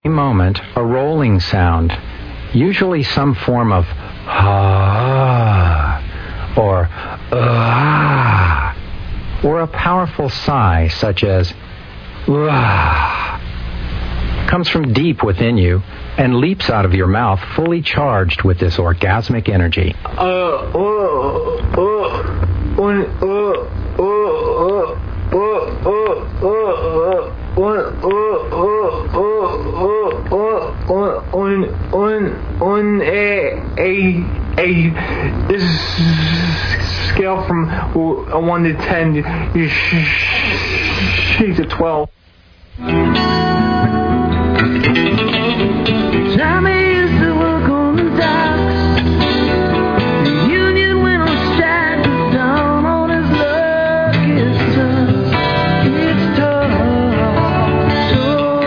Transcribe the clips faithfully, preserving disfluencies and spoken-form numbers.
moment a rolling sound, usually some form of ah or ah, or a powerful sigh such as ah, comes from deep within you and leaps out of your mouth fully charged with this orgasmic energy. Uh, uh, uh, uh, uh, uh, on on on a a a this scale from a one to ten, you she's a twelve. Time I used to work on the docks. The union went on strike down on his luck. It's tough, it's tough, so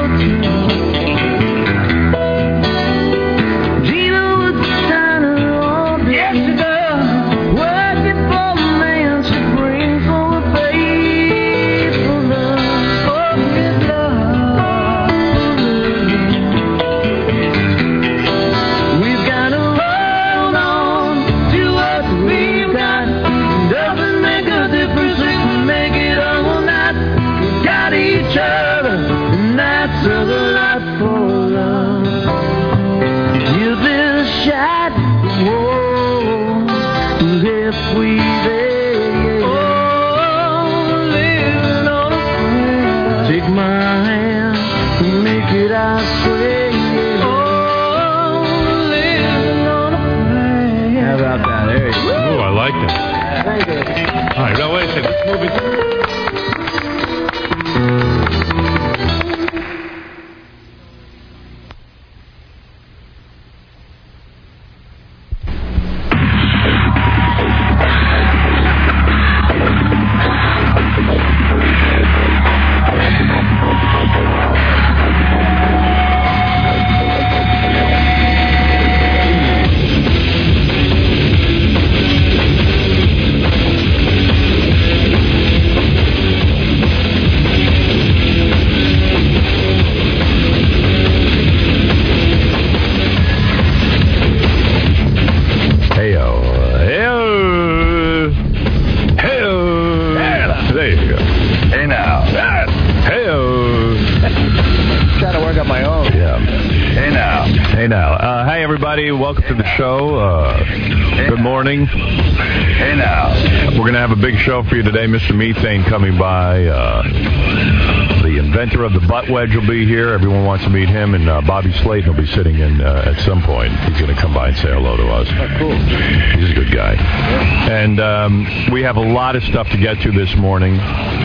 tough. Gina was the signer on yesterday. Working for the man she brings on the face for love, for his love. All right, now wait a second. This movie. Welcome to the show. Uh, good morning. Hey now. We're going to have a big show for you today. Mister Methane coming by. Uh, the inventor of the butt wedge will be here. Everyone wants to meet him. And uh, Bobby Slayton will be sitting in uh, at some point. He's going to come by and say hello to us. Oh, cool. He's a good guy. And um, we have a lot of stuff to get to this morning.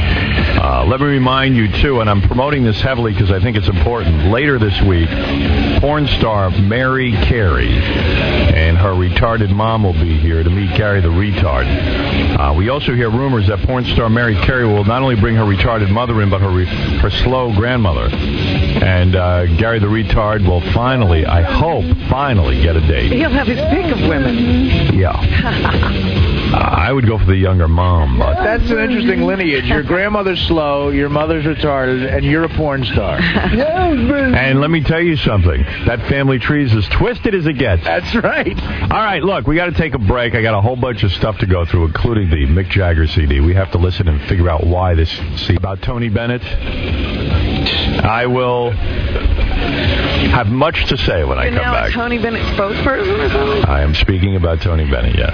Uh, let me remind you, too, and I'm promoting this heavily because I think it's important. Later this week, porn star Mary Carey and her retarded mom will be here to meet Gary the retard. Uh, we also hear rumors that porn star Mary Carey will not only bring her retarded mother in, but her, re- her slow grandmother. And uh, Gary the retard will finally, I hope, finally get a date. He'll have his pick of women. Yeah. uh, I would go for the younger mom. But that's an interesting lineage. Your grandmother's slow, your mother's retarded, and you're a porn star. And let me tell you something. That family tree is as twisted as it gets. That's right. All right, look, we got to take a break. I got a whole bunch of stuff to go through, including the Mick Jagger C D. We have to listen and figure out why this C D. About Tony Bennett, I will have much to say when You're I come now back. A Tony Bennett spokesperson or something? I am speaking about Tony Bennett, yes.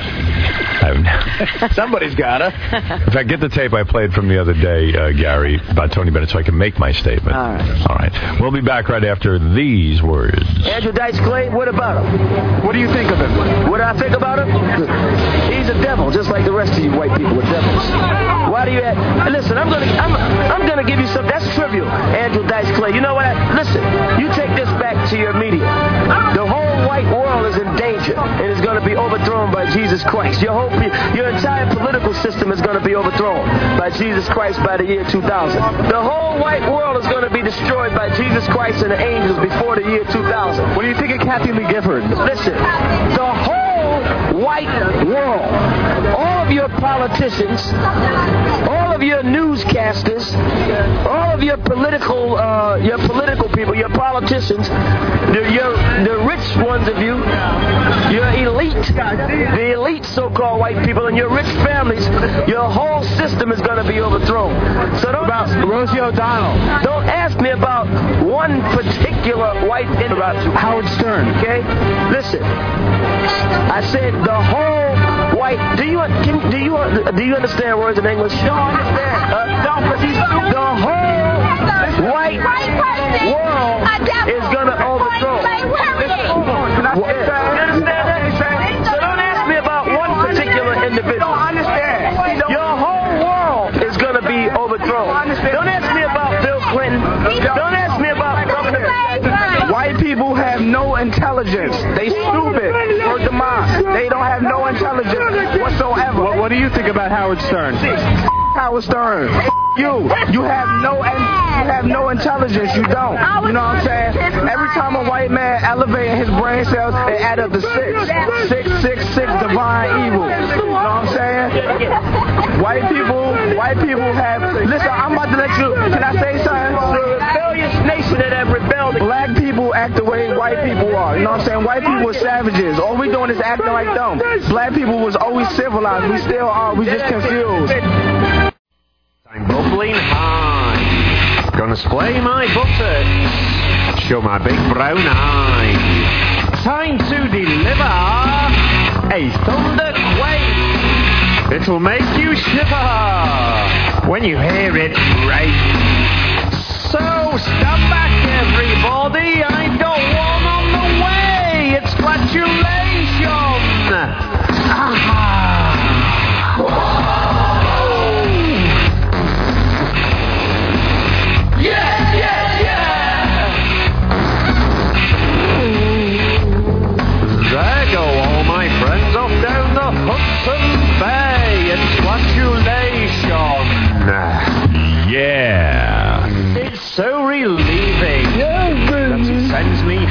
Somebody's gotta. In fact, get the tape I played from the other day, uh, Gary, about Tony Bennett, so I can make my statement. All right. All right. We'll be back right after these words. Andrew Dice Clay, what about him? What do you think of him? What do I think about him? He's a devil, just like the rest of you white people are devils. Why do you add? Listen, I'm gonna, I'm, I'm gonna give you some. That's trivial, Andrew Dice Clay. You know what? Listen, you take this back to your media. The whole white world is in danger and is going to be overthrown by Jesus Christ. Your whole, your entire political system is going to be overthrown by Jesus Christ by the year two thousand. The whole white world is going to be destroyed by Jesus Christ and the angels before the year two thousand. What do you think of Kathy Lee Gifford? Listen, the whole white world, all of your politicians, all of your newscasters, all of your political, uh, your political people, your politicians, the, your, the rich ones of you, your elite, the elite so-called white people, and your rich families, your whole system is going to be overthrown. So don't About Rosie O'Donnell. don't ask me about one particular white about Howard Stern. Okay, listen. I said the whole white. Do you can, do you do you understand words in English? Don't understand. Uh, don't, but he's stupid. The whole white world is gonna overthrow. Can I say that? You understand that? So don't ask me about one particular individual. Don't understand. Your whole world is gonna be overthrown. Don't ask me about Bill Clinton. Don't ask me about Governor. White people have no intelligence. They stupid. Or demise. They don't have no intelligence whatsoever. What, what do you think about Howard Stern? Howard Stern. You. You have no you have no intelligence. You don't. You know what I'm saying? Every time a white man elevating his brain cells, they add up to six. Six, six, six, divine evil. You know what I'm saying? White people, white people have. Listen, I'm about to let you. Can I say something? The rebellious nation that have rebelled. Black people act the way white people are. You know what I'm saying? White people are savages. All we doing is acting like them. Black people was always civilized. We still are. We just confused. I'm bubbling high. Gonna splay my buttocks. Show my big brown eyes. Time to deliver a thunderquake. It'll make you shiver when you hear it break. So stand back, everybody. I've got one on the way. It's gratulations. Ah. Yeah, yeah, yeah. There go all my friends off down the Hudson Bay. It's gratulations. Yeah. It's so relieving that it sends me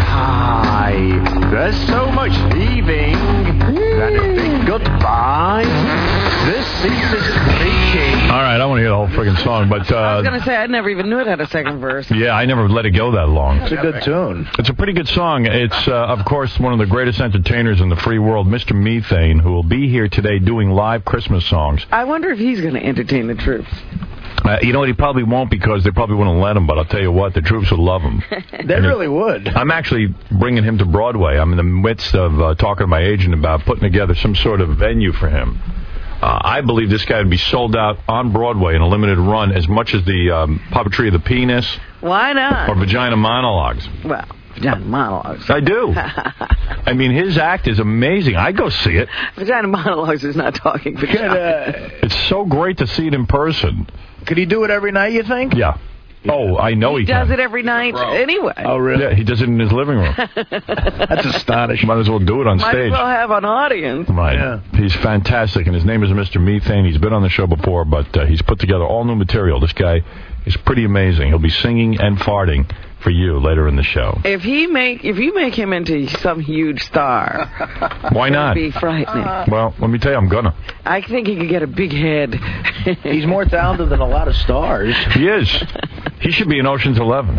high. There's so much heaving that a big goodbye. This seat is creaking. All right, I want to hear the whole friggin' song, but uh, I was going to say, I never even knew it had a second verse. yeah, I never let it go that long. It's a good tune. It's a pretty good song. It's, uh, of course, one of the greatest entertainers in the free world, Mister Methane, who will be here today doing live Christmas songs. I wonder if he's going to entertain the troops. Uh, you know what? He probably won't because they probably wouldn't let him, but I'll tell you what, the troops would love him. They really would. I'm actually bringing him to Broadway. I'm in the midst of uh, talking to my agent about putting together some sort of venue for him. Uh, I believe this guy would be sold out on Broadway in a limited run as much as the um, Puppetry of the Penis Why not? or Vagina Monologues. Well, Vagina Monologues. I do. I mean, his act is amazing. I go see it. Vagina Monologues is not talking Could, vagina. uh, It's so great to see it in person. could he do it every night, you think? Yeah. Oh, I know he, he does can. it every night anyway. Oh, really? Yeah, he does it in his living room. That's astonishing. Might as well do it on Might stage. as well have an audience. Right. Yeah. He's fantastic, and his name is Mister Methane. He's been on the show before, but uh, he's put together all new material. This guy is pretty amazing. He'll be singing and farting for you later in the show. If he make if you make him into some huge star, Why not? it'd be frightening. Well, let me tell you, I'm gonna. I think he could get a big head. He's more talented than a lot of stars. He is. He should be in Ocean's Eleven.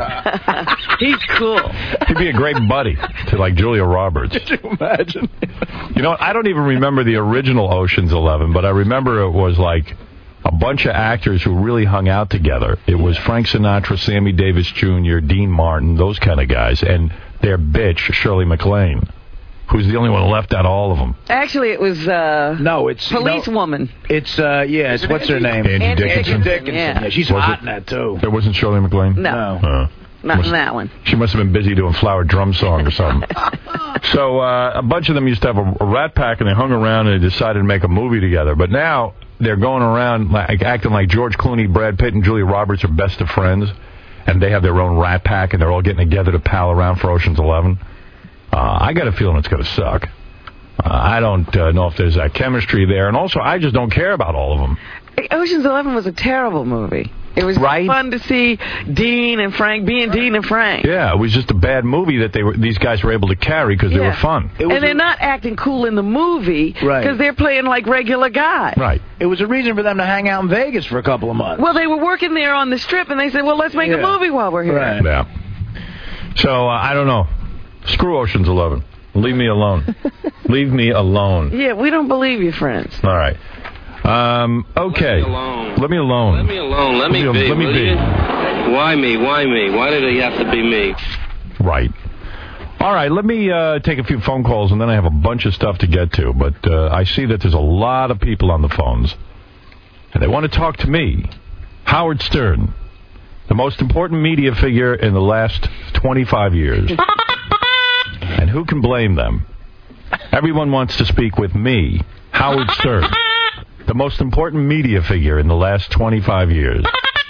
He's cool. He'd be a great buddy to, like, Julia Roberts. Could you imagine? You know, I don't even remember the original Ocean's Eleven, but I remember it was like a bunch of actors who really hung out together. It was Frank Sinatra, Sammy Davis Junior, Dean Martin, those kind of guys, and their bitch, Shirley MacLaine, who's the only one left out of all of them. Actually, it was uh, No, it's police no, woman. It's uh, yeah, it's what's her name? Angie Angie Dickinson. Dickinson. Yeah. Yeah, she's Was hot it? in that too. There wasn't Shirley MacLaine? No, Uh, not must- in that one. She must have been busy doing Flower Drum Song or something. So uh, a bunch of them used to have a, a rat pack, and they hung around and they decided to make a movie together. But now they're going around like acting like George Clooney, Brad Pitt, and Julia Roberts are best of friends, and they have their own rat pack, and they're all getting together to pal around for Ocean's Eleven. Uh, I got a feeling it's going to suck. Uh, I don't uh, know if there's that chemistry there, and also I just don't care about all of them. Ocean's Eleven was a terrible movie. It was Right? fun to see Dean and Frank being Dean and Frank. Yeah, it was just a bad movie that they were. These guys were able to carry because they Yeah. were fun. And they're not acting cool in the movie because Right. they're playing like regular guys. Right. It was a reason for them to hang out in Vegas for a couple of months. Well, they were working there on the strip, and they said, well, let's make Yeah. a movie while we're here. Right. Yeah. So, uh, I don't know. Screw Ocean's Eleven. Leave me alone. Leave me alone. Yeah, we don't believe you, friends. All right. Um, okay. Let me alone. Let me alone. Let me alone. Let, me be. Let me will be. you? Why me? Why me? Why did it have to be me? Right. All right, let me uh, take a few phone calls, and then I have a bunch of stuff to get to. But uh, I see that there's a lot of people on the phones, and they want to talk to me, Howard Stern, the most important media figure in the last twenty-five years. And who can blame them? Everyone wants to speak with me, Howard Stern, the most important media figure in the last twenty-five years.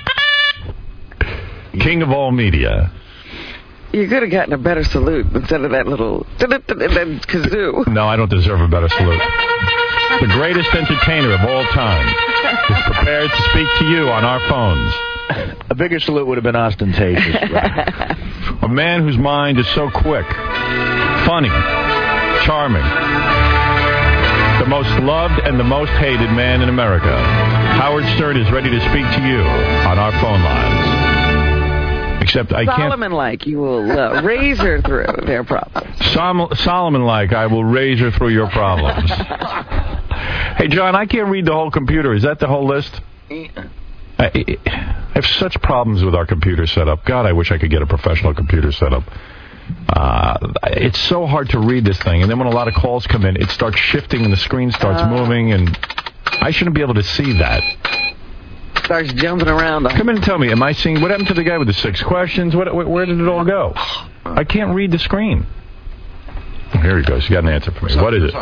King of all media. You could have gotten a better salute instead of that little kazoo. No, I don't deserve a better salute. The greatest entertainer of all time is prepared to speak to you on our phones. A bigger salute would have been ostentatious. Right? A man whose mind is so quick, funny, charming. The most loved and the most hated man in America. Howard Stern is ready to speak to you on our phone lines. Except I can't... Solomon-like, you will uh, razor through their problems. Sol- Solomon-like, I will razor through your problems. Hey, John, I can't read the whole computer. Is that the whole list? I, I have such problems with our computer setup. God, I wish I could get a professional computer setup. Uh, it's so hard to read this thing. And then when a lot of calls come in, it starts shifting and the screen starts Uh. moving. And I shouldn't be able to see that. Starts jumping around. Come in and tell me, am I seeing... What happened to the guy with the six questions? What, where, where did it all go? I can't read the screen. Here he goes. You got an answer for me. What is it?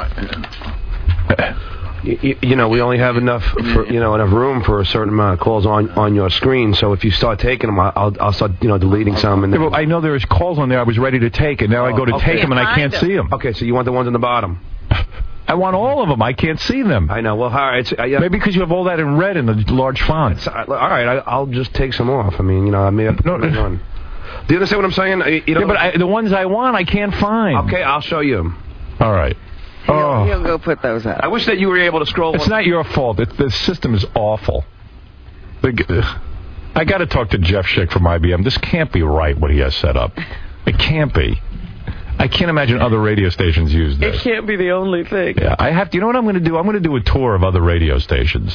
You, you know, we only have enough, for, you know, enough room for a certain amount of calls on on your screen. So if you start taking them, I'll I'll start, you know, deleting some. And Yeah, then... but I know there's calls on there I was ready to take, and now I go to okay. take them and I can't see them. Okay, so you want the ones on the bottom? I want all of them. I can't see them. I know. Well, all right. It's, uh, yeah. Maybe because you have all that in red in the large font. It's, uh, all right, I, I'll just take some off. I mean, you know, I may have to put it on. Do you understand what I'm saying? You know, Yeah, but I, the ones I want, I can't find. Okay, I'll show you. All right. He'll, Oh, he'll go put those out. I wish that you were able to scroll. it's not your fault. It, the system is awful. The, uh, I got to talk to Jeff Schick from I B M. This can't be right what he has set up. It can't be. I can't imagine other radio stations use It this. can't be the only thing. Yeah, I have to. You know what I'm going to do? I'm going to do a tour of other radio stations.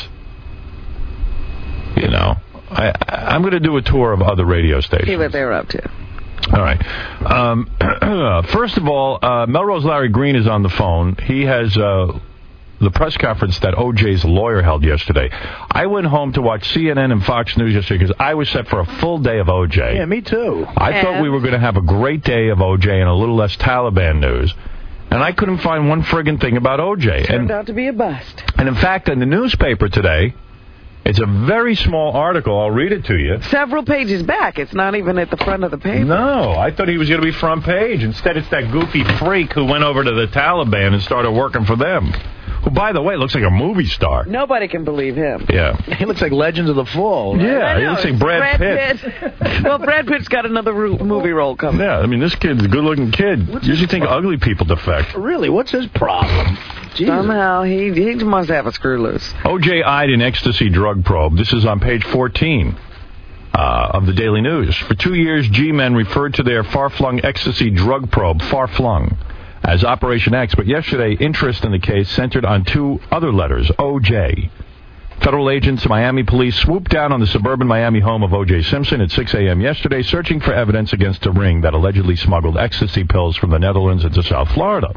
You know, I, I'm going to do a tour of other radio stations. See what they're up to. All right. Um, first of all, uh, Melrose Larry Green is on the phone. He has uh, the press conference that O J's lawyer held yesterday. I went home to watch C N N and Fox News yesterday because I was set for a full day of O J. Yeah, me too. I And? thought we were going to have a great day of O J and a little less Taliban news. And I couldn't find one friggin' thing about O J. Turned And, out to be a bust. and in fact, in the newspaper today, it's a very small article. I'll read it to you. Several pages back. It's not even at the front of the paper. No, I thought he was going to be front page. Instead, it's that goofy freak who went over to the Taliban and started working for them. Who, by the way, looks like a movie star. Nobody can believe him. Yeah. He looks like Legends of the Fall. Right? Yeah, I he know, looks like it's Brad, Pitt. Pitt. Well, Brad Pitt's got another ro- movie role coming. Yeah, I mean, this kid's a good-looking kid. What's Usually his think problem? ugly people defect. Really, what's his problem? Jesus. Somehow he he must have a screw loose. O J eyed an ecstasy drug probe. This is on page fourteen uh, of the Daily News. For two years, G-men referred to their far-flung ecstasy drug probe, far-flung, as Operation X. But yesterday, interest in the case centered on two other letters, O J. Federal agents and Miami police swooped down on the suburban Miami home of O J Simpson at six a.m. yesterday, searching for evidence against a ring that allegedly smuggled ecstasy pills from the Netherlands into South Florida.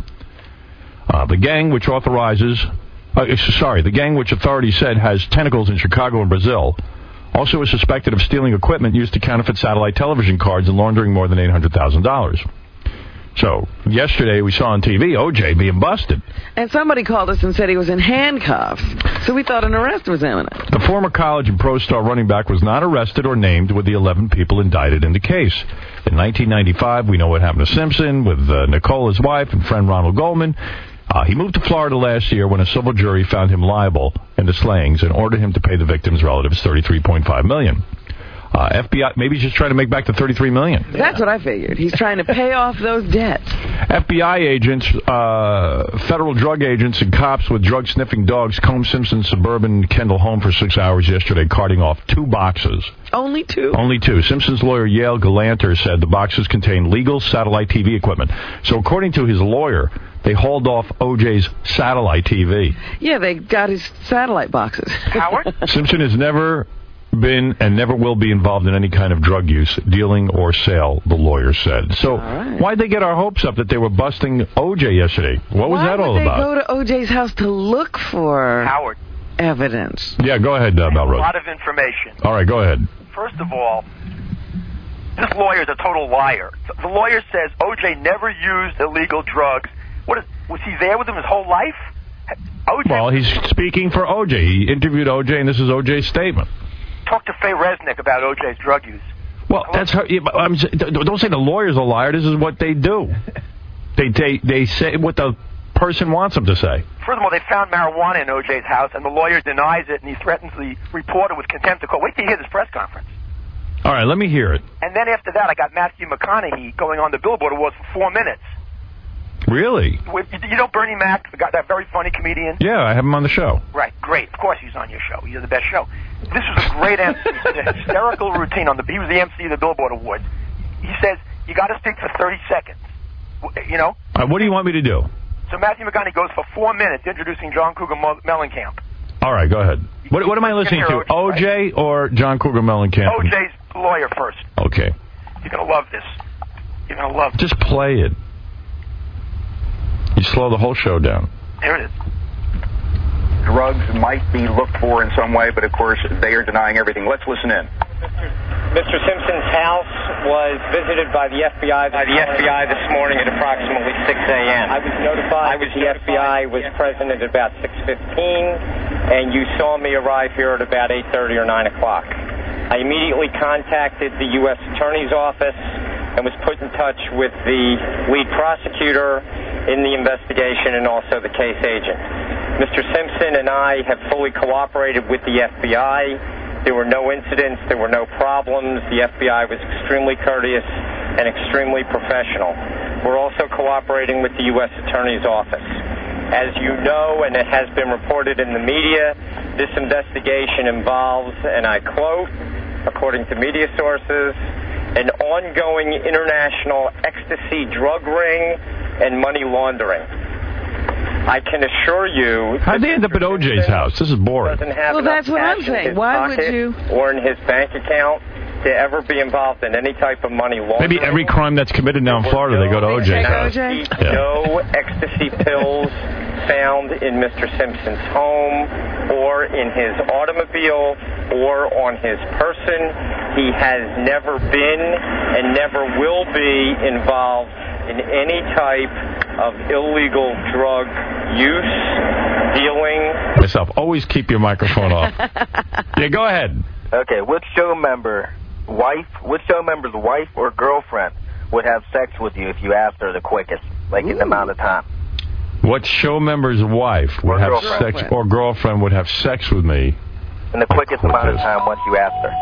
Uh, the gang, which authorizes, uh, sorry, the gang, which authorities said has tentacles in Chicago and Brazil, also is suspected of stealing equipment used to counterfeit satellite television cards and laundering more than eight hundred thousand dollars. So, yesterday we saw on T V O J being busted. And somebody called us and said he was in handcuffs. So we thought an arrest was imminent. The former college and pro star running back was not arrested or named with the eleven people indicted in the case. In nineteen ninety-five, we know what happened to Simpson with uh, Nicole, his wife, and friend Ronald Goldman. Uh, he moved to Florida last year when a civil jury found him liable in the slayings and ordered him to pay the victims' relatives thirty-three point five million dollars. Uh, F B I, maybe he's just trying to make back the thirty-three million dollars. That's what I figured. He's trying to pay off those debts. F B I agents, uh, federal drug agents, and cops with drug-sniffing dogs combed Simpson's suburban Kendall home for six hours yesterday, carting off two boxes. Only two? Only two. Simpson's lawyer, Yale Galanter, said the boxes contain legal satellite T V equipment. So according to his lawyer, they hauled off O J's satellite T V. Yeah, they got his satellite boxes. Howard? Simpson has never been and never will be involved in any kind of drug use, dealing, or sale, the lawyer said. So right. Why'd they get our hopes up that they were busting O J yesterday? What was Why that all would they about? go to O J's house to look for Howard. evidence? Yeah, go ahead, uh, A Melrose. lot of information. All right, go ahead. First of all, this lawyer is a total liar. The lawyer says O J never used illegal drugs. What is, was he there with him his whole life? O J Well, he's speaking for O J. He interviewed O J, and this is O J's statement. Talk to Faye Resnick about O J's drug use. Well, that's her. yeah, but I'm, don't say the lawyer's a liar. This is what they do. They they they say what the person wants them to say. Furthermore, they found marijuana in O J's house, and the lawyer denies it, and he threatens the reporter with contempt of court. Wait till you hear this press conference. All right, let me hear it. And then after that, I got Matthew McConaughey going on the Billboard Awards for four minutes. Really? With, you know Bernie Mac, the guy, that very funny comedian? Yeah, I have him on the show. Right, great. Of course he's on your show. You're the best show. This was a great M C. He did a hysterical routine on the. He was the M C of the Billboard Awards. He says you got to speak for thirty seconds. You know. All right, what do you want me to do? So Matthew McConaughey goes for four minutes introducing John Cougar Mellencamp. All right, go ahead. What, what am I listening to? O J or John Cougar Mellencamp? O J's lawyer first. Okay. You're gonna love this. You're gonna love this. Just play it. You slow the whole show down. Here it is. Drugs might be looked for in some way, but of course they are denying everything. Let's listen in. Mister Simpson's house was visited by the F B I by the F B I this morning at approximately six a.m. I was notified I was the F B I was present at about six fifteen, and you saw me arrive here at about eight thirty or nine o'clock. I immediately contacted the U S Attorney's Office and was put in touch with the lead prosecutor in the investigation and also the case agent. Mister Simpson and I have fully cooperated with the F B I. There were no incidents. There were no problems. The F B I was extremely courteous and extremely professional. We're also cooperating with the U S Attorney's Office. As you know, and it has been reported in the media, this investigation involves, and I quote, according to media sources, an ongoing international ecstasy drug ring and money laundering. I can assure you... How'd they end up at O J's house? This is boring. Doesn't have Well, enough that's what I'm cash in saying. his Why would pocket you- or in his bank account to ever be involved in any type of money laundering. Maybe every crime that's committed now in Florida, they go to O J's house. Yeah. No ecstasy pills found in Mister Simpson's home or in his automobile or on his person. He has never been and never will be involved in any type of illegal drug use, dealing. Myself, always keep your microphone off. Yeah, go ahead. Okay, which show member, wife, which show member's wife or girlfriend would have sex with you if you asked her the quickest, like in the amount of time? What show member's wife would Or have girlfriend. sex, or girlfriend would have sex with me? In the quickest amount of time once you asked her.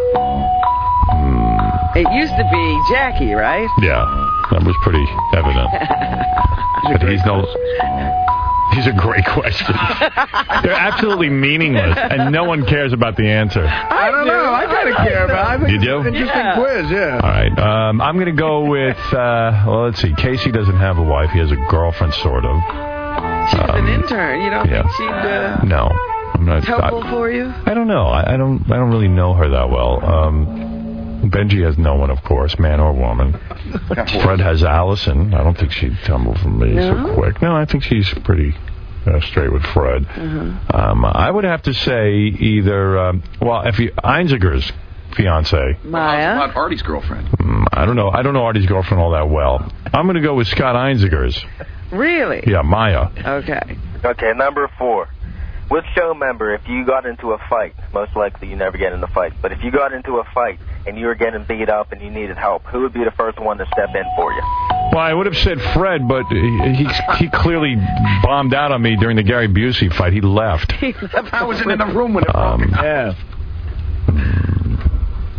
It used to be Jackie, right? Yeah, that was pretty evident. But he's no. These are great questions. They're absolutely meaningless, and no one cares about the answer. I don't know. I kind of care about it. I think You it's do? an interesting Yeah. quiz, yeah. All right. Um, I'm going to go with, uh, well, let's see. Casey doesn't have a wife. He has a girlfriend, sort of. She's Um, an intern. You don't yeah. think she'd uh, No. I'm not. helpful I, for you? I don't know. I, I don't I don't really know her that well. Um, Benji has no one, of course, man or woman. Fred has Allison. I don't think she'd tumble for me No? so quick. No, I think she's pretty uh, straight with Fred. Uh-huh. Um, I would have to say either, um, well, if you, Einziger's fiance. Maya? About Artie's girlfriend. Mm, I don't know. I don't know Artie's girlfriend all that well. I'm going to go with Scott Einziger's. Really? Yeah, Maya. Okay. Okay, number four. Which show member, if you got into a fight, most likely you never get in a fight, but if you got into a fight and you were getting beat up and you needed help, who would be the first one to step in for you? Well, I would have said Fred, but he he, he clearly bombed out on me during the Gary Busey fight. He left. I wasn't in the room when it Um, Yeah.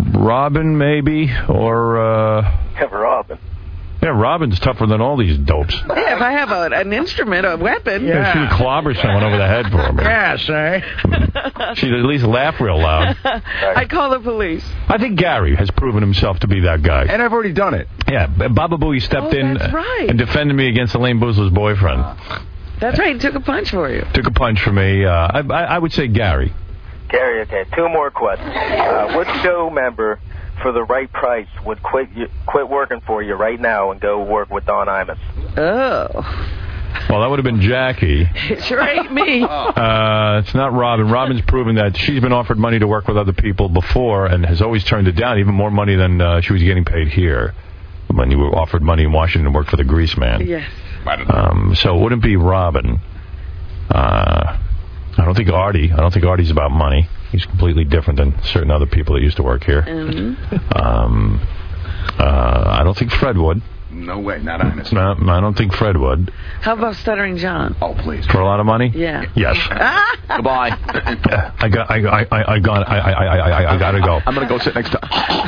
Robin, maybe, or... Uh, Yeah, Robin. yeah, Robin's tougher than all these dopes. Yeah, if I have a, an instrument, a weapon. Yeah. She would clobber someone over the head for me. Yes, eh? She'd at least laugh real loud. I call the police. I think Gary has proven himself to be that guy. And I've already done it. Yeah, Baba Booey stepped Oh, in that's right. and defended me against Elaine Boozler's boyfriend. That's right. He took a punch for you. Took a punch for me. Uh, I, I, I would say Gary. Gary, okay, two more questions. Uh, what show member, for the right price, would quit you, quit working for you right now and go work with Don Imus? Oh. Well, that would have been Jackie. It sure ain't me. Uh, it's not Robin. Robin's proven that she's been offered money to work with other people before and has always turned it down, even more money than uh, she was getting paid here. When you were offered money in Washington to work for the Grease Man. Yes. Um, so it wouldn't be Robin. Uh, I don't think Artie. I don't think Artie's about money. He's completely different than certain other people that used to work here. Mm-hmm. Um, uh, I don't think Fred would. No way, not honest. No, I don't think Fred would. How about Stuttering John? Oh, please. For a lot of money? Yeah. Yes. Goodbye. I got. I. I. I. I got. I. I. I. I. I gotta go. I'm gonna go sit next to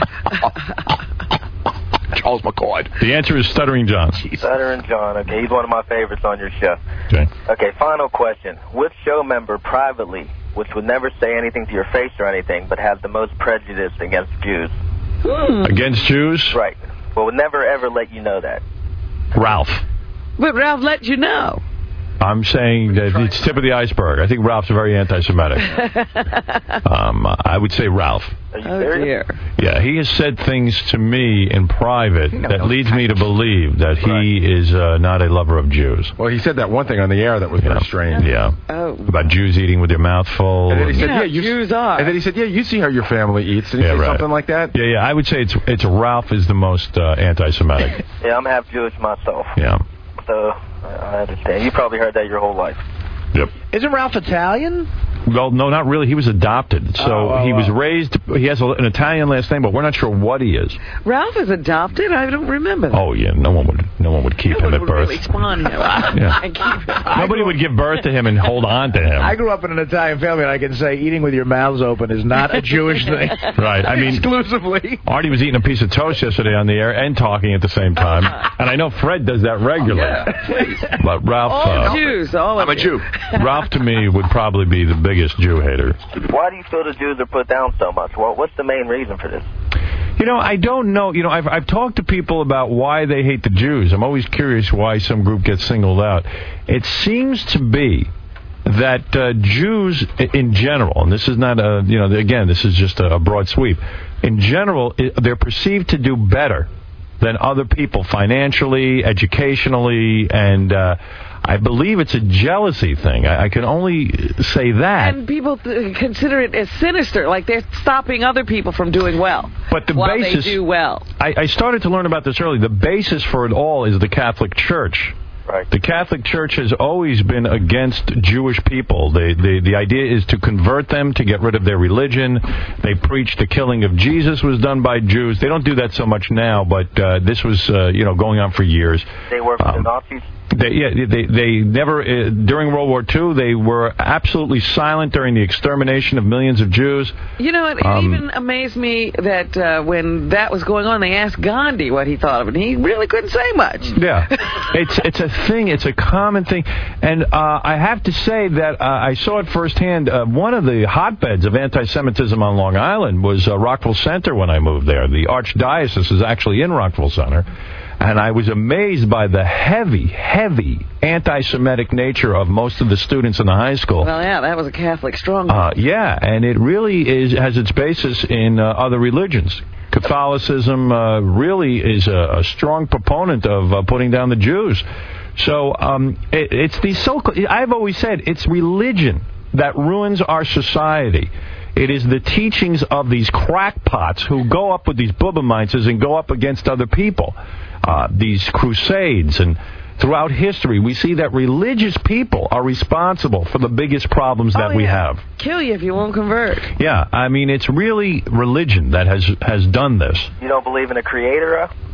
Charles McCoy. The answer is Stuttering John. Stuttering John, okay, he's one of my favorites on your show. Okay. Okay, final question. Which show member privately, which would never say anything to your face or anything, but has the most prejudice against Jews? Hmm. Against Jews? Right. But would never ever let you know that. Ralph. But Ralph let you know. I'm saying that it's tip of the iceberg. I think Ralph's very anti-Semitic. um, I would say Ralph. Are you Oh, serious? dear. Yeah, he has said things to me in private that leads me to believe that he is uh, not a lover of Jews. Well, he said that one thing on the air that was very strange. Yeah. Oh. About Jews eating with their mouth full. And then he said, You know yeah, how you Jews are. And then he said, yeah, you see how your family eats. Did he Yeah, say right. something like that? Yeah, yeah. I would say it's it's Ralph is the most uh, anti-Semitic. Yeah, I'm half Jewish myself. Yeah. So, I understand. You probably heard that your whole life. Yep. Isn't Ralph Italian? Well, no, not really. He was adopted. So Oh, oh, he was oh. raised, he has a, an Italian last name, but we're not sure what he is. Ralph is adopted? I don't remember that. Oh, yeah. No one would no one would keep No him one at would birth. really spawn him. Yeah. And keep him. Nobody would give birth to him and hold on to him. I grew up in an Italian family, and I can say eating with your mouths open is not a Jewish thing. Right. I mean, exclusively. Artie was eating a piece of toast yesterday on the air and talking at the same time. And I know Fred does that regularly. But Ralph... All uh, Jews, all of I'm a you. Jew. Ralph, to me, would probably be the biggest Jew hater. Why do you feel the Jews are put down so much? Well, what's the main reason for this? You know, I don't know. You know, I've I've talked to people about why they hate the Jews. I'm always curious why some group gets singled out. It seems to be that uh, Jews in general, and this is not a, you know, again, this is just a broad sweep. In general, it, they're perceived to do better than other people financially, educationally, and uh, I believe it's a jealousy thing. I, I can only say that. And people th- consider it as sinister, like they're stopping other people from doing well. But the while basis, they do well. I, I started to learn about this early. The basis for it all is the Catholic Church. Right. The Catholic Church has always been against Jewish people. They, they, the idea is to convert them, to get rid of their religion. They preach the killing of Jesus was done by Jews. They don't do that so much now, but uh, this was uh, you know going on for years. They work with Um, the Nazis? They, yeah, they they never uh, during World War Two they were absolutely silent during the extermination of millions of Jews. You know, it, it Um, even amazed me that uh, when that was going on, they asked Gandhi what he thought of it, and he really couldn't say much. Yeah, it's it's a thing. It's a common thing, and uh, I have to say that uh, I saw it firsthand. Uh, one of the hotbeds of anti-Semitism on Long Island was uh, Rockville Center when I moved there. The Archdiocese is actually in Rockville Center. And I was amazed by the heavy, heavy anti-Semitic nature of most of the students in the high school. Well, yeah, that was a Catholic stronghold. Uh, yeah, and it really is has its basis in uh, other religions. Catholicism uh, really is a, a strong proponent of uh, putting down the Jews. So um, it, it's these so. I've always said it's religion that ruins our society. It is the teachings of these crackpots who go up with these Bubamites and go up against other people. Uh, these crusades, and throughout history we see that religious people are responsible for the biggest problems that oh, we yeah. have. Kill you if you won't convert. Yeah, I mean, it's really religion that has has done this. You don't believe in a creator, uh?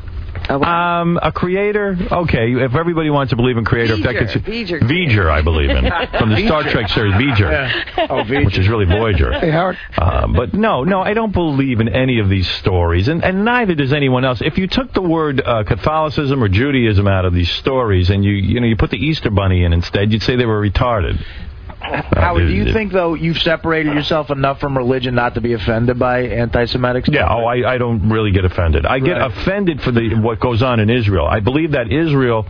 Um, a creator? Okay, if everybody wants to believe in creator, if that gets V'ger. V'ger, I believe in. From the Star Trek series, V'ger. Yeah. Oh, V'ger. Which is really Voyager. Hey, Howard. Uh, but no, no, I don't believe in any of these stories, and, and neither does anyone else. If you took the word uh, Catholicism or Judaism out of these stories and you, you know, you put the Easter Bunny in instead, you'd say they were retarded. Howard, do you think, though, you've separated yourself enough from religion not to be offended by anti-Semitic stuff? Yeah, oh, I, I don't really get offended. I get Right. offended for the what goes on in Israel. I believe that Israel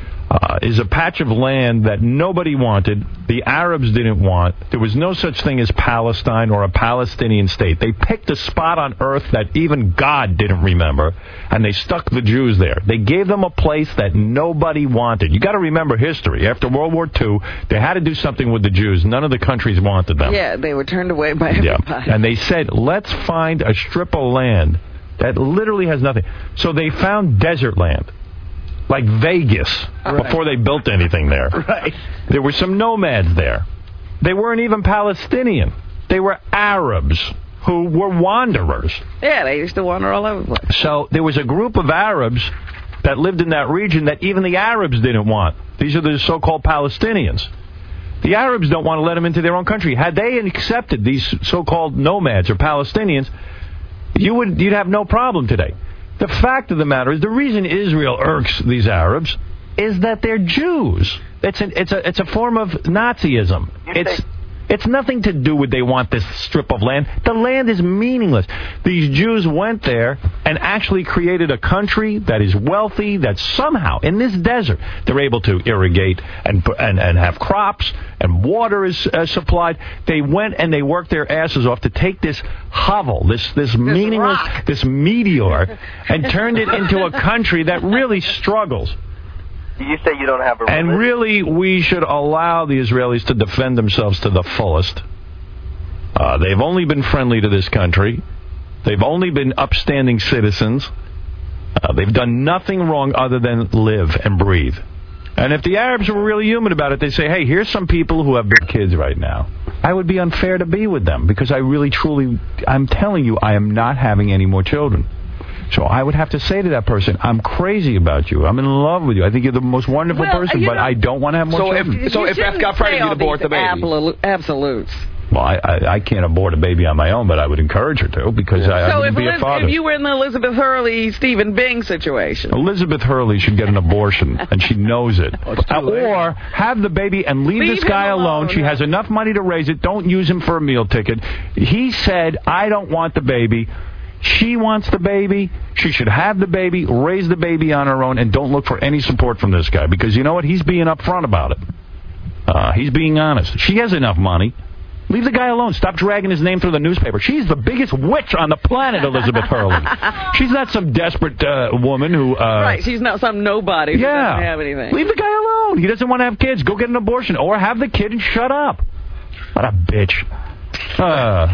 uh, is a patch of land that nobody wanted. The Arabs didn't want. There was no such thing as Palestine or a Palestinian state. They picked a spot on earth that even God didn't remember, and they stuck the Jews there. They gave them a place that nobody wanted. You got to remember history. After World War Two, they had to do something with the Jews. None of the countries wanted them. Yeah, they were turned away by Yeah, everybody. and they said, let's find a strip of land that literally has nothing. So they found desert land, like Vegas, Right. before they built anything there. Right. There were some nomads there. They weren't even Palestinian. They were Arabs who were wanderers. Yeah, they used to wander all over the place. So there was a group of Arabs that lived in that region that even the Arabs didn't want. These are the so-called Palestinians. The Arabs don't want to let them into their own country. Had they accepted these so-called nomads or Palestinians, you would, you'd have no problem today. The fact of the matter is, the reason Israel irks these Arabs is that they're Jews. It's an, it's a it's a form of Nazism. It's it's nothing to do with they want this strip of land. The land is meaningless. These Jews went there and actually created a country that is wealthy, that somehow, in this desert, they're able to irrigate and and, and have crops, and water is uh, supplied. They went and they worked their asses off to take this hovel, this, this, this meaningless, rock. this meteor, and turned it into a country that really struggles. You say you don't have a religion. And really, we should allow the Israelis to defend themselves to the fullest. Uh, they've only been friendly to this country. They've only been upstanding citizens. Uh, they've done nothing wrong other than live and breathe. And if the Arabs were really human about it, they'd say, hey, here's some people who have big kids right now. I would be unfair to be with them because I really, truly, I'm telling you, I am not having any more children. So I would have to say to that person, I'm crazy about you. I'm in love with you. I think you're the most wonderful Well, person, you but know- I don't want to have more So children. if so You if Beth shouldn't got say pregnant, all you'd abort these the baby. absolu- absolutes. Well, I, I, I can't abort a baby on my own, but I would encourage her to because I, I So wouldn't if, be a Eliz- father. if you were in the Elizabeth Hurley, Stephen Bing situation. Elizabeth Hurley should get an abortion, and she knows it. Uh, or have the baby and leave, Leave this guy him alone. alone, She yeah. has enough money to raise it. Don't use him for a meal ticket. He said, I don't want the baby. She wants the baby. She should have the baby, raise the baby on her own, and don't look for any support from this guy. Because you know what? He's being upfront about it. Uh, he's being honest. She has enough money. Leave the guy alone. Stop dragging his name through the newspaper. She's the biggest witch on the planet, Elizabeth Hurley. She's not some desperate uh, woman who... Uh, Right, she's not some nobody who yeah. doesn't have anything. Leave the guy alone. He doesn't want to have kids. Go get an abortion. Or have the kid and shut up. What a bitch. Uh,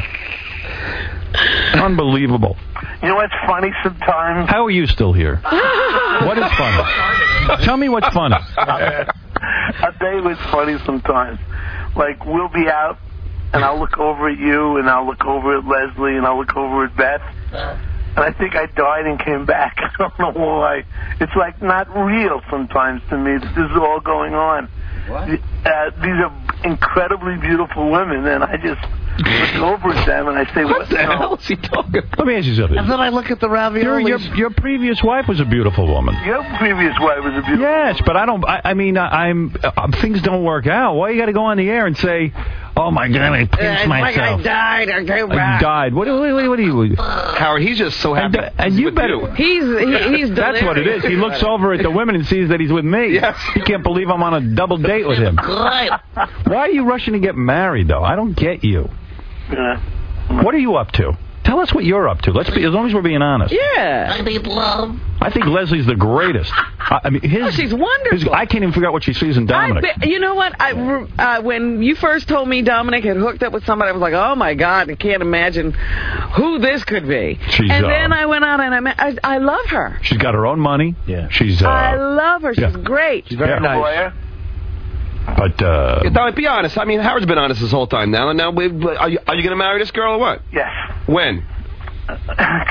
unbelievable. You know what's funny sometimes? How are you still here? What is funny? Tell me what's funny. I'll tell you what's funny sometimes. Like, we'll be out, and I'll look over at you, and I'll look over at Leslie, and I'll look over at Beth, and I think I died and came back. I don't know why. It's like not real sometimes to me that this is all going on. What? Uh, these are incredibly beautiful women, and I just look over at them and I say, what, What the hell is he talking about? Let me ask you something. And then I look at the Your, raviolis. your, your previous wife was a beautiful woman. Your previous wife was a beautiful Yes, but I don't. I, I mean, I, I'm uh, things don't work out. Why you got to go on the air and say, "Oh my God, I pinched It's like I myself. died, I came I back. died." What, what, what, what do you? Howard, he's just so happy. And, and you with better. you. He's, he, he's That's what it is. He looks over at the women and sees that he's with me. Yes. He can't believe I'm on a double date with him. Why are you rushing to get married, though? I don't get you. Yeah. What are you up to? Tell us what you're up to. Let's be, as long as we're being honest. Yeah. I need love. I think Leslie's the greatest. I, I mean, his. Oh, she's wonderful. his- I can't even figure out what she sees in Dominic. I be, you know what? I, uh, when you first told me Dominic had hooked up with somebody, I was like, oh, my God, I can't imagine who this could be. She's, and uh, then I went out and I, met, I I love her. She's got her own money. Yeah. She's. Uh, I love her. She's yeah. great. She's very Yeah. nice. Lawyer? But uh, Yeah, Dominic, be honest. I mean, Howard's been honest this whole time now. And now, we, are you, are you going to marry this girl or what? Yes. When?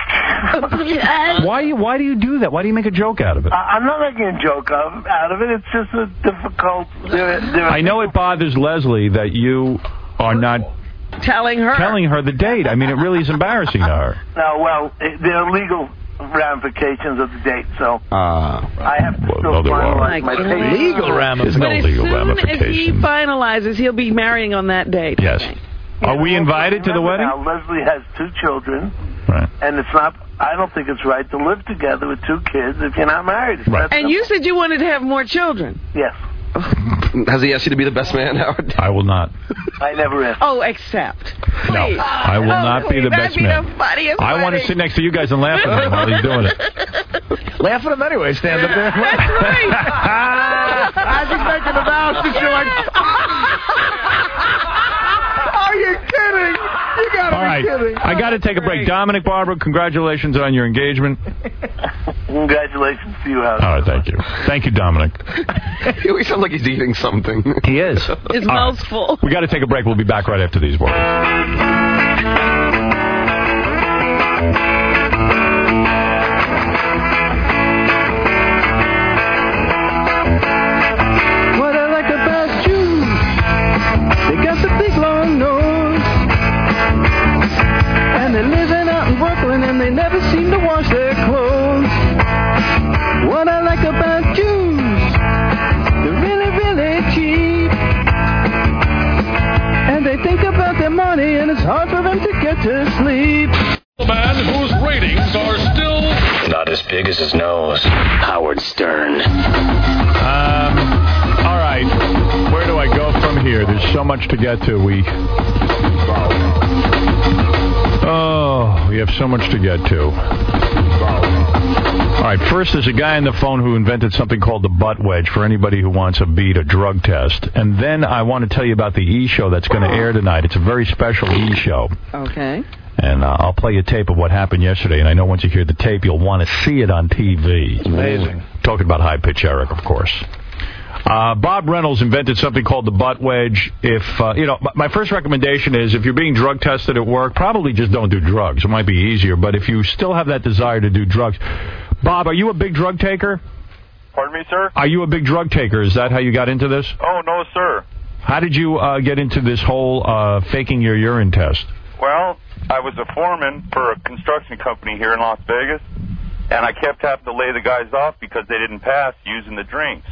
Why? Why do you do that? Why do you make a joke out of it? I, I'm not making a joke of, out of it. It's just a difficult... There, there I know it bothers Leslie that you are not telling her telling her the date. I mean, it really is embarrassing to her. No, well, it, there are legal ramifications of the date, so Uh, I have to well, still no, there finalize are. my Legal papers. Legal ramifications. But There's as no legal soon as he ramifications. finalizes, he'll be marrying on that date. I Yes. think. Are we invited to the Remember wedding? Now, Leslie has two children, Right. and it's not. I don't think it's right to live together with two kids if you're not married. It's Right. that And you said you wanted to have more children. Yes. Has he asked you to be the best man, Howard? I will not. I never asked. Oh, accept. No, Please. I will Oh, not be please, the that'd best be man. the funniest I want to wedding. sit next to you guys and laugh at him while he's doing it. Laugh at him anyway. Stand up there. That's right. As he's making the vows, you're like, are you kidding? You gotta All be right, kidding. I got to take a break. Dominic, Barbara, congratulations on your engagement. Congratulations to you, Howard. All right, thank you. Thank you, Dominic. He always sounds like he's eating something. He is. His All mouth's right. full. We got to take a break. We'll be back right after these words. What I like about you, they got the big long nose, and they're living out in Brooklyn, and they never seem to wash their clothes. What I like about you, they're really, really cheap, and they think about their money, and it's hard for them to get to sleep. Man whose ratings are still not as big as his nose. Howard Stern. Um, all right. Where do I go from here? There's so much to get to. We. Oh, we have so much to get to. All right. First, there's a guy on the phone who invented something called the butt wedge for anybody who wants a beat, a drug test. And then I want to tell you about the E! Show that's going to air tonight. It's a very special E! Show. Okay. And uh, I'll play a tape of what happened yesterday, and I know once you hear the tape, you'll want to see it on T V. It's amazing. Talking about High Pitch Eric, of course. Uh, Bob Reynolds invented something called the butt wedge. If, uh, you know, my first recommendation is if you're being drug tested at work, probably just don't do drugs. It might be easier, but if you still have that desire to do drugs. Bob, are you a big drug taker? Pardon me, sir? Are you a big drug taker? Is that how you got into this? Oh, no, sir. How did you uh, get into this whole uh, faking your urine test? Well, I was a foreman for a construction company here in Las Vegas, and I kept having to lay the guys off because they didn't pass using the drinks.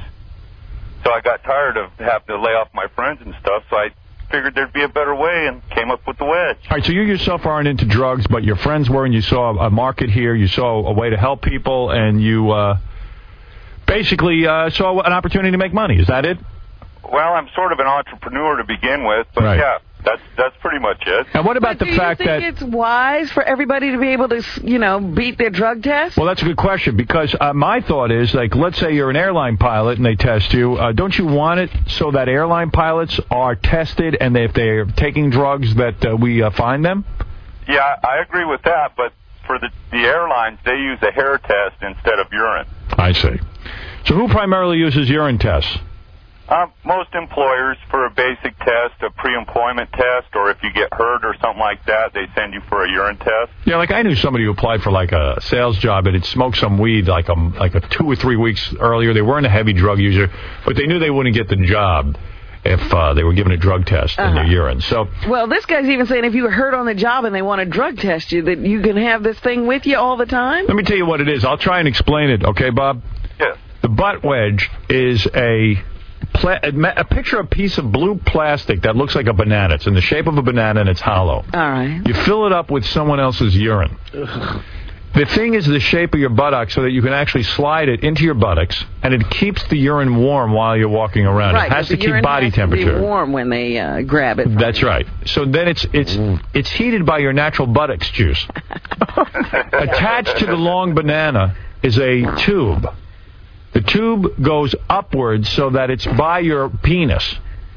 So I got tired of having to lay off my friends and stuff, so I figured there'd be a better way and came up with the wedge. All right, so you yourself aren't into drugs, but your friends were, and you saw a market here, you saw a way to help people, and you uh, basically uh, saw an opportunity to make money. Is that it? Well, I'm sort of an entrepreneur to begin with, but Right. yeah, that's that's pretty much it. And what about But the do fact you think that... it's wise for everybody to be able to, you know, beat their drug test? Well, that's a good question, because uh, my thought is, like, let's say you're an airline pilot and they test you. Uh, don't you want it so that airline pilots are tested, and if they're taking drugs, that uh, we uh, find them? Yeah, I agree with that, but for the, the airlines, they use a hair test instead of urine. I see. So who primarily uses urine tests? Uh, most employers for a basic test, a pre-employment test, or if you get hurt or something like that, they send you for a urine test. Yeah, like I knew somebody who applied for like a sales job and had smoked some weed like a, like a two or three weeks earlier. They weren't a heavy drug user, but they knew they wouldn't get the job if uh, they were given a drug test in their Uh-huh. urine. So, Well, this guy's even saying if you were hurt on the job and they want to drug test you, that you can have this thing with you all the time? let me tell you what it is. I'll try and explain it, okay, Bob? Yes. The butt wedge is a... Pla- a picture a piece of blue plastic that looks like a banana. It's in the shape of a banana and it's hollow. All right. You fill it up with someone else's urine. The thing is the shape of your buttock so that you can actually slide it into your buttocks, and it keeps the urine warm while you're walking around. Right, it has but to the keep urine body has to temperature. be warm when they uh, grab it. That's right. So then it's it's it's heated by your natural buttocks juice. Attached to the long banana is a tube. The tube goes upwards so that it's by your penis,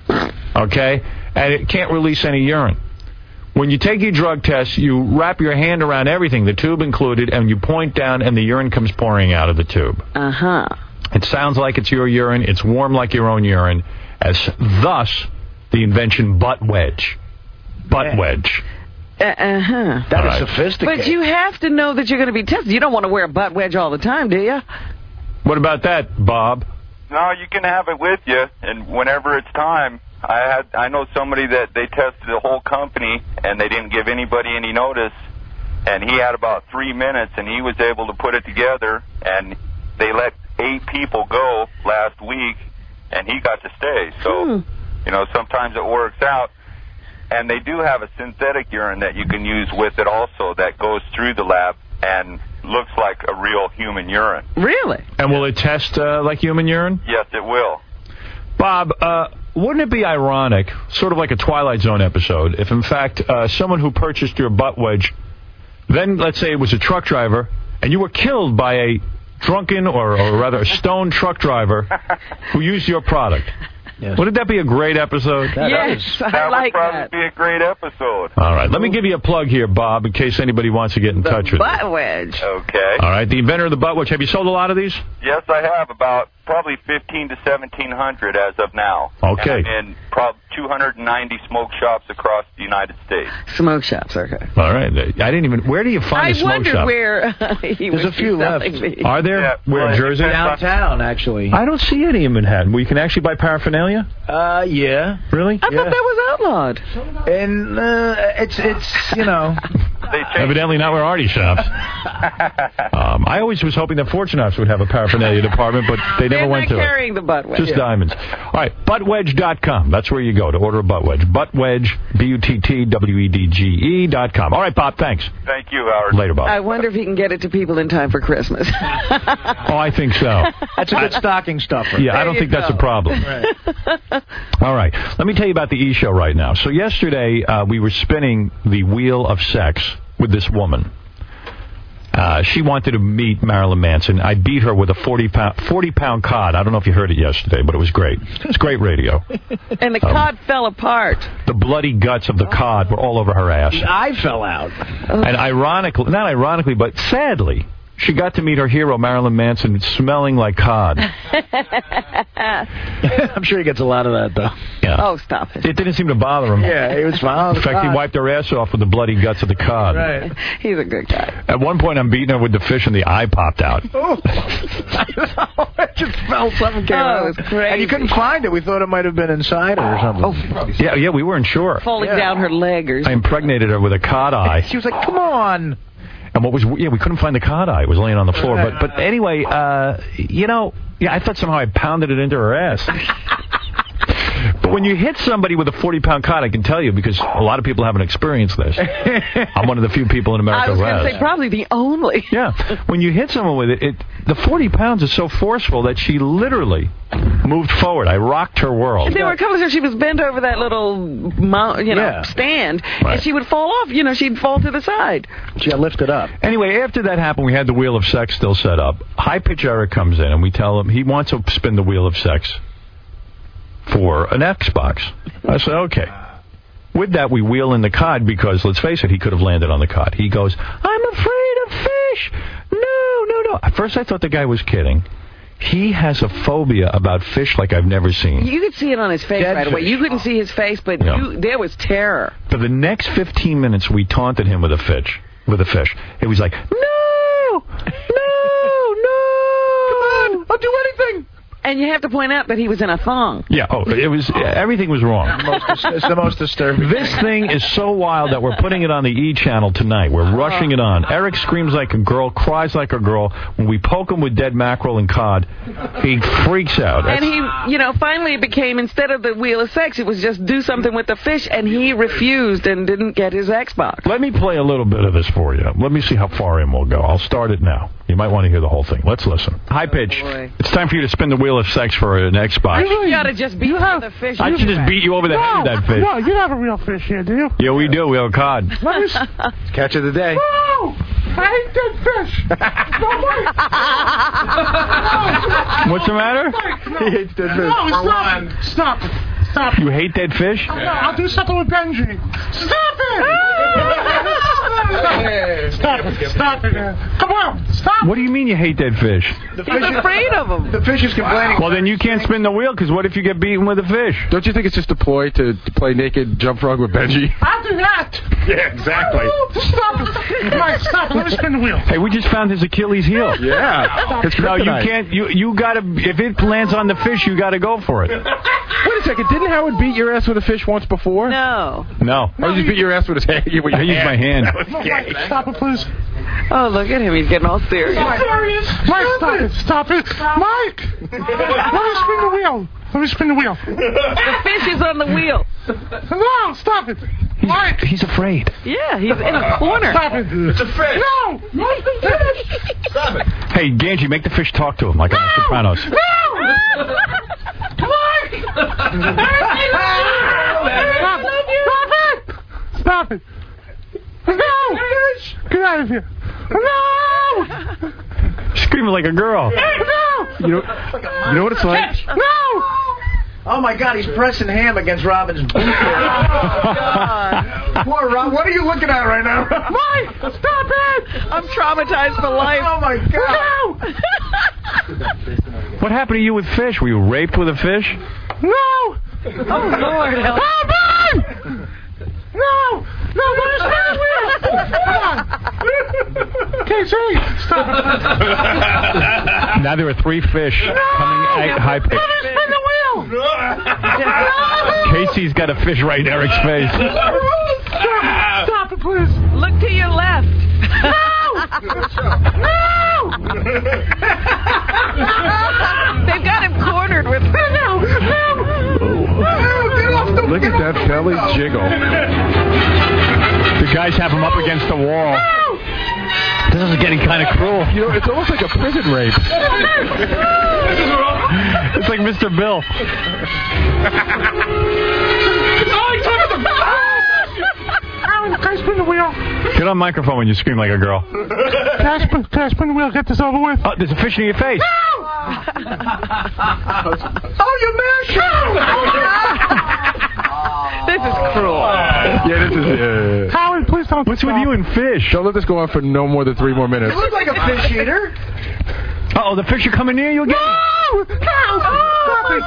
okay? And it can't release any urine. When you take your drug test, you wrap your hand around everything, the tube included, and you point down and the urine comes pouring out of the tube. Uh-huh. It sounds like it's your urine. It's warm like your own urine. As thus, the invention butt wedge. Butt wedge. Uh, uh-huh. That All is right. sophisticated. But you have to know that you're going to be tested. You don't want to wear a butt wedge all the time, do you? What about that, Bob? No, you can have it with you, and whenever it's time. I had I know somebody that they tested the whole company, and they didn't give anybody any notice, and he had about three minutes, and he was able to put it together, and they let eight people go last week, and he got to stay. So, Hmm. you know, sometimes it works out. And they do have a synthetic urine that you can use with it also that goes through the lab and looks like a real human urine. Really? And will it test uh, like human urine? Yes, it will. Bob, uh, wouldn't it be ironic, sort of like a Twilight Zone episode, if in fact uh, someone who purchased your butt wedge, then let's say it was a truck driver, and you were killed by a drunken or, or rather a stoned truck driver who used your product? Yes. Wouldn't that be a great episode? That yes, is. I that like would probably that. be a great episode. All right, let me give you a plug here, Bob, in case anybody wants to get in The touch with you. butt wedge. Okay. All right, the inventor of the butt wedge. Have you sold a lot of these? Yes, I have about probably fifteen to seventeen hundred as of now. Okay. And in probably two hundred ninety smoke shops across the United States. Smoke shops, okay. All right. I didn't even. Where do you find I a smoke wondered shop? where uh, he There's was a few left. selling these. Are there? Yeah, Where, well, in Jersey? Downtown, actually. I don't see any in Manhattan where you can actually buy paraphernalia. Uh, yeah. Really? I thought that was outlawed. And uh, it's, it's you know... Evidently not where Artie shops. um, I always was hoping that Fortunats would have a paraphernalia department, but they never They're went not to carrying it. the butt wedge. Just Yeah. diamonds. All right, butt wedge dot com. That's where you go to order a butt wedge. butt wedge, B U T T W E D G E dot com. All right, Bob, thanks. Thank you, Howard. Later, Bob. I wonder if he can get it to people in time for Christmas. Oh, I think so. That's a good stocking stuffer. Yeah, I There don't you think that's go. a problem. All right, let me tell you about the E! Show right now. So yesterday, uh, we were spinning the Wheel of Sex with this woman. Uh, she wanted to meet Marilyn Manson. I beat her with a forty pound, forty pound cod. I don't know if you heard it yesterday, but it was great. It's great radio. And the Um, cod fell apart. The bloody guts of the cod were all over her ass. I fell out. And ironically, not ironically, but sadly, she got to meet her hero, Marilyn Manson, smelling like cod. I'm sure he gets a lot of that, though. Yeah. Oh, stop it. It didn't seem to bother him. Yeah, it was fine. In fact, he wiped her ass off with the bloody guts of the cod. Right. He's a good guy. At one point, I'm beating her with the fish, and the eye popped out. Oh, I know. I just felt something came Oh, out. it was crazy. And you couldn't find it. We thought it might have been inside her or something. Oh, Yeah, yeah, we weren't sure. falling Yeah. down her leg or I something. impregnated her with a cod eye. She was like, come on. And what was, yeah, we couldn't find the cod eye. It was laying on the floor. But, but anyway, uh, you know, yeah, I thought somehow I pounded it into her ass. But when you hit somebody with a forty pound cod, I can tell you, because a lot of people haven't experienced this. I'm one of the few people in America I was who going to has. say probably the only. Yeah, when you hit someone with it, it, the forty pounds is so forceful that she literally moved forward. I rocked her world. There were a couple of times she was bent over that little, mount, you know, Yeah. stand, Right. and she would fall off. You know, she'd fall to the side. She got lifted up. Anyway, after that happened, we had the Wheel of Sex still set up. High Pitch Eric comes in, and we tell him he wants to spin the Wheel of Sex for an Xbox. I said, okay. With that, we wheel in the cod because, let's face it, he could have landed on the cod. He goes, I'm afraid of fish. No, no, no. At first, I thought the guy was kidding. He has a phobia about fish like I've never seen. You could see it on his face Dead right away. fish. You couldn't see his face, but Yeah. you, there was terror. For the next fifteen minutes, we taunted him with a fish. With a fish. He was like, no, no, no. Come on, I'll do anything. And you have to point out that he was in a thong. Yeah, oh, it was, everything was wrong. Most, it's the most disturbing. This thing is so wild that we're putting it on the E! channel tonight. We're rushing it on. Eric screams like a girl, cries like a girl. When we poke him with dead mackerel and cod, he freaks out. And he, you know, finally it became, instead of the Wheel of Sex, it was just do something with the fish, and he refused and didn't get his Xbox. Let me play a little bit of this for you. Let me see how far in we'll go. I'll start it now. You might want to hear the whole thing. Let's listen. High pitch. boy. It's time for you to spin the Wheel of Sex for an Xbox. You gotta just beat the fish. I should just beat you over the head with that fish. No, you have a real fish here, do you? Yeah, we do. We have a cod. Let me s- Catch of the day. No! I hate dead fish. No, wait. What's the matter? No, He hates dead fish. No, stop it. Stop it. Stop it. You hate dead fish? No, I'll do something with Benji. Stop it! Stop it. Stop it. Come on. Stop. What do you mean you hate dead fish? He's afraid of them. The fish is complaining. Well, then you can't spin the wheel, because what if you get beaten with a fish? Don't you think it's just a ploy to, to play naked jump frog with Benji? I'll do that. Yeah, exactly. Stop it. Mike, stop it. Let me spin the wheel. Hey, we just found his Achilles heel. Yeah. It's No, you kryptonite. can't. You you gotta. If it lands on the fish, you gotta go for it. Wait a second. Didn't Howard beat your ass with a fish once before? No. No. Or you just beat your ass with his hand? With your I used my hand. No, Mike, stop it, please. Oh, look at him. He's getting all serious. Mike, stop it. Stop it. Mike. Let me spin the wheel. Let me spin the wheel. The fish is on the wheel. No, stop it. Mike. He's afraid. Yeah, he's in a corner. Stop it. It's a fish. No. Mike, the fish. Stop it. Hey, Ganji, make the fish talk to him like on The Sopranos. No. Mike. Stop it. Stop it. No. Get out of here. No. Screaming like a girl. No. You know, you know what it's like? No. Oh my God, he's pressing ham against Robin's boot. Oh God. Poor Rob. What are you looking at right now? Mike, stop it. I'm traumatized for life. Oh my God. No. What happened to you with fish? Were you raped with a fish? No. Oh, Lord. Help. Help me. No. No, let me spin the wheel. Come on. Casey, stop it. Now there are three fish coming at high pitch. Let me spin the wheel. Casey's got a fish right in Eric's face. Stop, stop it, please. Look to your left. No. No. They've got him cornered with... No. No. Get off the Look at that belly jiggle. The guys have him up against the wall. No. This is getting kind of cruel. You know, it's almost like a prison rape. It's like Mister Bill. Alan, can I spin the wheel? Get on microphone when you scream like a girl. Can I spin, can I spin the wheel? Get this over with. Oh, there's a fish in your face. No. Oh, you mashed This is cruel. Yeah, this is. Uh, Howard, please don't. What's with you and fish? Don't let this go on for no more than three more minutes. You look like a fish eater. Uh-oh, the fish are coming near you again. No! No! Stop it!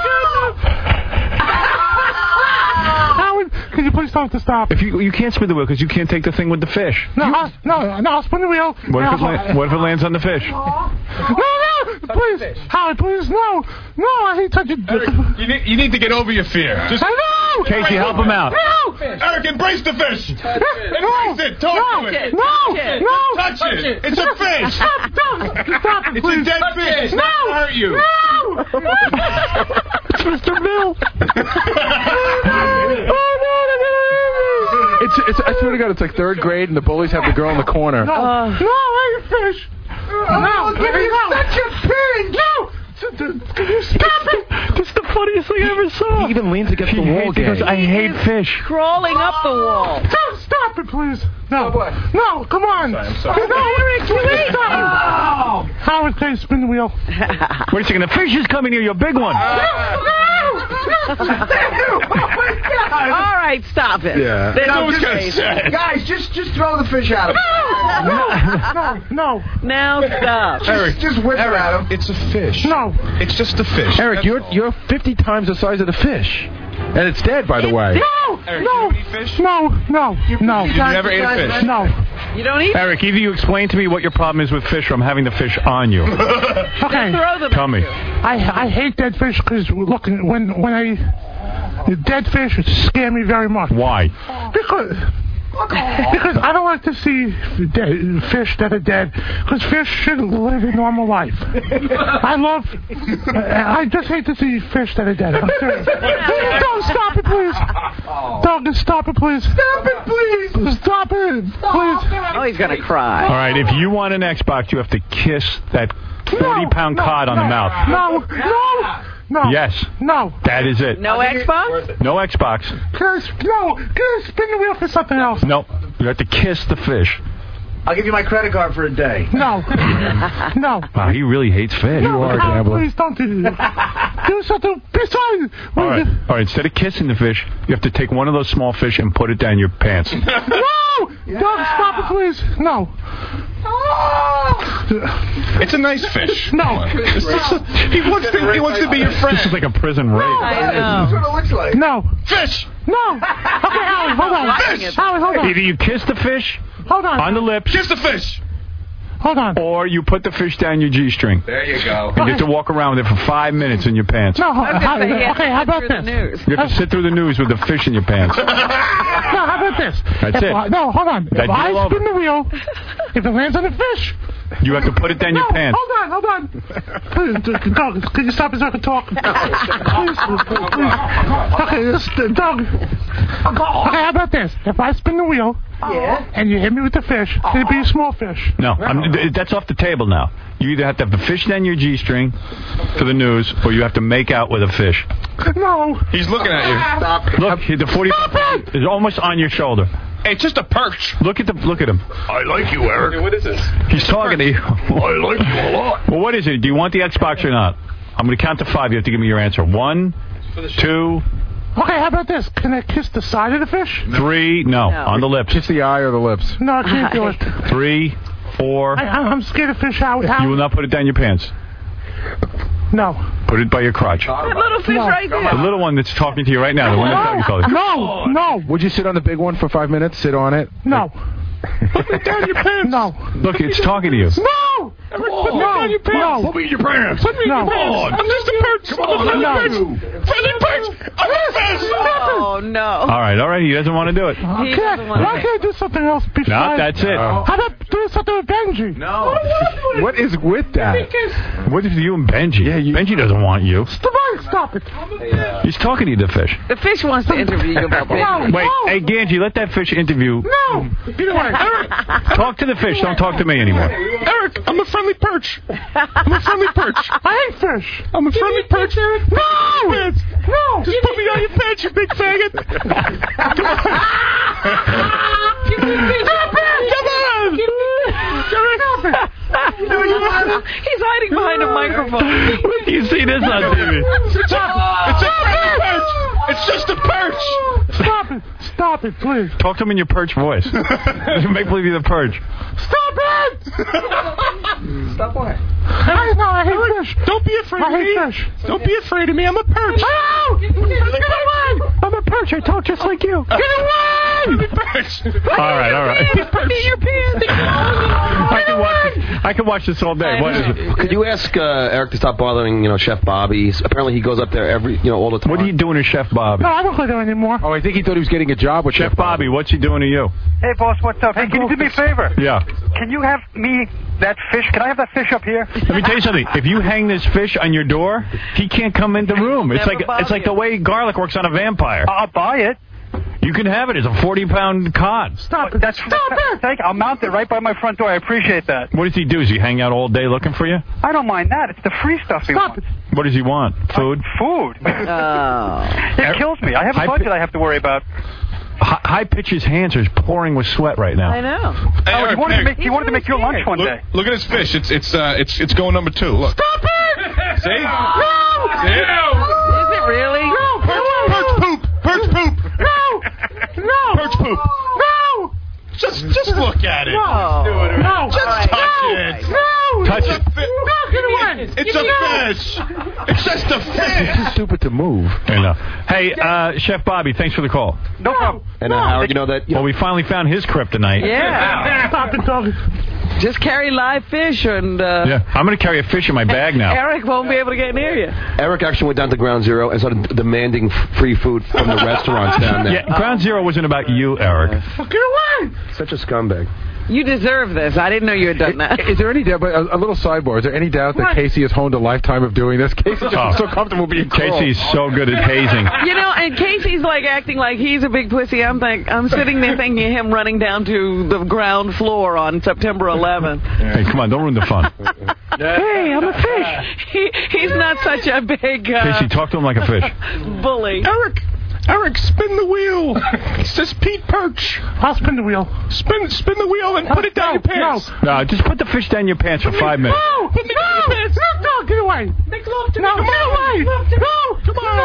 Howard, can you please tell him to stop? If you you can't spin the wheel because you can't take the thing with the fish. No, I, no, no, I'll spin the wheel. What if, it la- what if it lands on the fish? No, no! Please! Howard, please, no! No, I hate touching... Eric, you need, you need to get over your fear. Just I know! Casey, help him out. No! Eric, embrace the fish! No! Embrace it! Talk No! to it! No! No! Touch it! It's a fish! Stop! Stop! Stop it, It's please! a dead fish! It's No! not gonna hurt you! No! It's Mister Bill. It's, it's, I swear to God, it's like third grade, and the bullies have the girl in the corner. No! Uh, no, I hate fish! No! Give me such a pig! No! Can you stop it? This is the funniest thing I ever saw. He even leans against He the wall, hates- he goes, gang. I hate fish. crawling up the wall. Stop, stop it, please. No. No, come on. I'm sorry. No, Eric, please stop it. Howard, can you spin the wheel? Wait a second, the fish is coming near your big one. No! All right, stop it. Yeah. There's I no was gonna space. say. Guys, just just throw the fish at him. No! No! No! Now stop. Eric, Just whip it at him. it's a fish. No! It's just a fish. Eric, you're you're fifty times the size of the fish. And it's dead, by the way. No! Eric, No! you eat fish? No! No! No! You never ate a fish? No! You don't eat. Eric, either you explain to me what your problem is with fish or I'm having the fish on you. Okay. Throw them. Tell me. I I hate dead fish because look when when I dead fish scare me very much. Why? Because because I don't like to see dead, fish that are dead. Because fish should live a normal life. I love. I just hate to see fish that are dead. I'm serious. Don't stop it, please. Don't stop it, please. Stop it, please. Stop it, please. Oh, he's gonna cry. All right, if you want an Xbox, you have to kiss that forty-pound no, cod on no, the mouth. No, no, no. Yes. No. That is it. No Xbox? No Xbox. Can I, sp- no, can I spin the wheel for something else? No. You have to kiss the fish. I'll give you my credit card for a day. No. No. Wow, he really hates fish. No, no, please don't do that. Do something besides. All right. All right. Instead of kissing the fish, you have to take one of those small fish and put it down your pants. No! Dog, stop it, please. No. It's a nice fish. No. It's just a- he wants to. He wants to be your friend. This is like a prison rape. I know. That's what it looks like. No. Fish. No. Okay, Howie, hold on. Fish. Howie, hold on. Either you kiss the fish Hold on. on the lips, Kiss the fish. Hold on. or you put the fish down your G-string. There you go. You get to walk around with it for five minutes in your pants. No, I was gonna say, he has to okay, how sit about through the this? news. You have to sit through the news with the fish in your pants. No, how about this? That's If it. I- no, hold on. That If I deal spin over. the wheel, if it lands on the fish. You have to put it down No, your pants. hold on, hold on. Please, d- dog, can you stop it so I can talk? Please, please. Okay, this, uh, dog. Okay, how about this? If I spin the wheel, Yeah. and you hit me with the fish, it'd be a small fish. No, I'm, th- that's off the table now. You either have to have the fish down your G-string for the news, or you have to make out with a fish. No. He's looking at you. Stop. Look, the forty is almost on your shoulder. Hey, it's just a perch. Look at the look at him. I like you, Eric. What is this? He's talking to you. I like you a lot. Well, what is it? Do you want the Xbox or not? I'm going to count to five. You have to give me your answer. One, two, Okay, how about this? Can I kiss the side of the fish? three. No, No. on the lips. Kiss the eye or the lips. No, I can't do it. Three, four. I, I'm scared of fish. How? You will how? not put it down your pants. No. Put it by your crotch. That little fish No. right there. The little one that's talking to you right now. The one that's talking to you. No, no, Would you sit on the big one for five minutes? Sit on it? no. Put me down your pants. No. Look, it's talking to you. No! Put No, me down your pants. no. Put me in your pants. Put me in No. your pants. I'm just a perch. I'm a friendly No. perch. Friendly perch. I'm a fish. Oh, no. All right, all right. He doesn't want to do it. He Okay, doesn't want why to. can't I do something else besides... No, that's it. How about doing something with Benji? No. What is with that? What is you and Benji? Yeah, you, Benji doesn't want you. Stop, stop it. He's talking to you, the fish. The fish wants to interview you about No, Benji. Wait, no. hey, Ganji, let that fish interview. No! Get away. Talk to the fish. Don't talk to me anymore. Eric, I'm a friendly perch. I'm a friendly perch. I hate fish. I'm a friendly perch. No! No! Just put me on your pants, you big faggot. Come on. Come on. He's hiding behind a microphone. You see this on T V? It's a, it's a friendly perch. It's just a perch. Stop it. Stop it, please. Talk to him in your perch voice. Make believe you're the perch. Stop it! Stop what? I, no, I hate fish. Don't be afraid I of hate me. fish. Don't be afraid of me. I'm a perch. No! Get away! I'm a perch. I talk just like you. Get away! Friendly perch. All right, all right. Put me in your pants. I can watch this. I can watch this all day. What is it? Could you ask uh, Eric to stop bothering, you know, Chef Bobby? Apparently he goes up there every, you know, all the time. What are you doing to Chef Bobby? No, I don't go there anymore. Oh, I think he thought he was getting a job with Chef Bobby, what's he doing to you? Hey, boss, what's up? Hey, can you do me a favor? Yeah. Can you have me that fish? Can I have that fish up here? Let me tell you something. If you hang this fish on your door, he can't come in the room. It's never like bother it's like you. the way garlic works on a vampire. I'll buy it. You can have it. It's a forty-pound cod. Stop it. That's Stop it. Thank, I'll mount it right by my front door. I appreciate that. What does he do? Does he hang out all day looking for you? I don't mind that. It's the free stuff he Stop wants. it. What does he want? Food? Food. Oh. It kills me. I have a I- budget I have to worry about. Hi- High Pitch's hands are pouring with sweat right now. I know. Hey, Oh, Eric, he wanted to Nick, make, he wanted to make your lunch one look, day. look at his fish. It's it's uh it's it's going number two. Look. Stop it! See? No! See? Is it really? No! Perch, perch poop. Perch poop. No! No! Perch poop. No! Just just look at it. No! No! Just No! touch it. No! Touch It's it. a fi- No, get away! It's a fish. It's just a It's fish. too stupid to move. I know. Hey, uh, Chef Bobby, thanks for the call. No problem. And uh, Howard, you know that... You Well, know, we finally found his kryptonite. Yeah. Stop it, dog. Just carry live fish and uh, Yeah. I'm going to carry a fish in my bag now. Eric won't be able to get near you. Eric actually went down to Ground Zero and started demanding f- free food from the restaurants down there. Yeah, Ground Zero wasn't about you, Eric. Get away! Such a scumbag. You deserve this. I didn't know you had done that. Is there any doubt, but a, a little sidebar, is there any doubt that What? Casey has honed a lifetime of doing this? Casey's just Oh. so comfortable being cruel. Casey's so good at hazing. You know, and Casey's like acting like he's a big pussy. I'm think I'm sitting there thinking of him running down to the ground floor on September eleventh. Hey, come on, don't ruin the fun. Hey, I'm a fish. He, he's not such a big uh, Casey, talk to him like a fish. bully. Eric, Eric, spin the wheel. It says Pete Perch. I'll spin the wheel. Spin spin the wheel and put it down your pants. No, just put the fish down your pants for five minutes. No! Put me down your No! pants. No, no, get away! Make love to No, me. get away! No! Come on!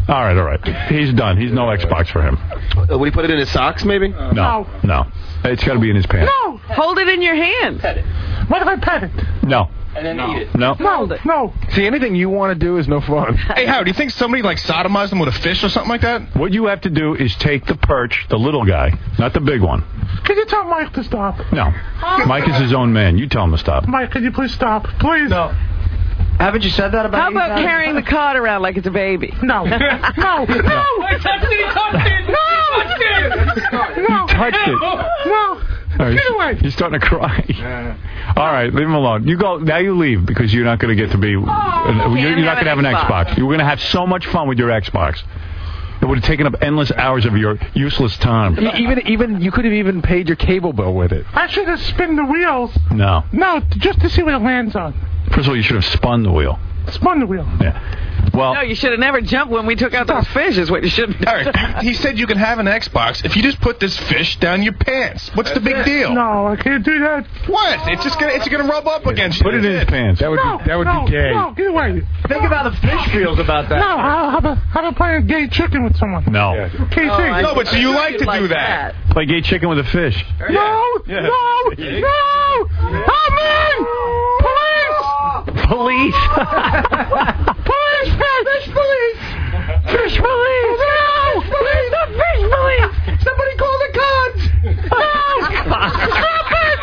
All right, all right. He's done. He's no Xbox for him. Uh, would he put it in his socks, maybe? No, no. no. It's got to be in his pants. No. Hold it in your hand. Pet it. What if I pet it? No. And then no. eat it. No. No, no. See, anything you want to do is no fun. Hey, Howard, do you think somebody, like, sodomized him with a fish or something like that? What you have to do is take the perch, the little guy, not the big one. Can you tell Mike to stop? No. Mike is his own man. You tell him to stop. Mike, can you please stop? Please. No. Haven't you said that about How about carrying the card around like it's a baby? No. No. No. No. He touched it. He touched it. No. He touched it. No. He touched it. No. Right, Get away. He's starting to cry. Yeah. All right, leave him alone. You go now. You leave because you're not going to get to be. Uh, you're, you're not going to have an Xbox. Xbox. You're going to have so much fun with your Xbox. It would have taken up endless hours of your useless time. Even, even you could have even paid your cable bill with it. I should have spun the wheels. No. No, just to see what it lands on. First of all, you should have spun the wheel. Spun the wheel. Yeah. Well, no, you should have never jumped when we took out those fish. Is what you should have done. Eric, he said you can have an Xbox if you just put this fish down your pants. What's the big deal? No, I can't do that. What? It's just gonna it's gonna rub up against you. Put it in his pants. That would no, be that would no, be gay. No, get away. Think about how the fish feels about that. No, how, how about how about playing gay chicken with someone? No. Yeah. K C. Oh, no, but so you like to like do that. that. Play gay chicken with a fish. No, Yeah. no, Yeah. no! I'm in! Police! Police. Police! Fish police! Fish police! No! Police! The fish police! Somebody call the cops! No! Stop it!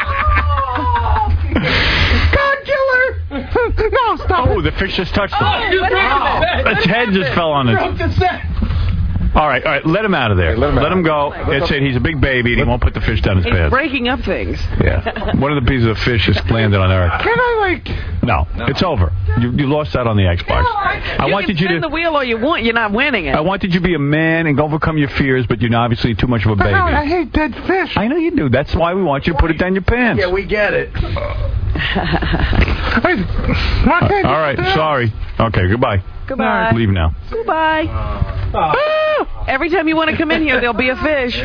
God killer! No, stop Oh, it! the fish just touched him. Oh, what happened? Its head just fell on it. All right, all right, let him out of there. Hey, let him let out. him go. That's it. He's a big baby, and he won't put the fish down his He's pants. breaking up things. Yeah. One of the pieces of fish just landed on Eric. Can I, like... No, it's over. You, you lost out on the Xbox. I you wanted can you spin to. the wheel all you want. You're not winning it. I wanted you to be a man and overcome your fears, but you're obviously too much of a But baby. no, I hate dead fish. I know you do. That's why we want you to put it down your pants. Yeah, we get it. Wait, why can't All you right, do that? sorry. Okay, goodbye. Goodbye. Leave now. Goodbye. Ah! Every time you want to come in here, there'll be a fish.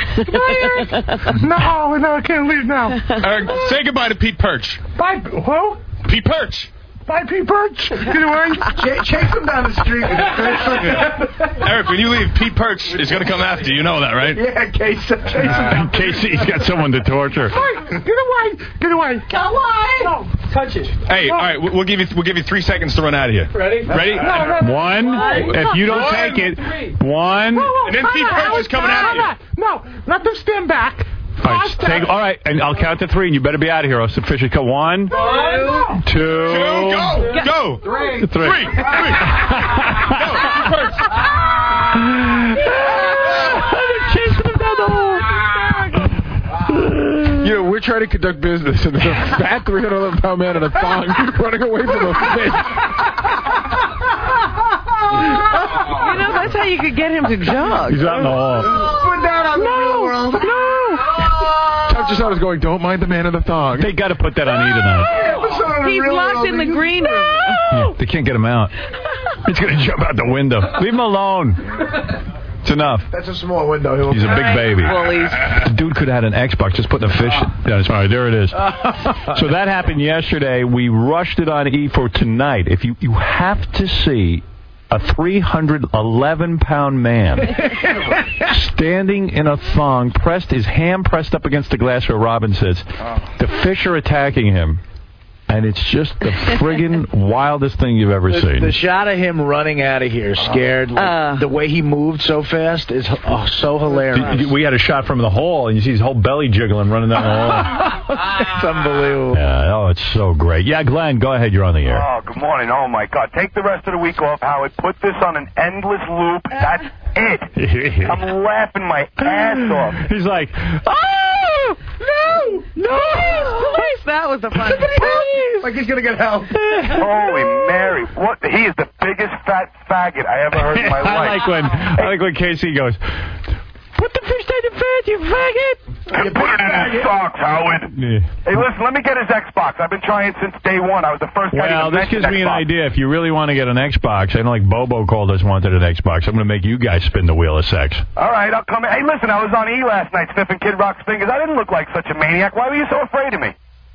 No, no, I can't leave now. Eric, say goodbye to Pete Perch. Bye, who? Pete Perch. Bye, Pete Birch. Get away. Ch- chase him down the street with the fish. Eric, when you leave, Pete Perch is going to come after you. You know that, right? Yeah, Casey. Chase him down. Casey's got someone to torture. Hey, get away. Get away. Get away. No. Touch it. Hey, all right, we'll give you we'll give you three seconds to run out of here. Ready? Ready? No, no, no. One. If you don't One. take it, one. Whoa, whoa, And then time Pete out, Perch Howard, is coming time at out. No, let them stand back. All right, take, all right, and I'll count to three, and you better be out of here, or else the fish will come. One, One. two, Two, go, go. Three. three. Three. Three. Go, Pete Perch. Chasing him down the hole. You know, we're trying to conduct business, and there's a fat three hundred eleven pound man in a thong running away from a fish. You know, that's how you could get him to jog. He's out in the hall. Put that on the real world. Touch us out is going, don't mind the man in the thong. They got to put that on E tonight. He's locked in the green room. Yeah, they can't get him out. He's going to jump out the window. Leave him alone. It's enough. That's a small window. He'll He's a big baby. Bullies. The dude could have had an Xbox. Just put the fish. Yeah, that's right. There it is. So that happened yesterday. We rushed it on E for tonight. If you you have to see a three hundred eleven pound man standing in a thong, pressed his hand pressed up against the glass where Robin sits. The fish are attacking him. And it's just the friggin' wildest thing you've ever The, seen. the shot of him running out of here, scared, like, Uh. the way he moved so fast is oh, so hilarious. We had a shot from the hole, and you see his whole belly jiggling running down the hole. It's unbelievable. Yeah, oh, it's so great. Yeah, Glenn, go ahead. You're on the air. Oh, good morning. Oh, my God. Take the rest of the week off, Howard. Put this on an endless loop. That's it. I'm laughing my ass off. He's like, Oh! No! No! Police! That was the fun. Like he's going to get help. Holy Mary. What? He is the biggest fat faggot I ever heard in my I life. like when I like when Casey goes, put the fish down your pants, you faggot. You put it in his socks, Howard. Yeah. Hey, listen, let me get his Xbox. I've been trying since day one. I was the first guy to Well, even this gives mention me an Xbox. idea. If you really want to get an Xbox, I know like Bobo called us wanted an Xbox. I'm going to make you guys spin the wheel of sex. All right, I'll come in. Hey, listen, I was on E last night sniffing Kid Rock's fingers. I didn't look like such a maniac. Why were you so afraid of me?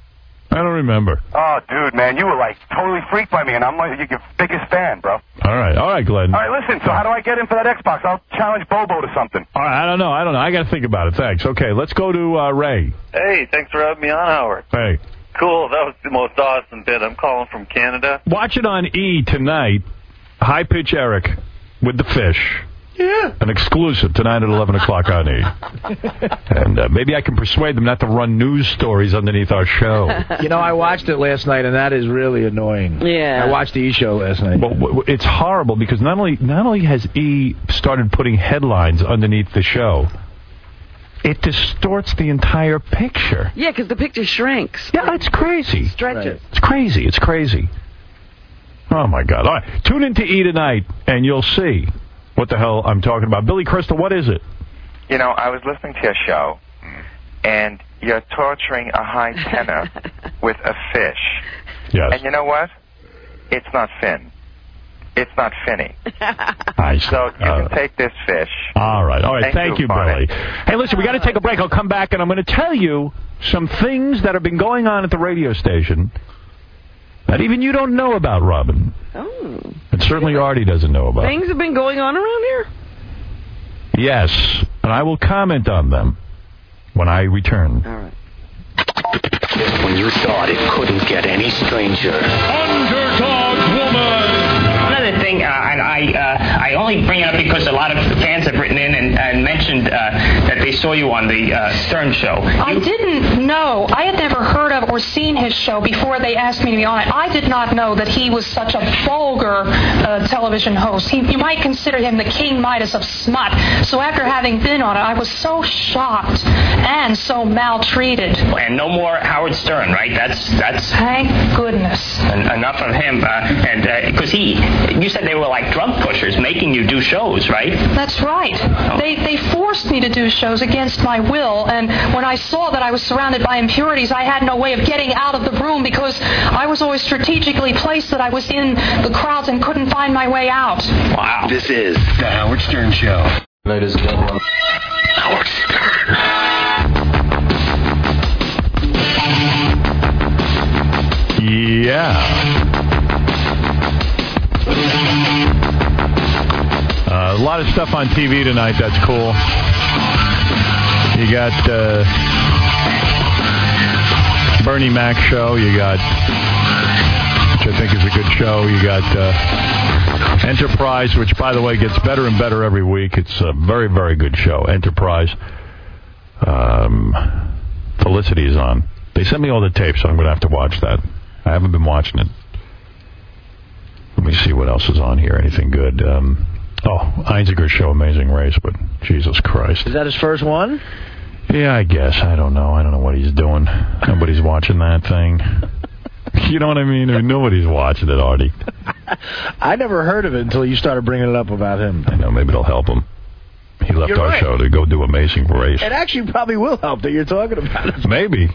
I don't remember. Oh, dude, man, you were like totally freaked by me, and I'm like your biggest fan, bro. All right, all right, Glenn. All right, listen, so how do I get in for that Xbox? I'll challenge Bobo to something. All right, I don't know, I don't know. I got to think about it. Thanks. Okay, let's go to uh, Ray. Hey, thanks for having me on, Howard. Hey. Cool, that was the most awesome bit. I'm calling from Canada. Watch it on E tonight. High Pitch Eric with the fish. Yeah. An exclusive tonight at eleven o'clock on E. And uh, maybe I can persuade them not to run news stories underneath our show. You know, I watched it last night, and that is really annoying. Yeah. I watched the E! Show last night. Well, w- it's horrible because not only not only has E! started putting headlines underneath the show, it distorts the entire picture. Yeah, because the picture shrinks. Yeah, it's crazy. Stretches. It's crazy. It's crazy. Oh, my God. All right. Tune in to E! tonight, and you'll see what the hell I'm talking about. Billy Crystal, what is it? You know, I was listening to your show, and you're torturing a high tenor with a fish. Yes. And you know what? It's not Finn. It's not Finny. I see. So you Uh, can take this fish. All right. All right. and Thank you, goof on Billy. it. Hey, listen, we got to take a break. I'll come back, and I'm going to tell you some things that have been going on at the radio station that even you don't know about, Robin. Oh. And certainly Artie doesn't know about. Things have been going on around here? Yes, and I will comment on them when I return. All right. When you thought it couldn't get any stranger. Underdog Woman. Another thing, uh, and I uh, I only bring it up because a lot of fans have written in and, and mentioned uh, that they saw you on the uh, Stern Show. I didn't know. I had never heard of or seen his show before they asked me to be on it. I did not know that he was such a vulgar uh, television host. He, you might consider him the King Midas of smut. So after having been on it, I was so shocked and so maltreated. And no more Howard Stern, right? That's that's. Thank goodness. En- enough of him, uh, and because uh, he, you said they were like drug pushers, making you do shows, right? That's right. Oh. They they forced me to do shows against my will, and when I saw that I was surrounded by impurities, I had no way of getting out of the room because I was always strategically placed that I was in the crowds and couldn't find my way out. Wow. This is the Howard Stern Show. Ladies and gentlemen, Howard Stern. Yeah. Uh, a lot of stuff on T V tonight. That's cool. You got uh, Bernie Mac show. You got, which I think is a good show. You got uh, Enterprise, which, by the way, gets better and better every week. It's a very, very good show. Enterprise. Um, Felicity is on. They sent me all the tapes, so I'm going to have to watch that. I haven't been watching it. Let me see what else is on here. Anything good? Um, oh, Einziger's show, Amazing Race, but Jesus Christ. Is that his first one? Yeah, I guess. I don't know. I don't know what he's doing. Nobody's watching that thing. You know what I mean? I mean? Nobody's watching it, Artie. I never heard of it until you started bringing it up about him. I know. Maybe it'll help him. He left You're our right. show to go do Amazing Race. It actually probably will help that you're talking about it. Maybe.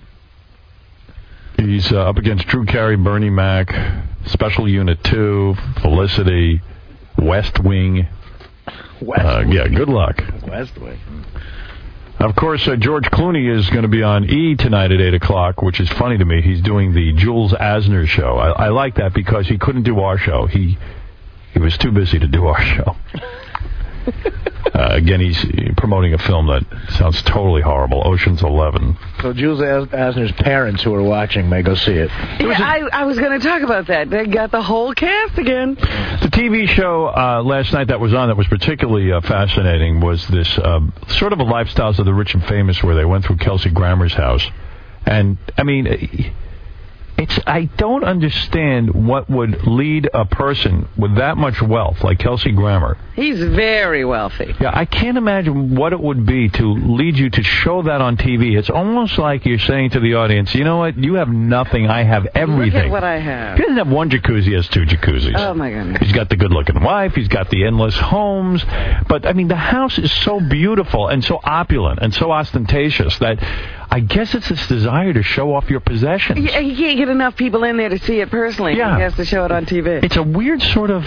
He's uh, up against Drew Carey, Bernie Mac, Special Unit two, Felicity, West Wing. West uh, Wing. Yeah, good luck. West Wing. Of course, uh, George Clooney is going to be on E! tonight at eight o'clock, which is funny to me. He's doing the Jules Asner show. I, I like that because he couldn't do our show. He he was too busy to do our show. Uh, again, he's promoting a film that sounds totally horrible, Ocean's Eleven. So Jules As- Asner's parents who are watching may go see it. Yeah, I, I was going to talk about that. They got the whole cast again. The T V show uh, last night that was on that was particularly uh, fascinating was this uh, sort of a Lifestyles of the Rich and Famous where they went through Kelsey Grammer's house. And, I mean, it's I don't understand what would lead a person with that much wealth, like Kelsey Grammer. He's very wealthy. Yeah, I can't imagine what it would be to lead you to show that on T V. It's almost like you're saying to the audience, you know what, you have nothing, I have everything. Look at what I have. He doesn't have one jacuzzi, he has two jacuzzis. Oh, my goodness. He's got the good-looking wife, he's got the endless homes. But, I mean, the house is so beautiful and so opulent and so ostentatious that I guess it's this desire to show off your possessions. Yeah, he can't get enough people in there to see it personally. Yeah. He has to show it on T V. It's a weird sort of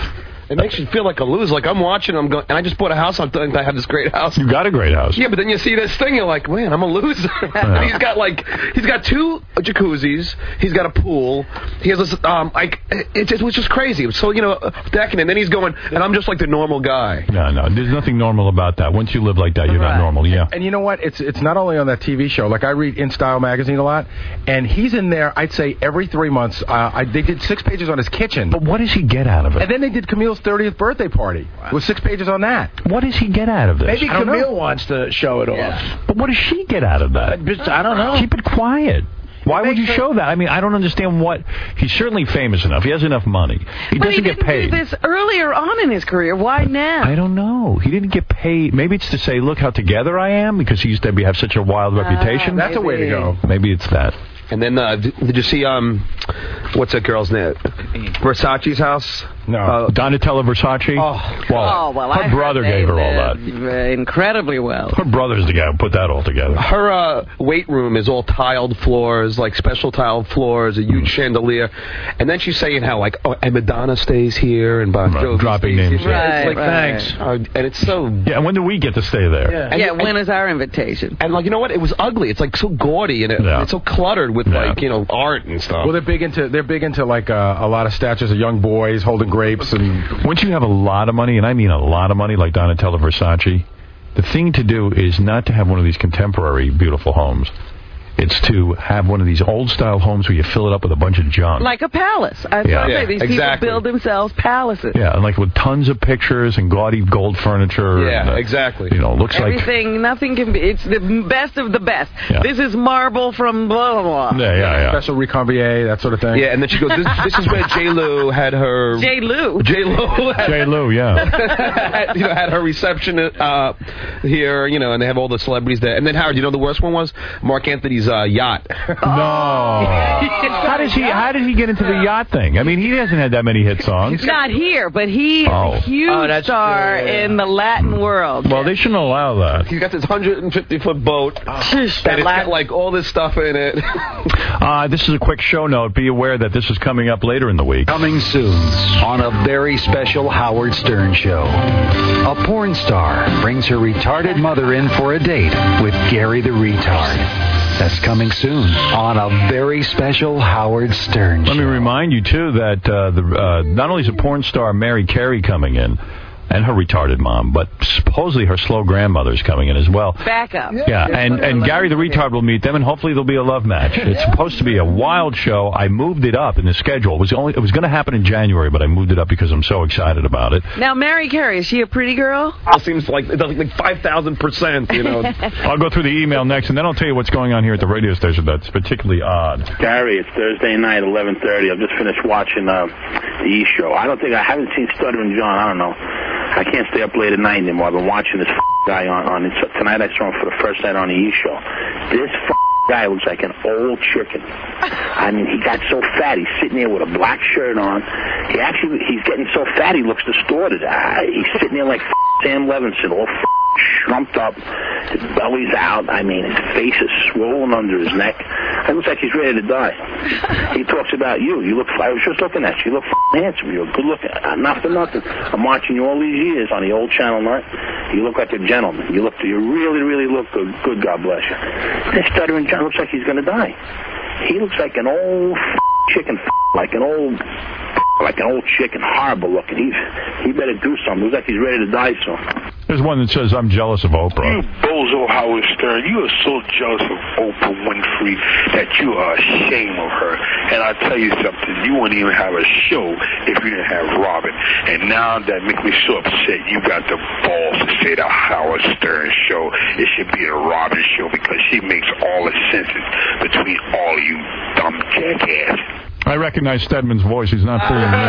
It makes you feel like a loser. Like I'm watching, I'm going, and I just bought a house. I think I have this great house. You got a great house. Yeah, but then you see this thing, you're like, man, I'm a loser. And he's got like, he's got two jacuzzis. He's got a pool. He has this, um, like, it, it was just crazy. It was so, you know, decadent. And then he's going, and I'm just like the normal guy. No, no, there's nothing normal about that. Once you live like that, you're Right. not normal. Yeah. And you know what? It's it's not only on that T V show. Like I read In Style magazine a lot, and he's in there. I'd say every three months. Uh, I, they did six pages on his kitchen. But what does he get out of it? And then they did Camille's thirtieth birthday party with six pages on that. What does he get out of this? Maybe I don't know. Camille wants to show it off. Yeah. But what does she get out of that? I don't know. Keep it quiet. Why would you makes show that? I mean, I don't understand what... He's certainly famous enough. He has enough money. He But doesn't he get didn't paid. do this earlier on in his career. Why now? I don't know. He didn't get paid. Maybe it's to say, look how together I am, because he used to be, have such a wild reputation. That's a way to go. Maybe it's that. And then, uh, did, did you see, um, what's that girl's name? Versace's house? No. Uh, Donatella Versace? Oh, well, oh, well, her I brother heard they gave her all that. live incredibly well. Her brother's the guy who put that all together. Her uh, weight room is all tiled floors, like special tiled floors, a huge chandelier. And then she's saying how, like, oh, and Madonna stays here, and Bon Jovi dropping stays names. here. Right, it's like, right. thanks. Uh, and it's so... Yeah, when do we get to stay there? Yeah. And, yeah, and, when is our invitation? And, like, you know what? It was ugly. It's, like, so gaudy, and it, Yeah. it's so cluttered with, Yeah. like, you know, art and stuff. Well, they're big into they're big into like uh, a lot of statues of young boys holding grapes and. Once you have a lot of money, and I mean a lot of money, like Donatella Versace, the thing to do is not to have one of these contemporary beautiful homes. It's to have one of these old-style homes where you fill it up with a bunch of junk. Like a palace. I was Yeah. gonna say, Yeah, these exactly. people build themselves palaces. Yeah, and like with tons of pictures and gaudy gold furniture. Yeah, and, uh, exactly. You know, looks like... Everything, nothing can be. It's the best of the best. Yeah. This is marble from blah blah blah. Yeah, yeah, yeah. Special Reconvier, that sort of thing. Yeah, and then she goes, this, this is where J. Lo had her... J. Lou. J. Lo had, J. Lou, yeah. had, you know, had her reception uh, here, you know, and they have all the celebrities there. And then, Howard, you know the worst one was? Mark Anthony's uh, yacht. No. How does he? How did he get into the yacht thing? I mean, he hasn't had that many hit songs. Not here, but he is Oh. a huge Oh, that's star true, yeah. in the Latin world. Well, they shouldn't allow that. He's got this one hundred fifty foot boat, Shush, and that it's got, Latin- like, all this stuff in it. Uh, this is a quick show note. Be aware that this is coming up later in the week. Coming soon on a very special Howard Stern show. A porn star brings her retarded mother in for a date with Gary the Retard. That's coming soon on a very special Howard Stern show. Let me remind you, too, that uh, the, uh, not only is a porn star Mary Carey coming in, and her retarded mom, but supposedly her slow grandmother's coming in as well. Back up. Yeah, and, and Gary the Retard will meet them, and hopefully there'll be a love match. It's supposed to be a wild show. I moved it up in the schedule. It was only it was going to happen in January, but I moved it up because I'm so excited about it. Now, Mary Carey, is she a pretty girl? It seems like it's like five thousand percent, you know. I'll go through the email next, and then I'll tell you what's going on here at the radio station that's particularly odd. Gary, it's Thursday night, eleven thirty. I've just finished watching uh, the E! Show. I don't think I haven't seen Stuttering John. I don't know. I can't stay up late at night anymore. I've been watching this f- guy on, on it. Tonight I saw him for the first night on the E! Show. This f- guy looks like an old chicken. I mean, he got so fat. He's sitting there with a black shirt on. He actually, he's getting so fat he looks distorted. Uh, he's sitting there like f- Sam Levinson, all f- shrumped up. His belly's out. I mean, his face is swollen under his neck. It looks like he's ready to die. He talks about you. You look. I was just looking at you. You look f- handsome. You're good looking. Uh, not for nothing. I'm watching you all these years on the old Channel nine. You look like a gentleman. You look. You really, really look good. Good. God bless you. This Stuttering John looks like he's going to die. He looks like an old f- chicken. F- like an old. Like an old chicken, horrible looking. He he better do something. Looks like he's ready to die soon. There's one that says, I'm jealous of Oprah. You bozo Howard Stern, you are so jealous of Oprah Winfrey that you are ashamed of her. And I'll tell you something, you wouldn't even have a show if you didn't have Robin. And now that makes me so upset, you got the balls to say the Howard Stern show. It should be a Robin show because she makes all the senses between all you dumb jackass. I recognize Stedman's voice. He's not fooling me.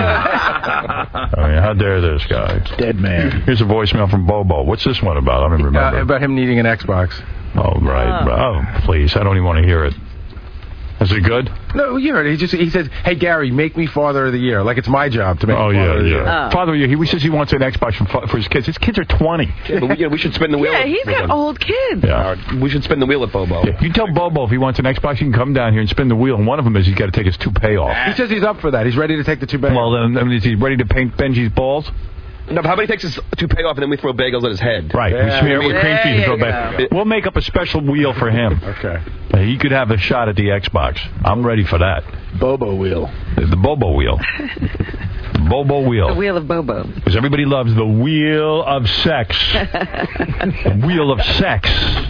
I mean, how dare this guy? Dead man. Here's a voicemail from Bobo. What's this one about? I don't even remember. Uh, about him needing an Xbox. Oh, right. Oh. oh, please. I don't even want to hear it. Is it good? No, you know, he just he says, "Hey Gary, make me Father of the Year." Like it's my job to make. Oh me Father yeah, of the yeah. Year. Oh. Father, he, he says he wants an Xbox for, for his kids. His kids are twenty. Yeah, but we, yeah, we should spin the wheel. Yeah, he's got old kids. Yeah. We should spin the wheel at Bobo. Yeah. You tell Bobo if he wants an Xbox, he can come down here and spin the wheel. And one of them is he's got to take his toupee off. He says he's up for that. He's ready to take the two bags. Well, then I mean, is he ready to paint Benji's balls? No, but how about he takes his toupee off and then we throw bagels at his head? Right. Yeah. We smear it with cream There cheese and throw you back. go. We'll make up a special wheel for him. Okay. Uh, He could have a shot at the Xbox. I'm ready for that. Bobo wheel. The, the Bobo wheel. The Bobo wheel. The wheel of Bobo. Because everybody loves the wheel of sex. The wheel of sex.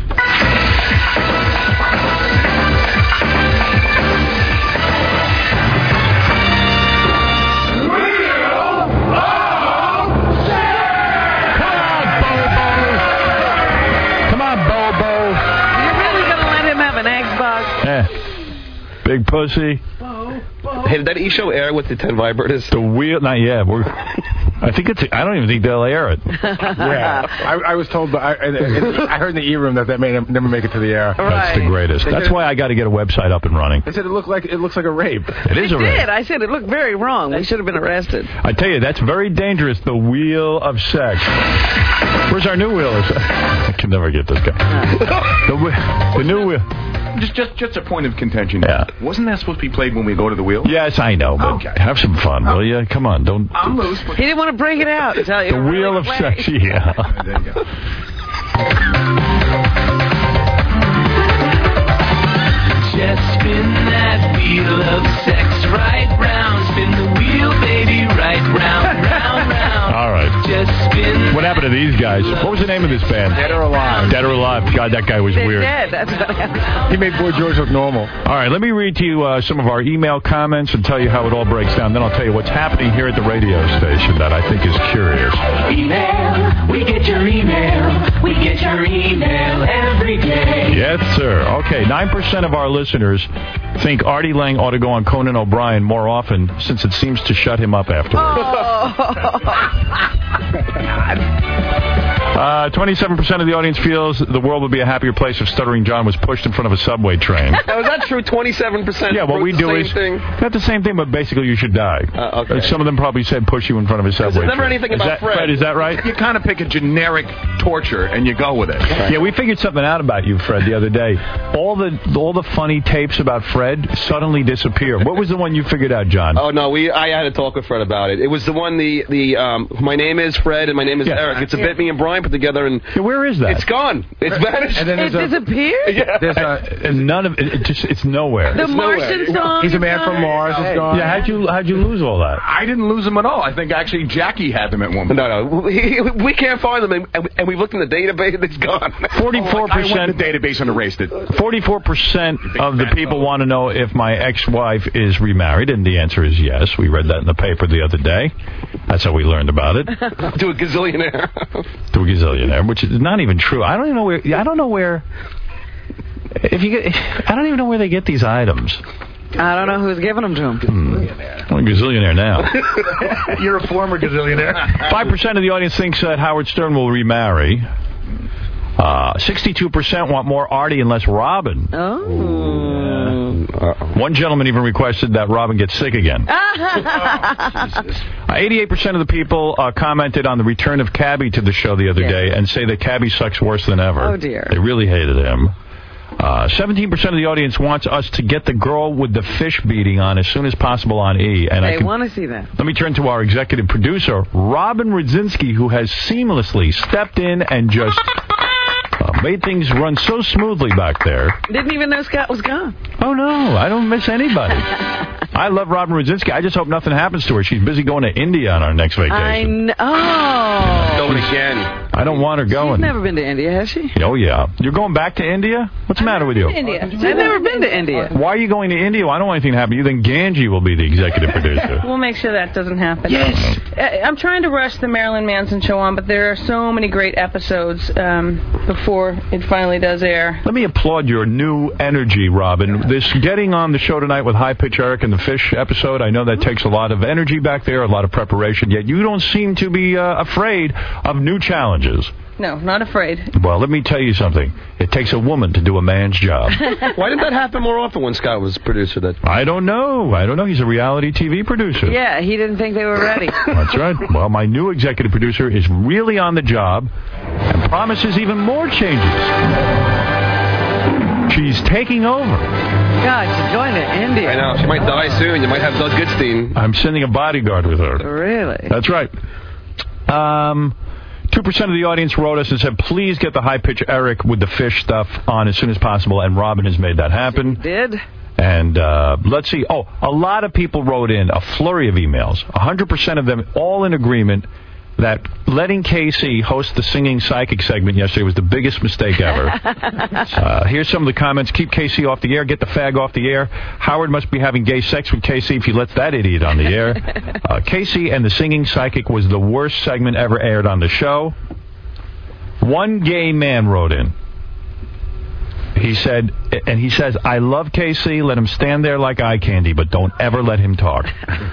Come on, Bobo. You're really going to let him have an Xbox? Eh. Big pussy. Hey, did that E-show air with the ten vibrators? The wheel, not yet. We're, I think it's. I don't even think they'll air it. Yeah, I, I was told, but I, I, I heard in the E-room that that may never make it to the air. That's the greatest. That's why I got to get a website up and running. They said it looked like it looks like a rape. It is It a rape. did. I said it looked very wrong. We should have been arrested. I tell you, that's very dangerous. The wheel of sex. Where's our new wheel of sex? I can never get this guy. the, whe- the new wheel. Just, just, just a point of contention. Yeah. Wasn't that supposed to be played when we go to the wheel? Yes, I know, but Okay. have some fun, will you? Come on, don't. I'm loose. He didn't want to break it out. Tell you The wheel of sex. Yeah. There you go. Just spin that wheel of sex right round. Spin the wheel, baby, right round, round, round. All right. Just spin. What happened to these guys? What was the name of this band? Dead or Alive. Dead or Alive. God, that guy was They're weird. dead. That's what happened. He made Boy George look normal. All right, let me read to you uh, some of our email comments and tell you how it all breaks down. Then I'll tell you what's happening here at the radio station that I think is curious. Email. We get your email. We get your email every day. Yes, sir. Okay, nine percent of our listeners think Artie Lang ought to go on Conan O'Brien more often since it seems to shut him up afterwards. Uh, twenty-seven percent of the audience feels the world would be a happier place if Stuttering John was pushed in front of a subway train. Now, is that true? twenty-seven percent. Yeah, what we do same is thing? not the same thing, but basically you should die. Uh, okay. Some of them probably said push you in front of a subway there's never train. anything Is about that, Fred. Fred, is that right? You kind of pick a generic torture and you go with it. Yeah, we figured something out about you, Fred, the other day. All the all the funny tapes about Fred suddenly disappear. What was the one you figured out, John? Oh no, we I had to talk with Fred about it. It was the one the the um my name is Fred and my name is Yeah. Eric. It's a bit me and Brian put together and Yeah, where is that? it's gone. It's vanished. And then It there's a, disappeared? Yeah. there's a, and none of it, it just it's nowhere. The It's Martian nowhere. song. he's a is man from gone? Mars. Is gone. Yeah, how'd you how'd you lose all that? I didn't lose them at all. I think actually Jackie had them at one point. No, no, we, we can't find them, and, and, and we've looked in the database. It's gone. Forty-four I went to percent. the database and erased it. Forty-four percent of the people want to know if my ex-wife is remarried, and the answer is yes. We read that in the paper the other day. That's how we learned about it. To a gazillionaire. To a gazillionaire, which is not even true. I don't even know where. I don't know where. If you get, I don't even know where they get these items. I don't know who's giving them to him. Hmm. I'm a gazillionaire now. You're a former gazillionaire. Five percent of the audience thinks that Howard Stern will remarry. Uh, Sixty-two percent want more Artie and less Robin. Oh. Uh, one gentleman even requested that Robin get sick again. Eighty-eight percent of the people uh, commented on the return of Cabby to the show the other Yeah. day and say that Cabby sucks worse than ever. Oh, dear. They really hated him. Uh, seventeen percent of the audience wants us to get the girl with the fish beating on as soon as possible on E. And I They can, want to see that. let me turn to our executive producer, Robin Rudzinski, who has seamlessly stepped in and just uh, made things run so smoothly back there. Didn't even know Scott was gone. Oh, no, I don't miss anybody. I love Robin Rudzinski. I just hope nothing happens to her. She's busy going to India on our next vacation. I know. Oh. Going again. I don't want her going. She's never been to India, has she? Oh, yeah. You're going back to India? What's the matter with you? India. I've never been to India. Why are you going to India? Well, I don't want anything to happen to you. Then Ganji will be the executive producer. We'll make sure that doesn't happen. Yes. Uh, I'm trying to rush the Marilyn Manson show on, but there are so many great episodes um, before it finally does air. Let me applaud your new energy, Robin. This getting on the show tonight with High Pitch Eric and the Fish episode, I know that takes a lot of energy back there, a lot of preparation, yet you don't seem to be uh, afraid of new challenges. No, not afraid. Well, let me tell you something. It takes a woman to do a man's job. Why didn't that happen more often when Scott was producer? That I don't know. I don't know. He's a reality T V producer. Yeah, he didn't think they were ready. That's right. Well, my new executive producer is really on the job and promises even more changes. She's taking over. God, she's going to India. I know. She might die soon. You might have Doug Goodstein. I'm sending a bodyguard with her. Really? That's right. Um... Two percent of the audience wrote us and said, please get the high-pitch Eric with the fish stuff on as soon as possible, and Robin has made that happen. She did. And uh, let's see. Oh, a lot of people wrote in, a flurry of emails, one hundred percent of them all in agreement that letting K C host the singing psychic segment yesterday was the biggest mistake ever. uh, here's some of the comments. Keep K C off the air. Get the fag off the air. Howard must be having gay sex with K C if he lets that idiot on the air. Uh, K C and the singing psychic was the worst segment ever aired on the show. One gay man wrote in. He said, and he says, I love K C. Let him stand there like eye candy, but don't ever let him talk.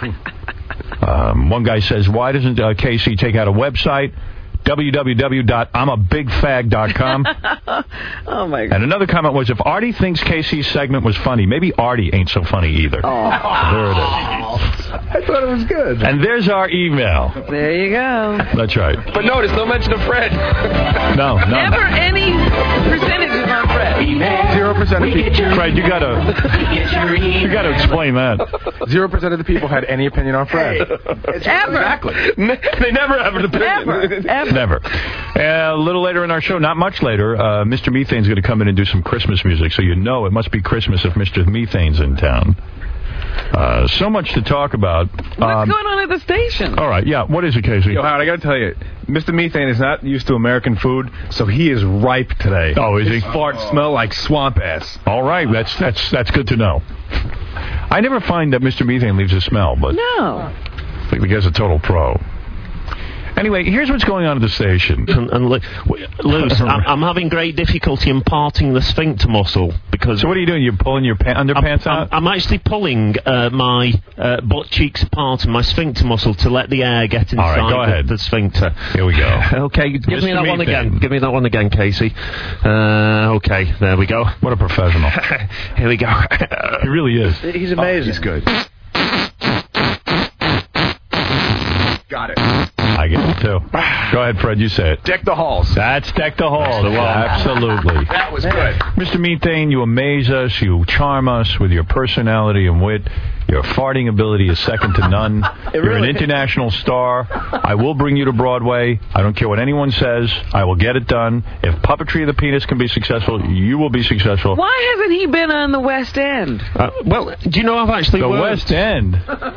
Um, one guy says, why doesn't uh, K C take out a website? w w w dot I'm a big fag dot com. Oh, my God. And another comment was, if Artie thinks K C's segment was funny, maybe Artie ain't so funny either. Oh. There it is. I thought it was good. And there's our email. There you go. That's right. But notice, no mention of Fred. No, none. Never any percentages on Fred. Zero percent of people. Fred, you gotta, you gotta explain that. Zero percent of the people had any opinion on Fred. Ever. Exactly. They never have an opinion. Ever. Ever. Never. Uh, a little later in our show, not much later, uh, Mister Methane's going to come in and do some Christmas music, so you know it must be Christmas if Mister Methane's in town. Uh, so much to talk about. What's um, going on at the station? All right, yeah, what is it, Casey? Yo, Howard, I got to tell you, Mister Methane is not used to American food, so he is ripe today. Oh, is he? His farts smell like swamp ass. All right, that's that's that's good to know. I never find that Mister Methane leaves a smell, but No. I think the guy's a total pro. Anyway, here's what's going on at the station. And, and Lu- Luce, I'm, I'm having great difficulty imparting the sphincter muscle because. So what are you doing? You're pulling your pa- underpants I'm, out? I'm, I'm actually pulling uh, my uh, butt cheeks apart and my sphincter muscle to let the air get inside All right, go the, ahead. the sphincter. Here we go. Okay, give Mister me that one Methane. again. Give me that one again, Casey. Uh, okay, there we go. What a professional. Here we go. He really is. He's amazing. Oh, he's good. Got it. I get it, too. Go ahead, Fred, you say it. Deck the halls. That's Deck the Halls. the one. Absolutely. That was good. Mister Methane, you amaze us. You charm us with your personality and wit. Your farting ability is second to none. You're really an international star. I will bring you to Broadway. I don't care what anyone says. I will get it done. If Puppetry of the Penis can be successful, you will be successful. Why hasn't he been on the West End? Uh, well, do you know I've actually The worked... West End.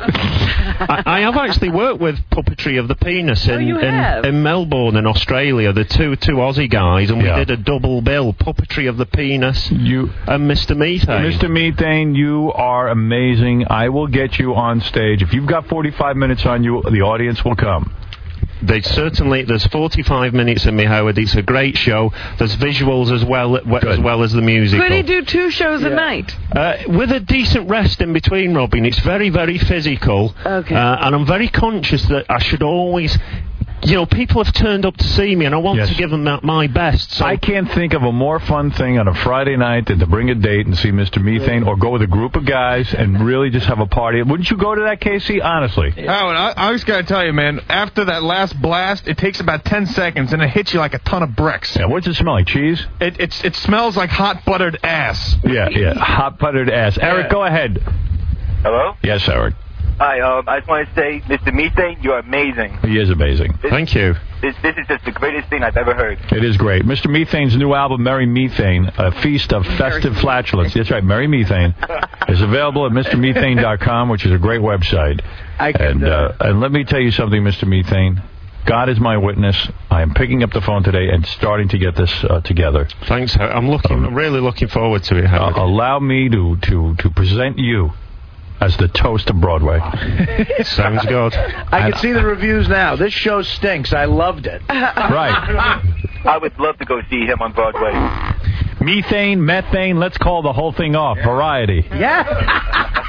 I, I have actually worked with Puppetry of the Penis in, Oh, you have? in, in Melbourne in Australia. The two two Aussie guys, and Yeah. we did a double bill: Puppetry of the Penis You, and Mister Methane. Mister Methane, you are amazing. I will get you on stage. If you've got forty-five minutes on you, the audience will come. They certainly. There's forty-five minutes in me, Howard. It's a great show. There's visuals as well as well as the musical. Could he do two shows a night? Uh, with a decent rest in between, Robin. It's very, very physical. Okay. Uh, and I'm very conscious that I should always... You know, people have turned up to see me, and I want Yes. to give them that, my best. So I can't think of a more fun thing on a Friday night than to bring a date and see Mister Methane, or go with a group of guys and really just have a party. Wouldn't you go to that, Casey? Honestly. Howard, I, I just got to tell you, man, after that last blast, it takes about ten seconds, and it hits you like a ton of bricks. Yeah, what does it smell like? Cheese? It, it's, it smells like hot buttered ass. Yeah, yeah. Hot buttered ass. Eric, Yeah. go ahead. Hello? Yes, Eric. Hi, um, I just want to say, Mister Methane, you're amazing. He is amazing. This, Thank you. This, this is just the greatest thing I've ever heard. It is great. Mister Methane's new album, Merry Methane, a feast of festive flatulence. That's right, Merry Methane, is available at Mr Methane dot com, which is a great website. I could, and, uh, and let me tell you something, Mister Methane. God is my witness. I am picking up the phone today and starting to get this uh, together. Thanks. Howard. I'm looking. I'm really looking forward to it, Howard. Uh, allow me to, to, to present you as the toast of Broadway. Sounds good. I can see the reviews now. This show stinks. I loved it. Right. I would love to go see him on Broadway. Methane, methane, let's call the whole thing off. Variety. Yeah.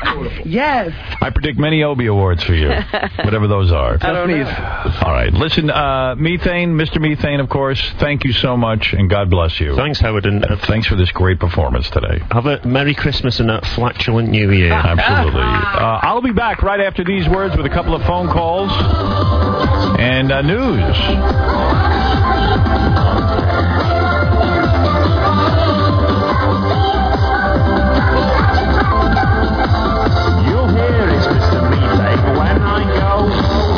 Yes. I predict many Obie Awards for you, whatever those are. I don't know. All right. Listen, uh, Methane, Mister Methane, of course, thank you so much, and God bless you. Thanks, Howard. And uh, thanks for this great performance today. Have a Merry Christmas and a flatulent New Year. Absolutely. Uh, I'll be back right after these words with a couple of phone calls and uh, news. You'll hear it's Mister Methane when I go.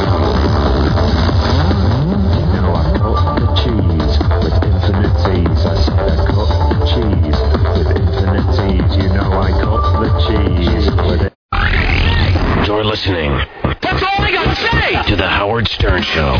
You know I cut the cheese with infinite ease. I said I cut the cheese with infinite ease. You know I cut the cheese with it. You're listening. That's all I got to say! To the Howard Stern Show.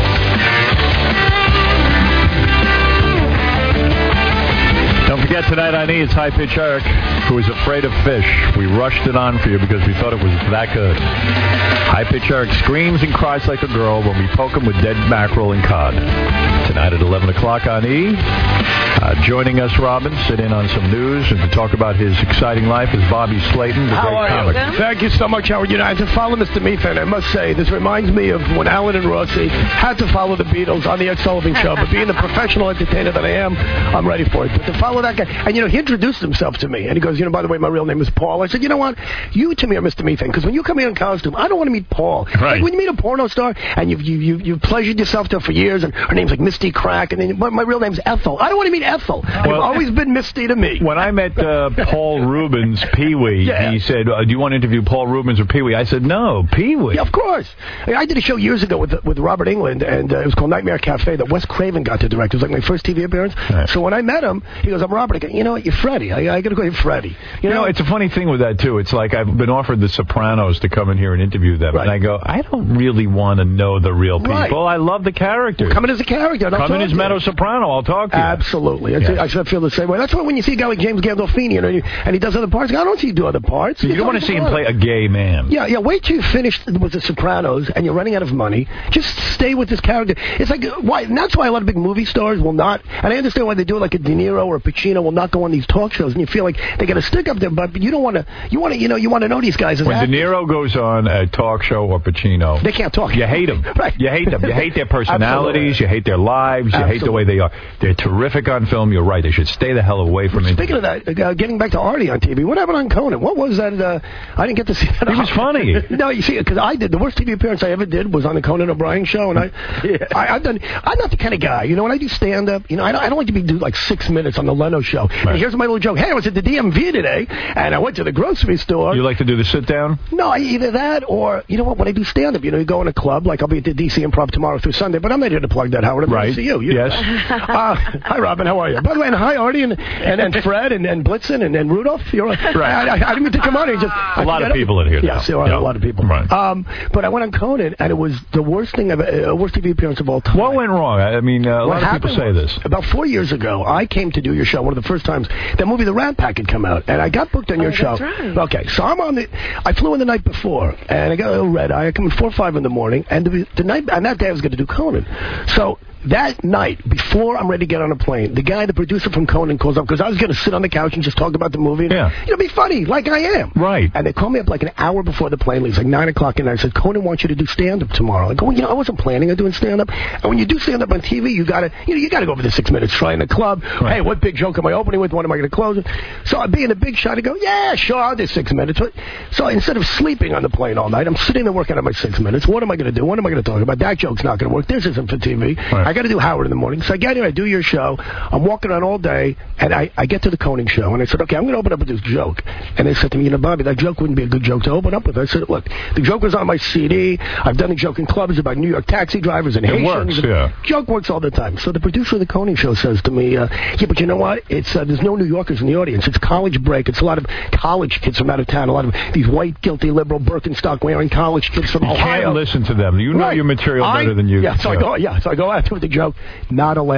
Don't forget, tonight on E, it's High Pitch Eric, who is afraid of fish. We rushed it on for you because we thought it was that good. High Pitch Eric screams and cries like a girl when we poke him with dead mackerel and cod. Tonight at eleven o'clock on E. Uh, joining us, Robin, sit in on some news and to talk about his exciting life is Bobby Slayton, the How great are comic. you? Thank you so much, Howard. You know, to follow Mister Methane, I must say, this reminds me of when Alan and Rossi had to follow the Beatles on the Ed Sullivan Show. But being the professional entertainer that I am, I'm ready for it. But to follow that guy, and you know, he introduced himself to me, and he goes, you know, by the way, my real name is Paul. I said, you know what? You to me are Mister Methane, because when you come here in costume, I don't want to meet Paul. Right. Like when you meet a porno star and you've you, you, you've pleasured yourself to her for years, and her name's like Misty Crack, and then my, my real name's Ethel. I don't want to meet Ethel. Well, You've always been Misty to me. When I met uh, Paul Rubens, Pee-wee, Yeah. he said, uh, do you want to interview Paul Rubens or Pee-wee? I said, no, Pee-wee. Yeah, of course. I, I did a show years ago with with Robert Englund, and uh, it was called Nightmare Cafe that Wes Craven got to direct. It was like my first T V appearance. Right. So when I met him, he goes, I'm Robert. I go, you know what, you're Freddie. I, I got to go, you're Freddie. You, You know, it's a funny thing with that, too. It's like I've been offered The Sopranos to come in here and interview them, Right. and I go, I don't really want to know the real people. Right. I love the characters. Come in as a character. and I'll Come in talk as to you. Meadow Soprano. I'll talk to you. Absolutely. It's- Yeah. I should feel the same way. That's why when you see a guy like James Gandolfini, you know, and he does other parts, I don't see you do other parts. You don't want to see him play a gay man. Yeah, yeah. Wait till you finish with The Sopranos and you're running out of money. Just stay with this character. It's like why. And that's why a lot of big movie stars will not. And I understand why they do it. Like a De Niro or a Pacino will not go on these talk shows, and you feel like they got to stick up their butt. But you don't want to. You want to. You know. You want to know these guys as When De actors. Niro goes on a talk show or Pacino, They can't talk. you hate them. Right. You hate them. You hate their personalities. Absolutely. You hate their lives. You hate the way they are. They're terrific on film. You're right. They should stay the hell away from it. Speaking of that, uh, getting back to Artie on T V, what happened on Conan? What was that? Uh, I didn't get to see that. He was funny. No, you see, because I did the worst T V appearance I ever did was on the Conan O'Brien show, and I, I I've done. I'm not the kind of guy, you know. When I do stand up, you know, I don't, I don't like to be do like six minutes on the Leno show. And here's my little joke. Hey, I was at the D M V today, and I went to the grocery store. You like to do the sit down? No, I- either that or, you know what, when I do stand-up, you know, you go in a club, like I'll be at the D C Improv tomorrow through Sunday, but I'm not here to plug that, Howard. I'm Right. here to see you. you Yes. Uh, hi, Robin. How are you? By the way, and hi, Artie, and, and, and Fred, and, and Blitzen, and, and Rudolph. You're right. I, I, I didn't mean to come on here. Just, A lot of people in here now. Yes, there are Yeah. a lot of people. Right. Um, but I went on Conan, and it was the worst thing I've, uh, worst T V appearance of all time. What went wrong? I I mean, uh, a What lot of people say happened was, this. About four years ago, I came to do your show. One of the first times that movie, The Rat Pack, had come out, and I got booked on your Oh, show. that's right. Okay, so I'm on the. I flew in the night before, and I got a little red eye. I come in four or five in the morning, and the, the night and that day I was going to do Conan. So that night, before I'm ready to get on a plane, the guy, the producer from Conan, calls up because I was going to sit on the couch and just talk about the movie. And, Yeah. you know, be funny like I am. Right. And they called me up like an hour before the plane leaves, like nine o'clock at night. I said, Conan wants you to do stand up tomorrow. I go, well, you know, I wasn't planning on doing stand up. And when you do stand up on T V, you gotta, you know, you gotta go over the six minutes, try in a club. Right. Hey, what big joke am I opening with? When am I going to close it? So I'm being a big shot. I go, yeah, sure, I'll do six minutes. But, so instead of sleeping on the plane all night, I'm sitting there working on my six minutes. What am I going to do? What am I going to talk about? That joke's not going to work. This isn't for T V. Right. I got to do Howard in the morning. So I get here, I do your show. I'm walking around all day, and I, I get to the Conan show, and I said, okay, I'm going to open up with this joke. And they said to me, you know, Bobby, that joke wouldn't be a good joke to open up with. I said, look, the joke was on my C D. I've done the joke in clubs about New York taxi drivers and It Haitians. works, yeah. Joke works all the time. So the producer of the Conan show says to me, uh, yeah, but you know what? It's uh, there's no New Yorkers in the audience. It's college break. It's a lot of college kids from out of town. A lot of these white, guilty, liberal, Birkenstock-wearing college kids from You Ohio. can't listen to them. You know Right. your material I- better than you. Yeah, so I go. Yeah, so I go out with the joke. Not a laugh.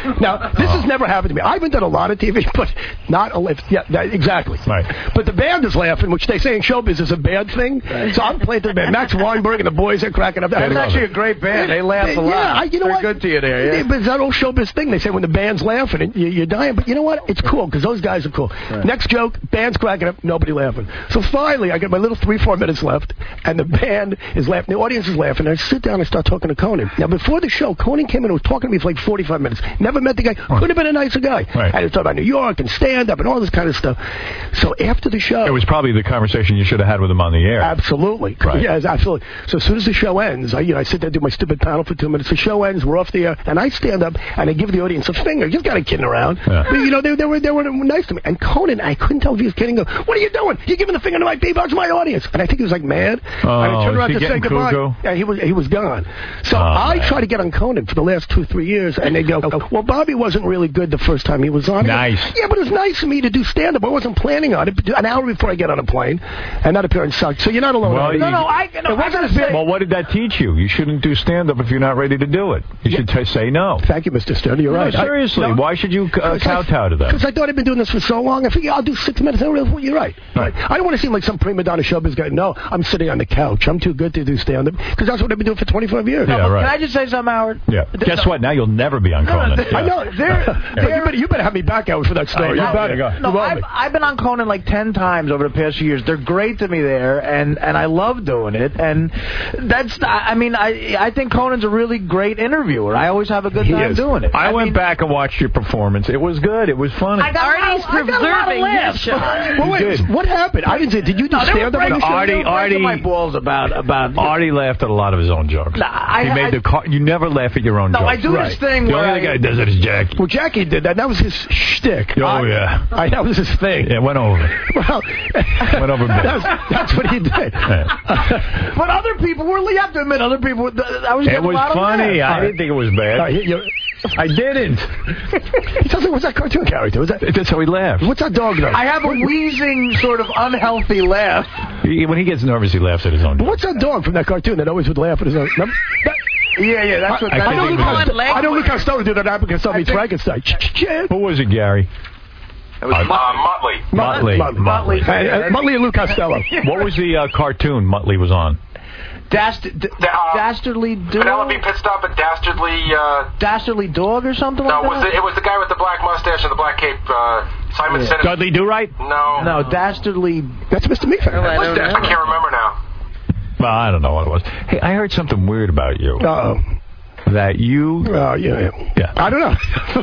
Now, this has never happened to me. I haven't done a lot of T V, but not a lift. Yeah, that, exactly. Right. But the band is laughing, which they say in showbiz is a bad thing. So I'm playing to the band. Max Weinberg and the boys are cracking up. That's actually a great band. They laugh a lot. Yeah, I, you know They're what? good to you there, yeah. But it's that old showbiz thing. They say when the band's laughing, and you, you're dying. But you know what? It's cool because those guys are cool. Right. Next joke, band's cracking up, nobody laughing. So finally, I get my little three, four minutes left, and the band is laughing. The audience is laughing. And I sit down and start talking to Conan. Now, before the show, Conan came in and was talking to me for like forty-five minutes. Never met the guy. Could have been a nicer guy. Right. And he was talking about New York and stand-up and all this kind of stuff. So after the show... It was probably the conversation you should have had with him on the air. Absolutely. Right. Yeah, absolutely. So as soon as the show ends, I, you know, I sit there and do my stupid panel for two minutes. The show ends, we're off the air, and I stand up and I give the audience a finger. Just kind of kidding around. Yeah. But, you know, they, they, were, they were nice to me. And Conan, I couldn't tell if he was kidding. Go, what are you doing? You're giving the finger to my people. It's my audience. And I think he was like mad. Oh, and I turned is around he to say getting goodbye. cuckoo? Yeah, he was, he was gone. So Oh, I man. try to get on Conan for the last two, three years, and they go, well, Bobby wasn't really good the first time he was on. Nice. Yeah, but it was nice of me to do stand-up. I wasn't planning on it. An hour before I get on a plane, and that appearance sucked. So you're not alone. Well, on it. you- No, I, no, It wasn't I as bad. Well, what did that teach you? You shouldn't do stand-up if you're not ready to do it. You should t- say no. Thank you, Mister Stern. You're No, right. I- seriously, no. why should you uh, kowtow to them? Because I thought I'd been doing this for so long. I figured I'll do six minutes. Oh, really, you're right. Right. I don't want to seem like some prima donna showbiz guy. No, I'm sitting on the couch. I'm too good to do stand-up because that's what I've been doing for twenty-five years. Yeah, right. Can I just say something, Howard? Yeah. Guess what? Now you'll never be on Conan. no, Yeah. I know. They're, But they're, you, better, you better have me back, Howard, for that story. I You know. better. Yeah, go. No, You want I've, me. I've been on Conan like ten times over the past few years. They're great to me there, and, and I love doing it. And that's, I mean, I I think Conan's a really great interviewer. I always have a good He time is. doing it. I, went mean, back and watched your performance. It was good. It was funny. I got, Artie's I got a lot of preserving laughs. his shot. Well, wait, did. what happened? I didn't say. Did you do No, they were stand-up on breaking, the show? Artie- they were breaking Artie- my balls about about. Artie laughed at a lot of his own jokes. Nah, I- he made I- the car- you never laugh at your own No, jokes. I do Right. this thing The where only other I, guy that does it is Jackie. Well, Jackie did that. That was his shtick. Oh, I, yeah. I, that was his thing. Yeah, it went over. Well, Went over big. that's, that's what he did. Yeah. but other people were. You have to admit, other people. I was. It getting was a lot of funny. laughs. I didn't think it was bad. Uh, you- you- I didn't. He sounds like, what's that cartoon character? Was that, That's how he laughs. what's that dog though? I have a wheezing, sort of unhealthy laugh. He, when he gets nervous, he laughs at his own jokes. What's that dog from that cartoon that always would laugh at his own? Remember? That, Yeah, yeah, that's what. I That's think I don't it look was- how I don't look how Stone did that. Abbott Costello meets Frankenstein. Who was it, Gary? It was uh, Motley. Motley. Motley. Uh, uh, Motley and Lou Costello. What was the uh, cartoon Muttley was on? Dast- d- uh, dastardly dog. Penelope Pit Stop and Dastardly. Uh, Dastardly dog or something no, like was that. it, it was the guy with the black mustache and the black cape. Uh, Simon Yeah. Sinek. Dudley Do-Right? No. No, dastardly. That's Mister Meatfan. What's that? I can't remember now. Well, I don't know what it was. Hey, I heard something weird about you. Uh-oh. That you... Oh, yeah, yeah. Yeah. I don't know.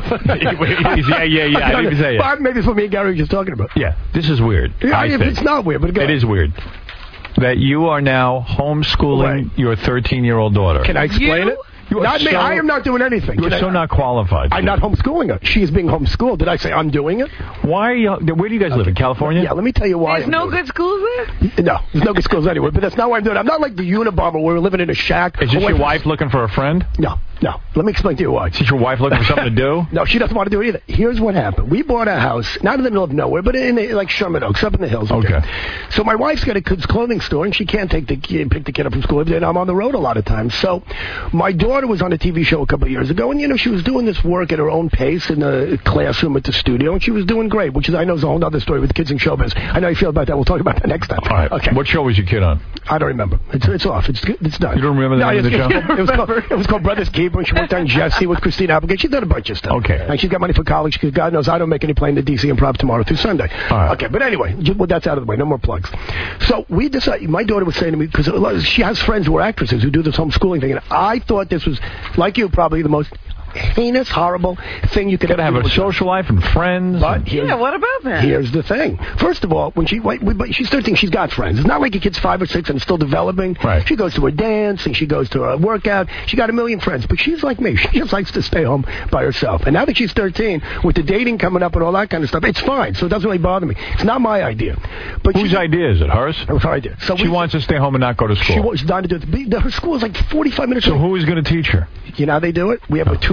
yeah, yeah, yeah. I didn't even say it. Well, maybe it's what me and Gary were just talking about. Yeah, this is weird. Yeah, I if think. it's not weird, but go It ahead. is weird. That you are now homeschooling Right. your thirteen-year-old daughter. Can I explain You? it? You are Not me. so- I am not doing anything. You are Can I- so not qualified. I'm not homeschooling her. She is being homeschooled. Did I say I'm doing it? Why are you... Where do you guys live? In California? Yeah, let me tell you why. There's I'm no doing good schools there? it. No, there's no good schools anywhere, but that's not why I'm doing it. I'm not like the Unabomber where we're living in a shack. Is this away your from- wife looking for a friend? No, no. Let me explain to you why. Is this your wife looking for something to do? No, she doesn't want to do it either. Here's what happened. We bought a house, not in the middle of nowhere, but in the, like Sherman Oaks, up in the hills. Okay. So my wife's got a kid's clothing store, and she can't take the kid, pick the kid up from school every day, and I'm on the road a lot of times. So my daughter was on a T V show a couple of years ago, and, you know, she was doing this work at her own pace in the classroom at the studio, and she was doing great, which is, I know, is a whole other story with kids in showbiz. I know how you feel about that. We'll talk about that next time. All right. Okay. What show was your kid on? I don't remember. It's it's off. It's it's done. You don't remember the no, name of the it's- show? it's- It was, called, it was called Brothers Keeper, and she worked on Jesse with Christina Applegate. She's done a bunch of stuff. Okay. And she's got money for college because God knows I don't make any play in the D C Improv tomorrow through Sunday. All right. Okay, but anyway, ju- well, that's out of the way. No more plugs. So we decided, my daughter was saying to me, because she has friends who are actresses who do this homeschooling thing, and I thought this was, like you, probably the most heinous, horrible thing you could Gotta ever have do a with your- social life and friends. But and- here's- Yeah, what about that? Here's the thing. First of all, when she wait, we- but she's thirteen, she's got friends. It's not like a kid's five or six and still developing. Right. She goes to a dance and she goes to a workout. She got a million friends, but she's like me. She just likes to stay home by herself. And now that she's thirteen, with the dating coming up and all that kind of stuff, it's fine. So it doesn't really bother me. It's not my idea. But Whose she, idea is it? Hers? It was her idea. So She we, wants to stay home and not go to She school. wants not to do it. Her school is like forty-five minutes So away. who is going to teach her? You know how they do it? We have a tutor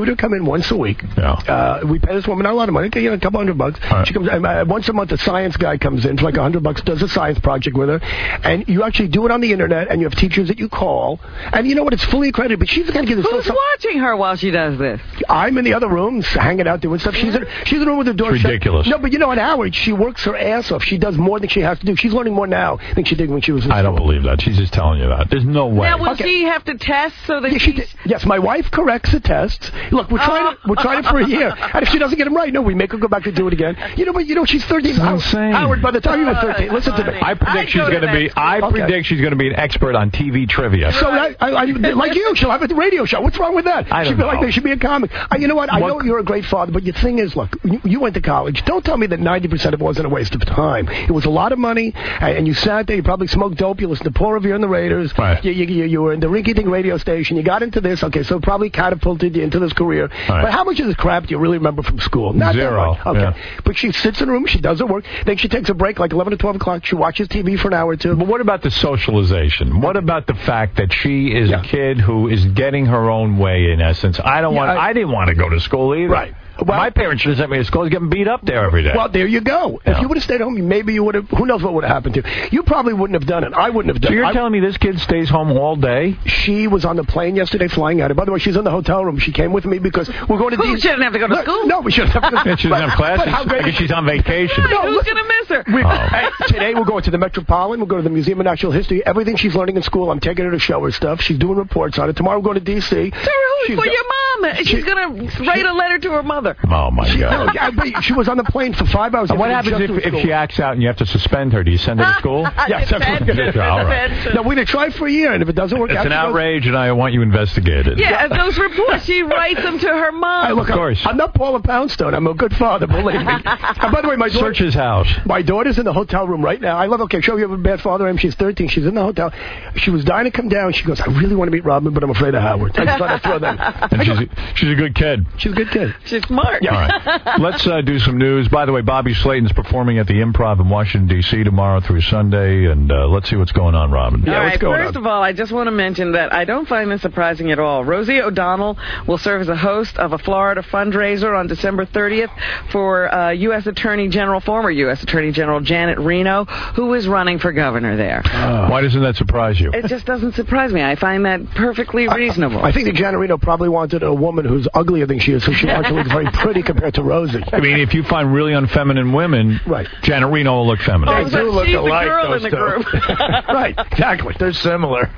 her come in once a week. Yeah. Uh, we pay this woman not a lot of money, you know, a couple hundred bucks. She comes uh, once a month. A science guy comes in for like a hundred bucks, does a science project with her, and you actually do it on the internet, and you have teachers that you call, and you know what? It's fully accredited. But she's got to give this. Who's some, watching her while she does this? I'm in the other room, hanging out doing stuff. She's in, she's in the room with the door It's shut. ridiculous. No, but you know, on Howard, she works her ass off. She does more than she has to do. She's learning more now than she did when she was in I don't school. believe that. She's just telling you that. There's no way. Now, will Okay. she have to test so that Yeah, she she's... did. Yes, my wife corrects the tests. Look, we're trying it. We're trying it for a year, and if she doesn't get them right, no, we make her go back and do it again. You know, but you know, she's thirteen. It's Howard, insane. Howard, by the time you're thirteen, listen to me. I predict she's going to be. I Okay. predict she's going to be an expert on T V trivia. So I, I, I, like you, she'll have a radio show. What's wrong with that? I don't She'd be know. like, they should be a comic. Uh, you know what? I What- know you're a great father, but your thing is, look, you, you went to college. Don't tell me that ninety percent of it wasn't a waste of time. It was a lot of money, and, and you sat there. You probably smoked dope. You listened to Paul Revere and the Raiders. Right. You, you, you, you were in the rinky-dink radio station. You got into this. Okay, so it probably catapulted you into this career. Right. But how much of this crap do you really remember from school? Not that Zero, much. Okay. yeah. But she sits in a room. She does her work. Then she takes a break like eleven to twelve o'clock. She watches T V for an hour or two. But what about the socialization? What about the fact that she is Yeah. a kid who is getting her own way, in essence? I don't Yeah, want. I- I, didn't want to go to school either. Right. Well- My parents should have sent me to school. I was getting beat up there every day. Well, there you go. Yeah. If you would have stayed home, maybe you would have. Who knows what would have happened to you? You probably wouldn't have done it. I wouldn't have done so you're it. I- telling me this kid stays home all day? She was on the plane yesterday flying out. By the way, she's in the hotel room. She came with me because we're going to. Who D- shouldn't have to go to No, school? No, we shouldn't have to go. Yeah, she doesn't have classes. But how great I guess she's on vacation. No, Who's listen, going to miss her? we- Oh. hey, today we're going to the Metropolitan. We're going to the Museum of Natural History. Everything she's learning in school, I'm taking her to show her stuff. She's doing reports on it. Tomorrow we're going to D C. Sarah, who? She's For go- your mom. She's she- going to write a letter to her mother. Oh my No, God. yeah, but she was on the plane for five hours. And what yesterday happens just if, to if school. she acts out and you have to suspend her? Do you send her to school? Yes, Detention. All right. Detention. No, we're going to try for a year, and if it doesn't work It's out, an she goes- outrage, and I want you investigated. Yeah, and those reports, she writes them to her mom. Hey, look, Of course. I'm, I'm not Paula Poundstone. I'm a good father, believe me. And by the way, my daughter, Search his house. my daughter's in the hotel room right now. I love, okay, show you have a bad father. I am. She's thirteen. She's in the hotel. She was dying to come down. She goes, I really want to meet Robin, but I'm afraid of Howard. I just thought I'd throw that. And she's a, she's a good kid. She's a good kid. She's smart. All right. Let's uh, do some news. By the way, Bobby Slayton's performing at the Improv in Washington, D C tomorrow through Sunday, and uh, let's see what's going on, Robin. All right, what's going first on? of all, I just want to mention that I don't find this surprising at all. Rosie O'Donnell will serve as a host of a Florida fundraiser on December thirtieth for uh, U S Attorney General, former U S Attorney General Janet Reno, who is running for governor there. Uh, Why doesn't that surprise you? It just doesn't surprise me. I find that perfectly reasonable. I think that Janet Reno probably wanted a woman who's uglier than she is, so she wants to look very pretty compared to Rosie. I mean, if you find really unfeminine women, right. Janet Reno will look feminine. Oh, so she's the girl in the group. Right, exactly. They're similar.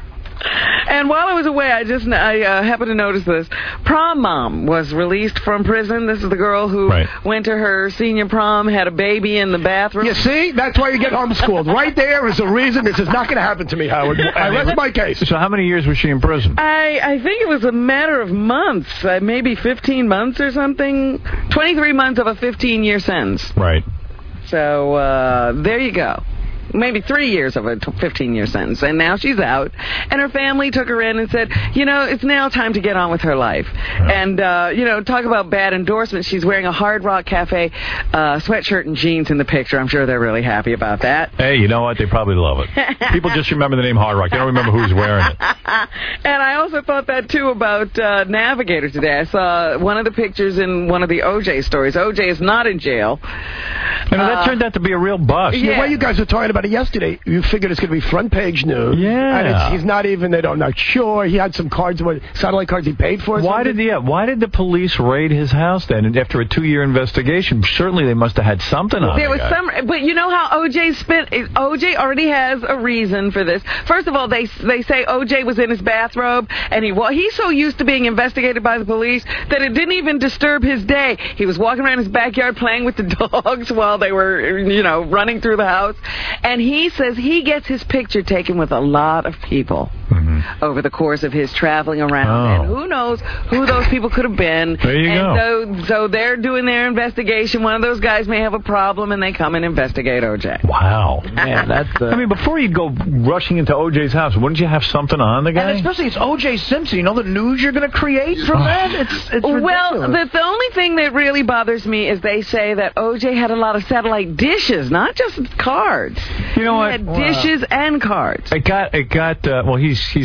And while I was away, I just I uh, happened to notice this. Prom Mom was released from prison. This is the girl who Right. went to her senior prom, had a baby in the bathroom. You see? That's why you get homeschooled. Right there is the reason this is not going to happen to me, Howard. I rest my case. So how many years was she in prison? I, I think it was a matter of months, uh, maybe fifteen months or something. twenty-three months of a fifteen-year sentence. Right. So uh, there you go. Maybe three years of a fifteen-year sentence. And now she's out. And her family took her in and said, you know, it's now time to get on with her life. And, uh, you know, talk about bad endorsements. She's wearing a Hard Rock Cafe uh, sweatshirt and jeans in the picture. I'm sure they're really happy about that. Hey, you know what? They probably love it. People just remember the name Hard Rock. They don't remember who's wearing it. And I also thought that, too, about uh, Navigator today. I saw one of the pictures in one of the O J stories. O J is not in jail. You know, that Uh, turned out to be a real bust. The way you guys were talking about it yesterday, you figured it's going to be front page news. Yeah. And it's, he's not even, they don't, not sure. He had some cards, what, satellite cards he paid for. or Why something. did the, yeah, why did the police raid his house then? And after a two-year investigation, certainly they must have had something on There the was guy. some, but you know how O J spent. O J already has a reason for this. First of all, they they say O J was in his bathrobe, and he well, he's so used to being investigated by the police that it didn't even disturb his day. He was walking around his backyard playing with the dogs while they were, you know, running through the house. And he says he gets his picture taken with a lot of people Mm-hmm. over the course of his traveling around. Oh. And who knows who those people could have been. There you and so, so they're doing their investigation. One of those guys may have a problem, and they come and investigate O J. Wow. Man, that's... Uh... I mean, before you go rushing into O J's house, wouldn't you have something on the guy? And especially it's O J Simpson. You know the news you're going to create from that? It's, it's Well, ridiculous. the, the only thing that really bothers me is they say that O J had a lot of satellite dishes, not just cards. You know he what? had Wow. dishes and cards. It got, it got, uh, well, he's he's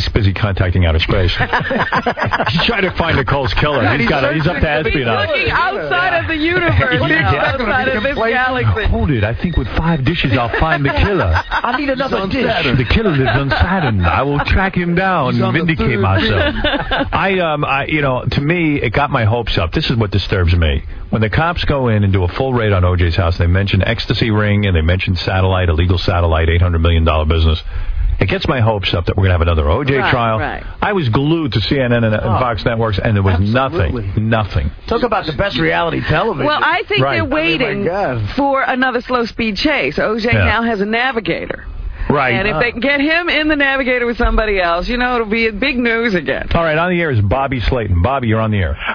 he's busy contacting outer space. He's trying to find Nicole's killer. Yeah, he's got. He's up to He's espionage. looking outside of the universe, now, outside of this galaxy. Hold it. I think with five dishes, I'll find the killer. I need another dish. The killer lives on Saturn. I will track him down and vindicate myself. I, um, I, you know, to me, it got my hopes up. This is what disturbs me. When the cops go in and do a full raid on O J's house, they mention ecstasy ring and they mention satellite, illegal satellite, eight hundred million dollars business. It gets my hopes up that we're going to have another O J Right, trial. right. I was glued to C N N and, and Oh, Fox Networks, and there was absolutely. nothing. Nothing. Talk about the best reality television. Well, I think Right. they're I mean, my waiting God. for another slow-speed chase. O J Yeah. now has a navigator. Right. And if they can get him in the navigator with somebody else, you know, it'll be big news again. All right, on the air is Bobby Slayton. Bobby, you're on the air.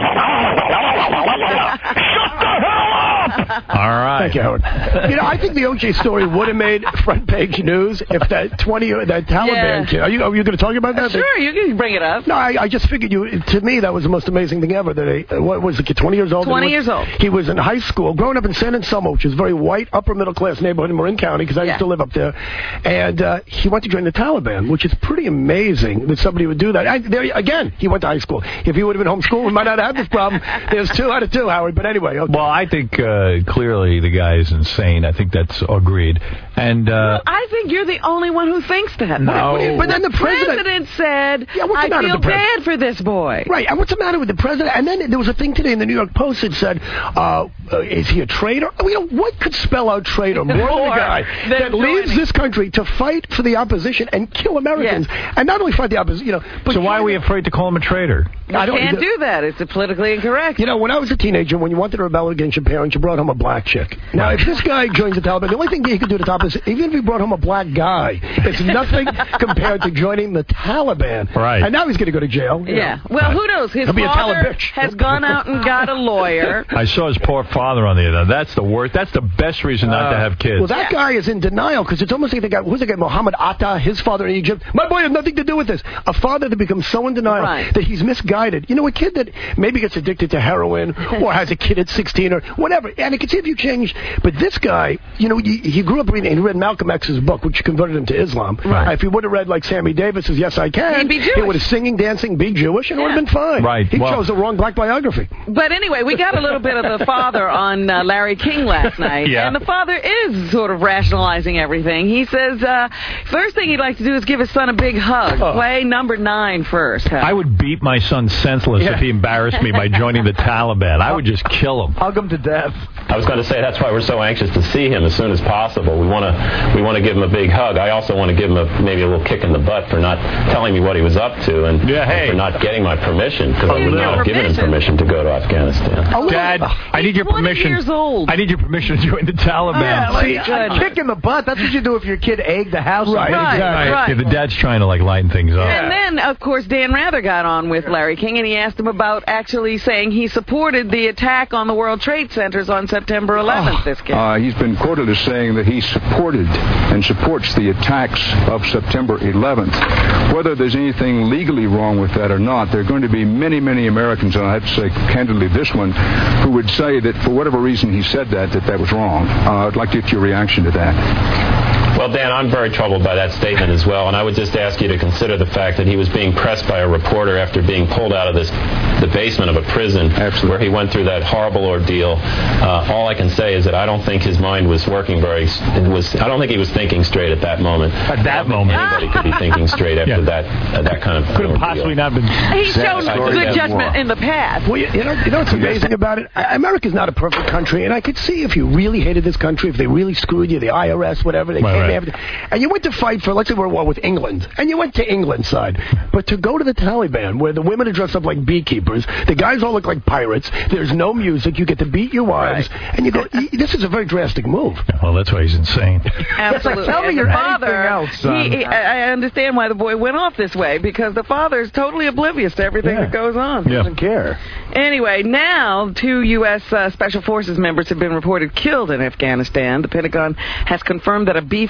All right. Thank you, Howard. You know, I think the O J story would have made front page news if that twenty that Taliban Yeah. kid. Are you are you going to talk about that? Sure, you can bring it up. No, I, I just figured you. To me, that was the most amazing thing ever. That a, what was the kid? Twenty years old. twenty He was- years old. He was in high school, growing up in San Anselmo, which is a very white, upper middle class neighborhood in Marin County, because I Yeah. used to live up there. And uh, he went to join the Taliban, which is pretty amazing that somebody would do that. I, there, again, he went to high school. If he would have been homeschooled, we might not have had this problem. There's two out of two, Howard. But anyway, okay. Well, I think uh, clearly the guy is insane. I think that's agreed. And uh, I think you're the only one who thinks that. No. What- what- but then the president, president said, Yeah, what's the I matter feel with the pres- bad for this boy. Right, and what's the matter with the president? And then there was a thing today in the New York Post that said, uh, uh, is he a traitor? You know, what could spell out traitor more than More the guy than that leaves joining. this country to fight for the opposition and kill Americans? And not only fight the opposition, you know, but so why are we afraid to call him a traitor? You can't do that. It's politically incorrect. You know, when I was a teenager, when you wanted to rebel against your parents, you brought home a black chick. Now, if this guy joins the Taliban, the only thing he could do to top is, even if he brought home a black guy, it's nothing compared to joining the Taliban. Right. And now he's going to go to jail. you Yeah. know. Well, who knows? His He'll be a father Talibitch. has gone out and got a lawyer. I saw his poor father on the other. That's the worst. That's the best reason not to have kids. Well, that guy is in denial because it's almost like the guy, who's the guy, Muhammad Atta, his father in Egypt. My boy had nothing to do with this. A father that becomes so in denial Right. that he's misguided. You know, a kid that maybe gets addicted to heroin or has a kid at sixteen or whatever. And it can see if you change. But this guy, you know, he, he grew up reading, and he read Malcolm X's book, which converted him to Islam. Right. Uh, if he would have read like Sammy Davis's Yes, I Can, He'd be Jewish. he would have singing, dancing, be Jewish, and it would have been fine. Right. He Well- chose the wrong black biography. But anyway, we got a little bit of the father on uh, Larry King last night. Yeah. And the father is sort of rationalizing everything. He says uh, first thing he'd like to do is give his son a big hug. Oh. Play number nine first. Huh? I would beat my son senseless Yeah. if he embarrassed me by joining the Taliban. I would just kill him. Hug him to death. I was going to say that's why we're so anxious to see him as soon as possible. We want to we want to give him a big hug. I also want to give him a, maybe a little kick in the butt for not telling me what he was up to and, Yeah, hey. and for not getting my permission because Oh, I would no. not have given him permission to go to Afghanistan. Dad, I need your permission. years old. I need your permission to join the Taliban. Yeah, See, like, good. a kick in the butt. That's what you do if your kid egged the house. Right, Right, exactly. right. Yeah, the dad's trying to like lighten things up. And then, of course, Dan Rather got on with Larry King, and he asked him about actually saying he supported the attack on the World Trade Centers on September eleventh, this kid. Uh, he's been quoted as saying that he supported and supports the attacks of September eleventh. Whether there's anything legally wrong with that or not, there are going to be many, many Americans, and I have to say candidly this one, who would say that for whatever reason he said that, that that was wrong. Uh, I'd like to get your reaction to that. Well, Dan, I'm very troubled by that statement as well, and I would just ask you to consider the fact that he was being pressed by a reporter after being pulled out of this the basement of a prison Absolutely. where he went through that horrible ordeal. Uh, all I can say is that I don't think his mind was working very. It was. I don't think he was thinking straight at that moment. At that moment. Anybody could be thinking straight after Yeah. that uh, that kind of Could have ordeal. possibly not been. He's shown I good think that's judgment more. in the past. Well, you, you know, you know what's amazing about it? I- America's not a perfect country, and I could see if you really hated this country, if they really screwed you, the I R S, whatever, they Right, came right. after, and you went to fight for, let's say we're at war with England, and you went to England's side, but to go to the Taliban, where the women are dressed up like beekeepers, the guys all look like pirates, there's no music, you get to beat your wives, and you go, "E- this is a very drastic move. Well, that's why he's insane. Absolutely. Tell me And your the father, anything else, son. he, he, I I understand why the boy went off this way, because the father is totally oblivious to everything Yeah. that goes on. Yeah. Doesn't care. Anyway, now two U S Uh, Special Forces members have been reported killed in Afghanistan. The Pentagon has confirmed that a B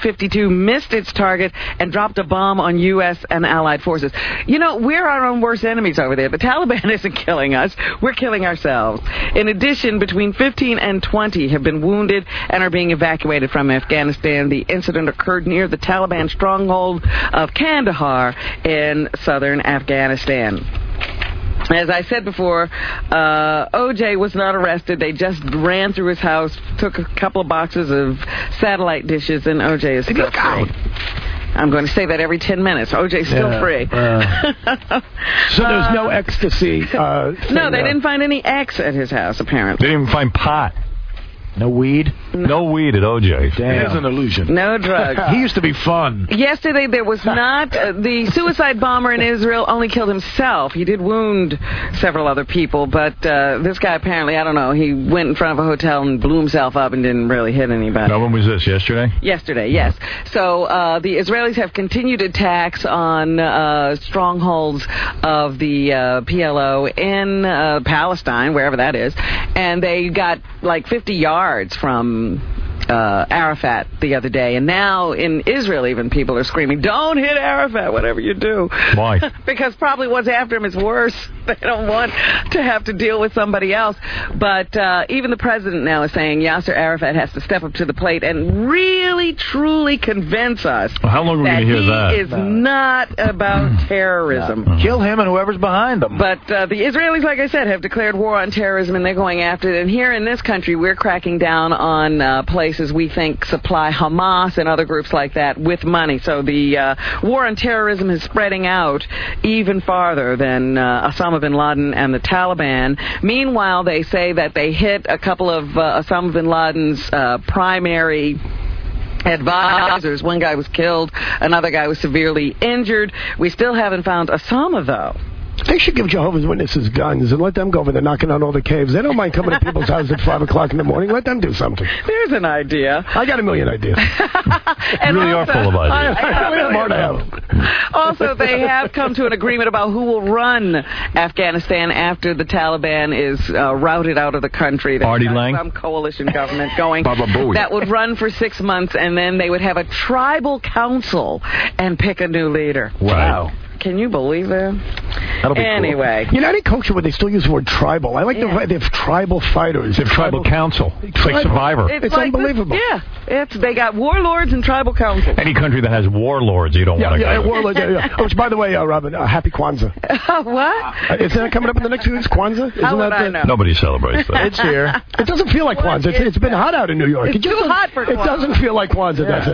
fifty-two missed its target and dropped a bomb on U S and Allied forces. You know, we're our own worst enemies over there. The Taliban isn't killing us. We're killing ourselves. In addition, between fifteen and twenty have been wounded and are being evacuated from Afghanistan. The incident occurred near the Taliban stronghold of Kandahar in southern Afghanistan. As I said before, uh, O J was not arrested. They just ran through his house, took a couple of boxes of satellite dishes, and O J is still free. I'm going to say that every ten minutes. O J's still Yeah, free. uh, so there's no ecstasy. Uh, thing, No, they uh, didn't find any X at his house, apparently. They didn't even find pot. No weed? No weed at O J. Damn. It's an illusion. No drugs. He used to be fun. Yesterday, there was not. Uh, the suicide bomber in Israel only killed himself. He did wound several other people, but uh, this guy apparently, I don't know, he went in front of a hotel and blew himself up and didn't really hit anybody. Now, when was this? Yesterday? Yesterday, yes. So uh, the Israelis have continued attacks on uh, strongholds of the uh, P L O in uh, Palestine, wherever that is, and they got like fifty yards from uh, Arafat the other day. And now in Israel even people are screaming, don't hit Arafat, whatever you do. Why? Because probably what's after him is worse. They don't want to have to deal with somebody else. But uh, even the president now is saying Yasser Arafat has to step up to the plate and really, truly convince us Well, how long are we that going to hear he that? is not about terrorism. Kill him and whoever's behind him. But uh, the Israelis, like I said, have declared war on terrorism, and they're going after it. And here in this country, we're cracking down on uh, places we think supply Hamas and other groups like that with money. So the uh, war on terrorism is spreading out even farther than uh, Osama bin Laden and the Taliban. Meanwhile, they say that they hit a couple of uh, Osama bin Laden's uh, primary advisors. One guy was killed, another guy was severely injured. We still haven't found Osama, though. They should give Jehovah's Witnesses guns and let them go over there knocking on all the caves. They don't mind coming to people's houses at five o'clock in the morning. Let them do something. There's an idea. I got a million ideas. And You really also, are full of ideas. I, I really have more to have. Also, they have come to an agreement about who will run Afghanistan after the Taliban is uh, routed out of the country. They've Artie got Lang? some coalition government going Baba Booey. that would run for six months, and then they would have a tribal council and pick a new leader. Wow. Can you believe that? That'll be anyway. Cool. You know, any culture where they still use the word tribal. I like Yeah. the they have tribal fighters. They have tribal council. It's like Survivor. It's, like unbelievable. This, yeah, it's they got warlords and tribal councils. Any country that has warlords, you don't Yeah, want to yeah, go. warlord, yeah, yeah. Which, by the way, uh, Robin, uh, happy Kwanzaa. What? Uh, isn't that coming up in the next few weeks, Kwanzaa? Isn't How would that I the- know? Nobody celebrates that. It's here. It doesn't feel like Kwanzaa. It's, it's been hot out in New York. It's it just too doesn't- hot for It Kwanzaa. doesn't feel like Kwanzaa, does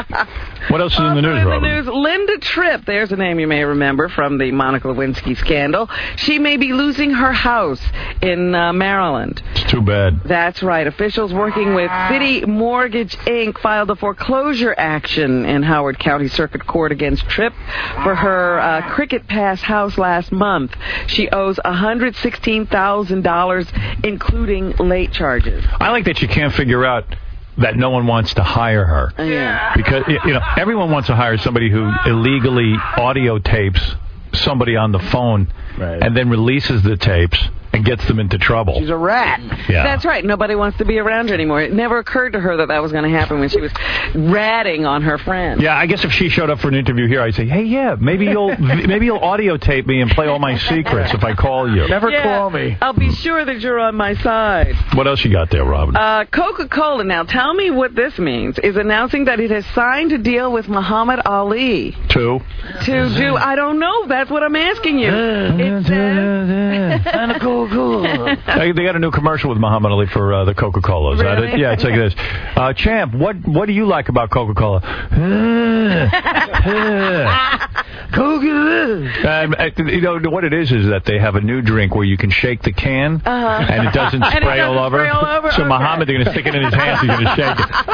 it? What else is in the news, In the Robin? news, Linda Tripp, there's a name you may remember from the Monica Lewinsky scandal. She may be losing her house in uh, Maryland. It's too bad. That's right. Officials working with City Mortgage Incorporated filed a foreclosure action in Howard County Circuit Court against Tripp for her uh, Cricket Pass house last month. She owes one hundred sixteen thousand dollars, including late charges. I like that you can't figure out that no one wants to hire her. Yeah. Because, you know, everyone wants to hire somebody who illegally audio tapes somebody on the phone and then releases the tapes and gets them into trouble. She's a rat. Yeah. That's right. Nobody wants to be around her anymore. It never occurred to her that that was going to happen when she was ratting on her friend. Yeah, I guess if she showed up for an interview here, I'd say, hey, yeah, maybe you'll maybe you'll audio tape me and play all my secrets if I call you. Yeah, I'll be sure that you're on my side. What else you got there, Robin? Uh, Coca-Cola, now tell me what this means, is announcing that it has signed a deal with Muhammad Ali Two. to do, I don't know, that's what I'm asking you. It says... They they got a new commercial with Muhammad Ali for uh, the Coca-Cola. Is that Really? it? Yeah, it's like this. Uh, Champ, what what do you like about Coca-Cola? Coca-Cola. Um, uh, you know, what it is is that they have a new drink where you can shake the can Uh-huh. and it doesn't And it spray, doesn't all, over. spray all over? So Okay. Muhammad, they're going to stick it in his hands. He's going to shake it.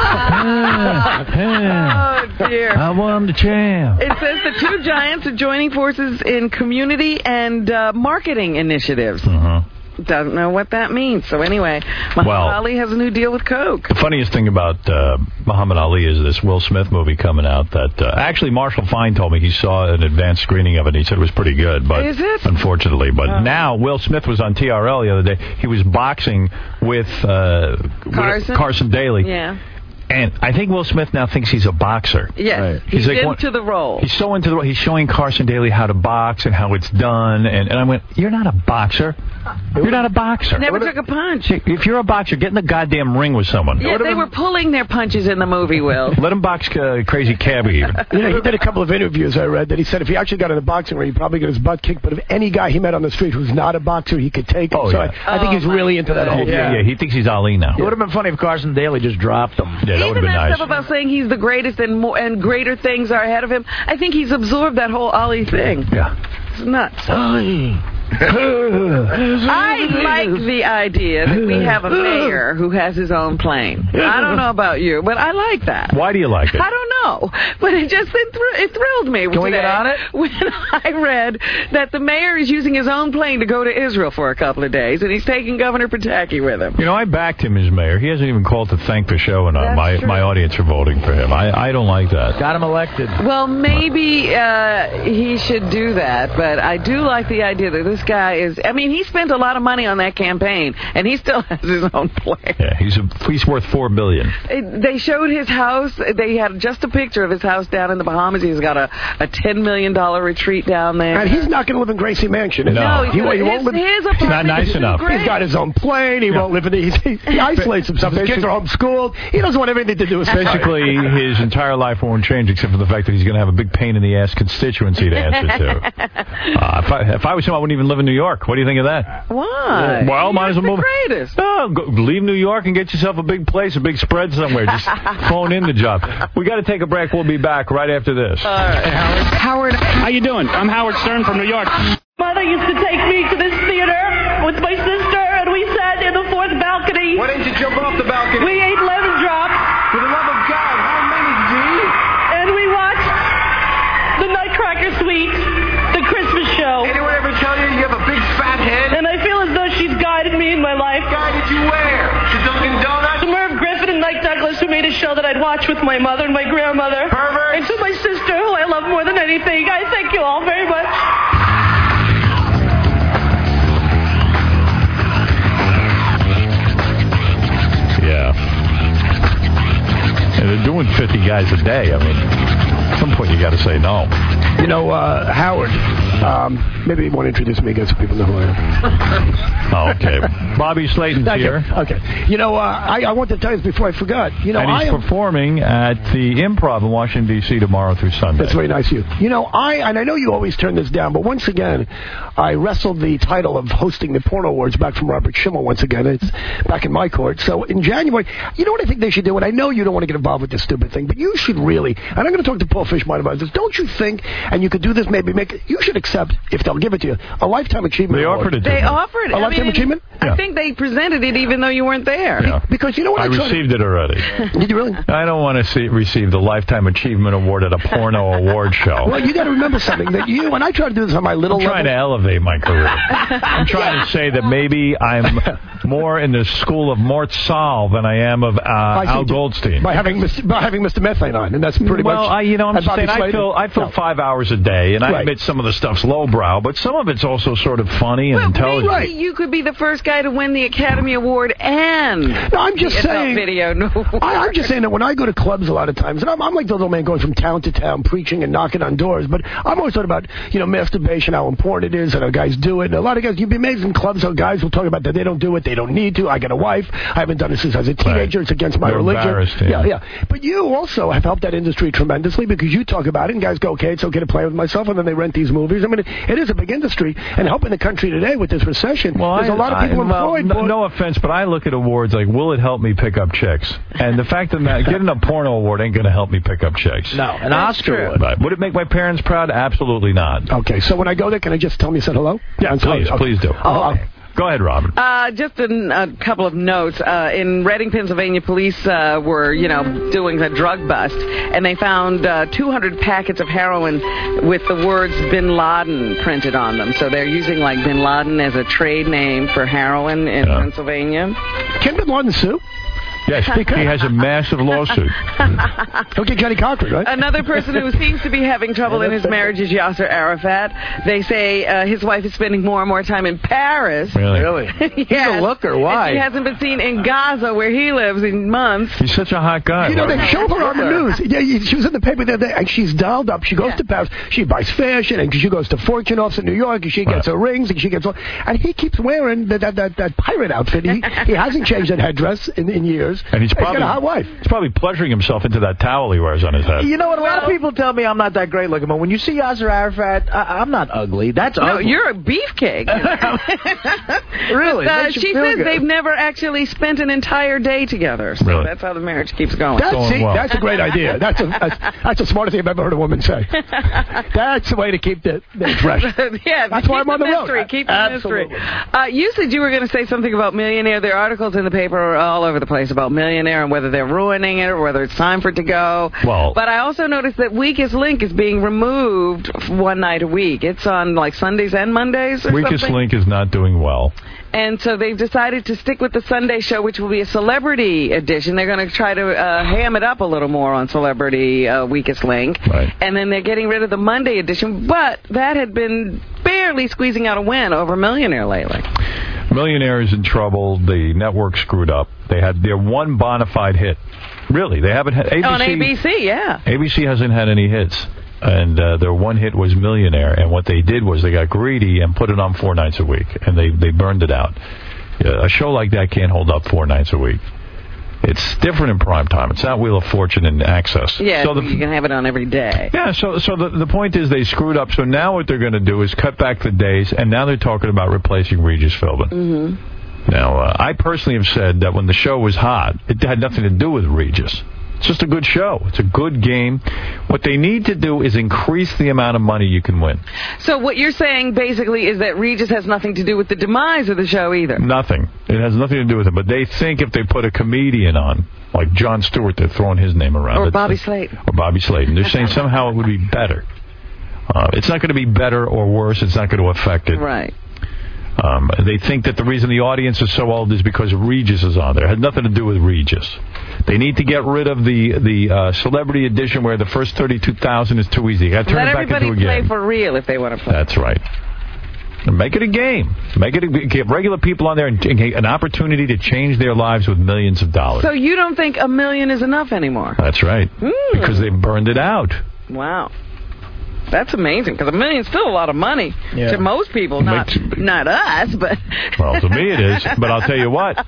Oh, dear. I want the champ. It says the two giants are joining forces in community and uh, marketing initiatives. Uh-huh. Doesn't know what that means. So anyway, Muhammad Well- Ali has a new deal with Coke. The funniest thing about uh, Muhammad Ali is this Will Smith movie coming out that uh, actually Marshall Fine told me he saw an advanced screening of it. He said it was pretty good, but Is it? unfortunately, but Oh. now Will Smith was on T R L the other day. He was boxing with uh, Carson? Carson Daly. Yeah. And I think Will Smith now thinks he's a boxer. Yes, He's he's, like, into what- the role. He's so into the role. He's showing Carson Daly how to box and how it's done. And, and I went, you're not a boxer. You're not a boxer. Never took a punch. If you're a boxer, get in the goddamn ring with someone. Yeah, they were pulling their punches in the movie, Will. Let him box uh, Crazy Cabby even. You know, he did a couple of interviews I read that he said if he actually got in the boxing ring, he'd probably get his butt kicked. But if any guy he met on the street who's not a boxer, he could take him. Oh, so yeah. I, I think he's really into that whole Yeah, thing. yeah, he thinks he's Ali now. It would have been funny if Carson Daly just dropped him. Yeah, that would have Even been that nice. stuff about saying he's the greatest and more and greater things are ahead of him, I think he's absorbed that whole Ali thing. Yeah. It's nuts. I like the idea that we have a mayor who has his own plane. I don't know about you, but I like that. Why do you like it? I don't know, but it just it, thr- it thrilled me. Can we today get on it? When I read that the mayor is using his own plane to go to Israel for a couple of days, and he's taking Governor Pataki with him. You know, I backed him as mayor. He hasn't even called to thank the show, and uh, That's my true. my audience are voting for him. I, I don't like that. Got him elected. Well, maybe uh, he should do that, but I do like the idea that this guy is. I mean, he spent a lot of money on that campaign, and he still has his own plane. Yeah, he's a, he's worth four billion. It- They showed his house. They had just a picture of his house down in the Bahamas. He's got a, a ten million dollars retreat down there. And he's not going to live in Gracie Mansion. is he? No. No, he, won't- he his, won't live. his apartment not nice is enough. great. He's got his own plane. He won't live in. He's, he, he isolates himself. His kids are homeschooled. He doesn't want anything to do with society. Basically, his entire life won't change except for the fact that he's going to have a big pain in the ass constituency to answer to. Uh, if, I, if I was him, I wouldn't even live in New York. What do you think of that? Why? Well, might as well He's move. the greatest. No, go, leave New York and get yourself a big place, a big spread somewhere. Just phone in the job. We got to take a break. We'll be back right after this. Howard. How you doing? I'm Howard Stern from New York. Mother used to take me to this theater with my sister, and we sat in the fourth balcony. Why didn't you jump off the balcony? We ate lemon drops. For the love of God, how many, G? And we watched the Nutcracker Suite, the Christmas show. Anyone ever tell you you have a big fat head? And I feel as though she's guided me in my life. Guided you where? To Dunkin' Donuts? To Merv Griffin and Mike Douglas, who made a show that I'd watch with my mother and my grandmother. Pervert. And to my sister, who I love more than anything. I thank you all very much. Yeah. And they're doing fifty guys a day. I mean, at some point you got to say no. You know, uh, Howard, um, maybe you want to introduce me again so people know who I am. Oh, okay. Bobby Slayton's Okay, here. Okay. You know, uh, I, I want to tell you this before I forgot. You know, and I he's am... performing at the Improv in Washington, D C tomorrow through Sunday. That's very nice of you. You know, I and I know you always turn this down, but once again, I wrestled the title of hosting the Porno Awards back from Robert Schimmel once again. It's back in my court. So in January, you know what I think they should do? And I know you don't want to get involved with this stupid thing, but you should really, and I'm going to talk to Paul Fishman about this, don't you think, and you could do this maybe, make it, you should accept, if they'll give it to you, a Lifetime Achievement They Award. offered it to They me. offered it. A I Lifetime mean, Achievement? I think they presented it even though you weren't there. Yeah. Because you know what I I'm trying to- received it already. Did you really? I don't want to see, receive the Lifetime Achievement Award at a porno award show. Well, you got to remember something, that you, and I try to do this on my little I'm trying level. to elevate my career. I'm trying to say that maybe I'm more in the school of Mort Saul than I am of uh, I Al think Goldstein. By having, Mister by having Mister Methane on, and that's pretty well, much... I, you know, I'm and just Bobby saying, I Slater. fill, I fill No. five hours a day, and I Right. admit some of the stuff's lowbrow, but some of it's also sort of funny and Well, intelligent. maybe you could be the first guy to win the Academy Award and No, I'm just the adult saying. video. No. I, I'm just saying that when I go to clubs a lot of times, and I'm, I'm like the little man going from town to town preaching and knocking on doors, but I'm always talking about, you know, masturbation, how important it is, and how guys do it. And a lot of guys, you'd be amazed in clubs how guys will talk about that they don't do it, they don't need to. I got a wife. I haven't done it since I was a teenager. It's against my They're religion. embarrassed, yeah. yeah, yeah. But you also have helped that industry tremendously because you talk about it, and guys go, okay, it's okay to play with myself, and then they rent these movies. I mean, it, it is a big industry, and helping the country today with this recession, Well, there's I- a lot of people I, well, employed. no, no offense, but I look at awards like, will it help me pick up chicks? And the fact of the matter, getting a porno award ain't going to help me pick up chicks. No, an That's Oscar true. would. Right. Would it make my parents proud? Absolutely not. Okay, so when I go there, can I just tell me you said hello? Yeah, And so- please, okay. please do. Oh, okay. Go ahead, Robin. Uh, just a, a couple of notes. Uh, in Reading, Pennsylvania, police uh, were, you know, doing a drug bust, and they found uh, two hundred packets of heroin with the words Bin Laden printed on them. So they're using, like, Bin Laden as a trade name for heroin in Yeah. Pennsylvania. Can Bin Laden sue? Yes, he has a massive lawsuit. Look at Johnny Cochran, right? Another person who seems to be having trouble in his marriage is Yasser Arafat. They say uh, his wife is spending more and more time in Paris. Really? yes. He's a looker. Why? And she hasn't been seen in Gaza, where he lives, in months. He's such a hot guy. You know, they show her on the news. Yeah, yeah, she was in the paper the other day, and she's dialed up. She goes Yeah. to Paris. She buys fashion, and she goes to Fortune office in New York, and she gets her rings, and she gets all. And he keeps wearing that that, that, that pirate outfit. He, he hasn't changed that headdress in, in years. And he's probably got a hot wife. He's probably pleasuring himself into that towel he wears on his head. You know what? A lot of people tell me I'm not that great looking, but when you see Yasser Arafat, I, I'm not ugly. That's No, ugly. you're a beefcake. Really? Uh, Makes you she feel says good. they've never actually spent an entire day together. So Really? that's how the marriage keeps going. That's, going see, well. that's a great idea. That's, a, that's, that's the smartest thing I've ever heard a woman say. That's the way to keep the, the fresh. yeah, That's keep why I'm on the road. mystery. Keep the Absolutely. mystery. Uh, you said you were going to say something about Millionaire. There are articles in the paper all over the place about Millionaire and whether they're ruining it or whether it's time for it to go. Well- but I also noticed that Weakest Link is being removed one night a week. It's on like Sundays and Mondays or Weakest something. Link is not doing well. And so they've decided to stick with the Sunday show, which will be a celebrity edition. They're going to try to uh, ham it up a little more on Celebrity uh, Weakest Link. Right. And then they're getting rid of the Monday edition. But that had been barely squeezing out a win over Millionaire lately. Millionaire is in trouble. The network screwed up. They had their one bona fide hit. Really, they haven't had A B C. On A B C, yeah. A B C hasn't had any hits. And uh, their one hit was Millionaire. And what they did was they got greedy and put it on four nights a week. And they, they burned it out. Yeah, a show like that can't hold up four nights a week. It's different in prime time. It's not Wheel of Fortune and Access. Yeah, so the, you can have it on every day. Yeah, so so the, the point is they screwed up. So now what they're going to do is cut back the days. And now they're talking about replacing Regis Philbin. Mm-hmm. Now, uh, I personally have said that when the show was hot, it had nothing to do with Regis. It's just a good show. It's a good game. What they need to do is increase the amount of money you can win. So what you're saying basically is that Regis has nothing to do with the demise of the show either. Nothing. It has nothing to do with it. But they think if they put a comedian on, like Jon Stewart, they're throwing his name around. Or It's- Bobby Slade. Or Bobby Slade. And they're saying somehow it would be better. Uh, it's not going to be better or worse. It's not going to affect it. Right. Um, they think that the reason the audience is so old is because Regis is on there. It had nothing to do with Regis. They need to get rid of the the uh, celebrity edition where the first thirty-two thousand is too easy. Got to turn Let it back everybody into a play game. for real if they want to play. That's right. And make it a game. Make it a, get regular people on there and, and get an opportunity to change their lives with millions of dollars. So you don't think a million is enough anymore? That's right. Mm. Because they burned it out. Wow. That's amazing, because a million's still a lot of money Yeah. to most people, not not us, but... Well, to me it is, but I'll tell you what.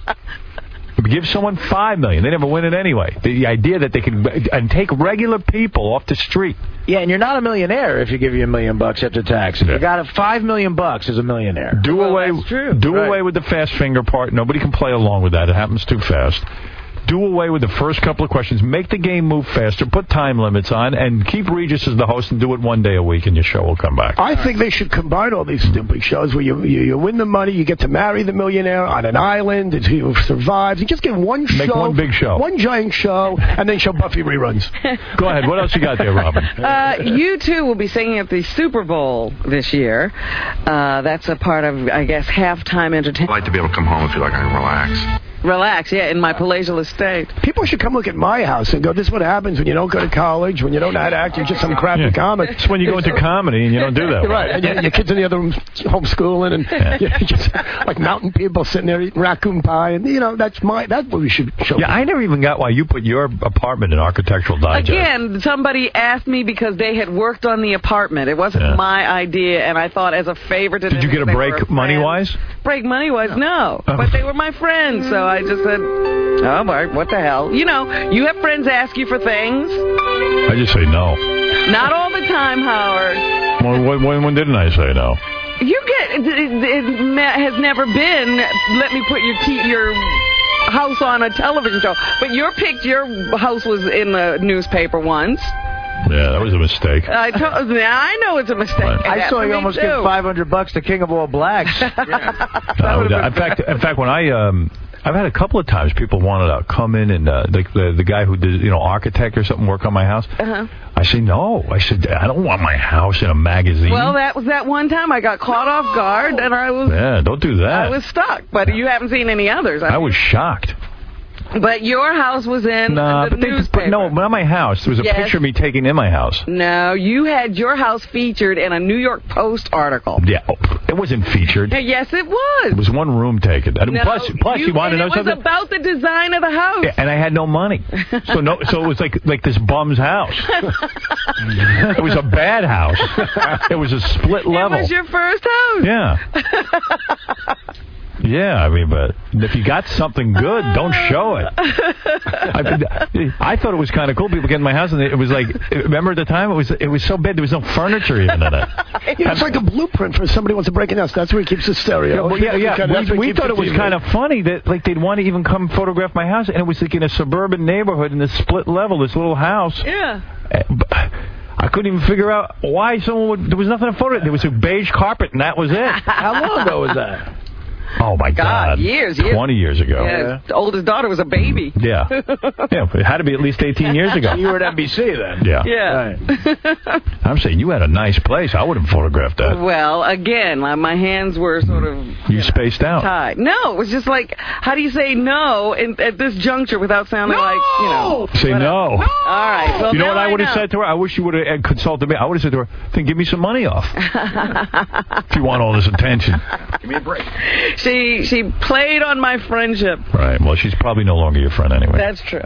Give someone five million. They never win it anyway. The, the idea that they can and take regular people off the street. Yeah, and you're not a millionaire if you give you a million bucks after tax. If you got a five million bucks as a millionaire. Do away. Do Right. away with the fast finger part. Nobody can play along with that. It happens too fast. Do away with the first couple of questions. Make the game move faster. Put time limits on, and keep Regis as the host, and do it one day a week, and your show will come back. I think they should combine all these stupid shows where you, you you win the money, you get to marry the millionaire on an island, and he survives. You just get one show. Make one big show. One giant show, and then show Buffy reruns. Go ahead. What else you got there, Robin? Uh, you two will be singing at the Super Bowl this year. Uh, that's a part of, I guess, halftime entertainment. I like to be able to come home and feel like I can relax. Relax, yeah, in my palatial estate. People should come look at my house and go, this is what happens when you don't go to college, when you don't know how to act, you're just some crappy Yeah. comic. It's when you go into comedy and you don't do that. Right, and your, your kids in the other room homeschooling, and Yeah. you're just like mountain people sitting there eating raccoon pie, and, you know, that's my, that's what we should show. Yeah, I never even got why you put your apartment in Architectural Digest. Again, somebody asked me because they had worked on the apartment. It wasn't Yeah. my idea, and I thought as a favor to them. Did you get a they were break friends- money-wise? Break money-wise, no. Oh. But they were my friends, so I just said, oh, boy, what the hell? You know, you have friends ask you for things. I just say no. Not all the time, Howard. Well, when, when, when didn't I say no? You get, it, it, it ma- has never been, let me put your t- your house on a television show. But your pic, your house was in the newspaper once. Yeah, that was a mistake. I told, now I know it's a mistake. I saw you almost too. give five hundred bucks to King of All Blacks. I would- in fact, in fact, when I um, I've had a couple of times people wanted to come in and uh, the, the the guy who did, you know, architect or something work on my house. Uh-huh. I say no. I said I don't want my house in a magazine. Well, that was that one time I got caught off guard and I was yeah, don't do that. I was stuck. But you haven't seen any others. I was shocked. But your house was in Nah, the but, they, newspaper. but no, not my house. There was a Yes. picture of me taken in my house. No, you had your house featured in a New York Post article. Yeah, it wasn't featured. Yeah, yes, it was. It was one room taken. And No, plus, plus, you, want to know it something? It was about the design of the house. Yeah, and I had no money, so no, so it was like like this bum's house. It was a bad house. It was a split level. It was your first house. Yeah. Yeah, I mean, but if you got something good, don't show it. I, I thought it was kind of cool. People get in my house, and it was like, remember at the time, it was it was so bad. There was no furniture even in it. Yeah, it's like a blueprint for somebody who wants to break in house. That's where he keeps the stereo. Yeah, well, yeah, yeah. That's where We, he we keeps thought the it was T V. kind of funny that like they'd want to even come photograph my house, and it was like in a suburban neighborhood in this split level, this little house. Yeah. I couldn't even figure out why someone would. There was nothing to photograph. There was a beige carpet, and that was it. How long ago was that? Oh, my God. God, years, years. twenty years ago. Yeah, his oldest daughter was a baby. Yeah. Yeah, it had to be at least eighteen years ago. You were at N B C then. Yeah. Yeah. Right. I'm saying you had a nice place. I would have photographed that. Well, again, like, my hands were sort of You, you know, spaced out. tied. No, it was just like, how do you say no in, at this juncture without sounding No! like, you know. Say no. All right. Well, You know now what I would have know. said to her? I wish you would have consulted me. I would have said to her, then give me some money off. If you want all this attention. Give me a break. She she played on my friendship. Right. Well, she's probably no longer your friend anyway. That's true.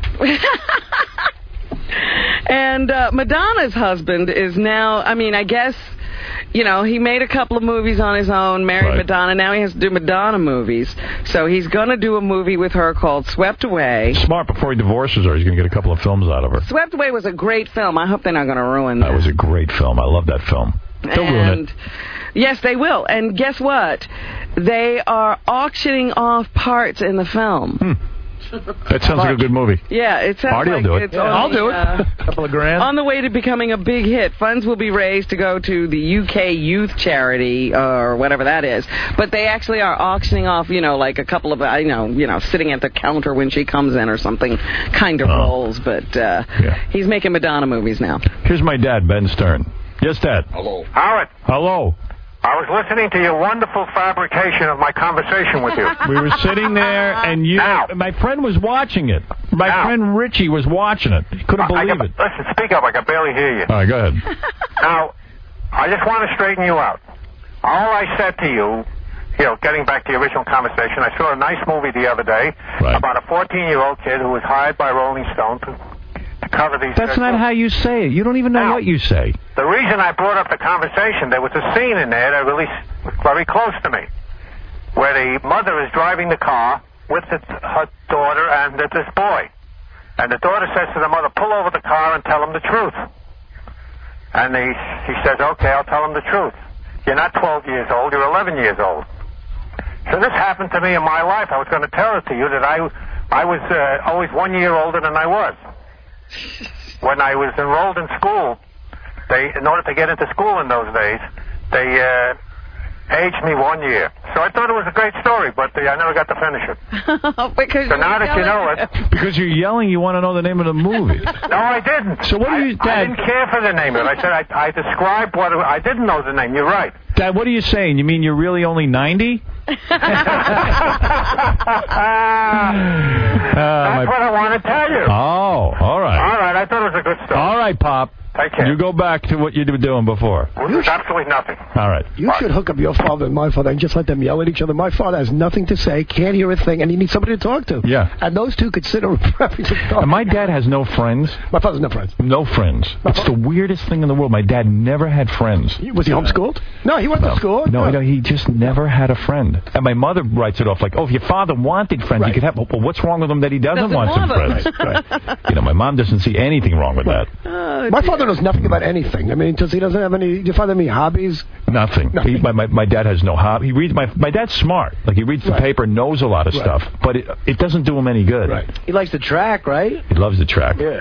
And uh, Madonna's husband is now, I mean, I guess, you know, he made a couple of movies on his own, married Right. Madonna. Now he has to do Madonna movies. So he's going to do a movie with her called Swept Away. Smart. Before he divorces her, he's going to get a couple of films out of her. Swept Away was a great film. I hope they're not going to ruin that. That was a great film. I love that film. They'll ruin and it. yes, they will. And guess what? They are auctioning off parts in the film. Hmm. That sounds like a good movie. Yeah, it sounds Marty will like do it. it's Yeah, on I'll the, do it. uh, A couple of grand. on the way to becoming a big hit. Funds will be raised to go to the U K youth charity or whatever that is. But they actually are auctioning off, you know, like a couple of, I know, you know, sitting at the counter when she comes in or something kind of Oh. roles. But uh, Yeah. he's making Madonna movies now. Here's my dad, Ben Stern. Yes, Dad. Hello. Howard, Hello. I was listening to your wonderful fabrication of my conversation with you. We were sitting there, and you, Now. my friend was watching it. My Now. friend Richie was watching it. He couldn't I believe can, it. Listen, speak up. I can barely hear you. All right, go ahead. Now, I just want to straighten you out. All I said to you, you know, getting back to the original conversation, I saw a nice movie the other day Right. about a fourteen-year-old kid who was hired by Rolling Stone to, to cover these... That's not how you say it. You don't even know Now. what you say. The reason I brought up the conversation, there was a scene in there that really was very close to me, where the mother is driving the car with the, her daughter and this boy. And the daughter says to the mother, pull over the car and tell him the truth. And the, he says, okay, I'll tell him the truth. You're not twelve years old, you're eleven years old. So this happened to me in my life. I was going to tell it to you that I, I was uh, always one year older than I was. When I was enrolled in school, they, in order to get into school in those days, they uh, aged me one year. So I thought it was a great story, but uh, I never got to finish it. because So now that you know it, Because you're yelling, you want to know the name of the movie. no, I didn't. So what do you, I, I Dad? didn't care for the name of it. I said I, I described what it, I didn't know the name. You're right. Dad, what are you saying? You mean you're really only ninety? That's Uh, my- what I want to tell you. Oh, all right. All right, I thought it was a good story. All right, Pop. Take care. You go back to what you were doing before. Well, there's absolutely nothing. All right. You should hook up your father and my father and just let them yell at each other. My father has nothing to say, can't hear a thing, and he needs somebody to talk to. Yeah. And those two could sit around and talk. And my dad has no friends. My father's no friends. No friends. It's the weirdest thing in the world. My dad never had friends. Was he homeschooled? No, he went No. to school. No, no, he just never had a friend. And my mother writes it off like, oh, if your father wanted friends, Right. you could have. Well, what's wrong with him that he doesn't, Doesn't want some want friends? them. Right, You know, my mom doesn't see anything wrong with that. Oh, My dear. father knows nothing about anything. I mean, does he doesn't have any? Do your father have any hobbies? Nothing. Nothing. He, my, my my dad has no hobby. He reads my my dad's smart. Like he reads the Right. paper, knows a lot of Right. stuff, but it it doesn't do him any good. Right. He likes to track, right? He loves the track. Yeah.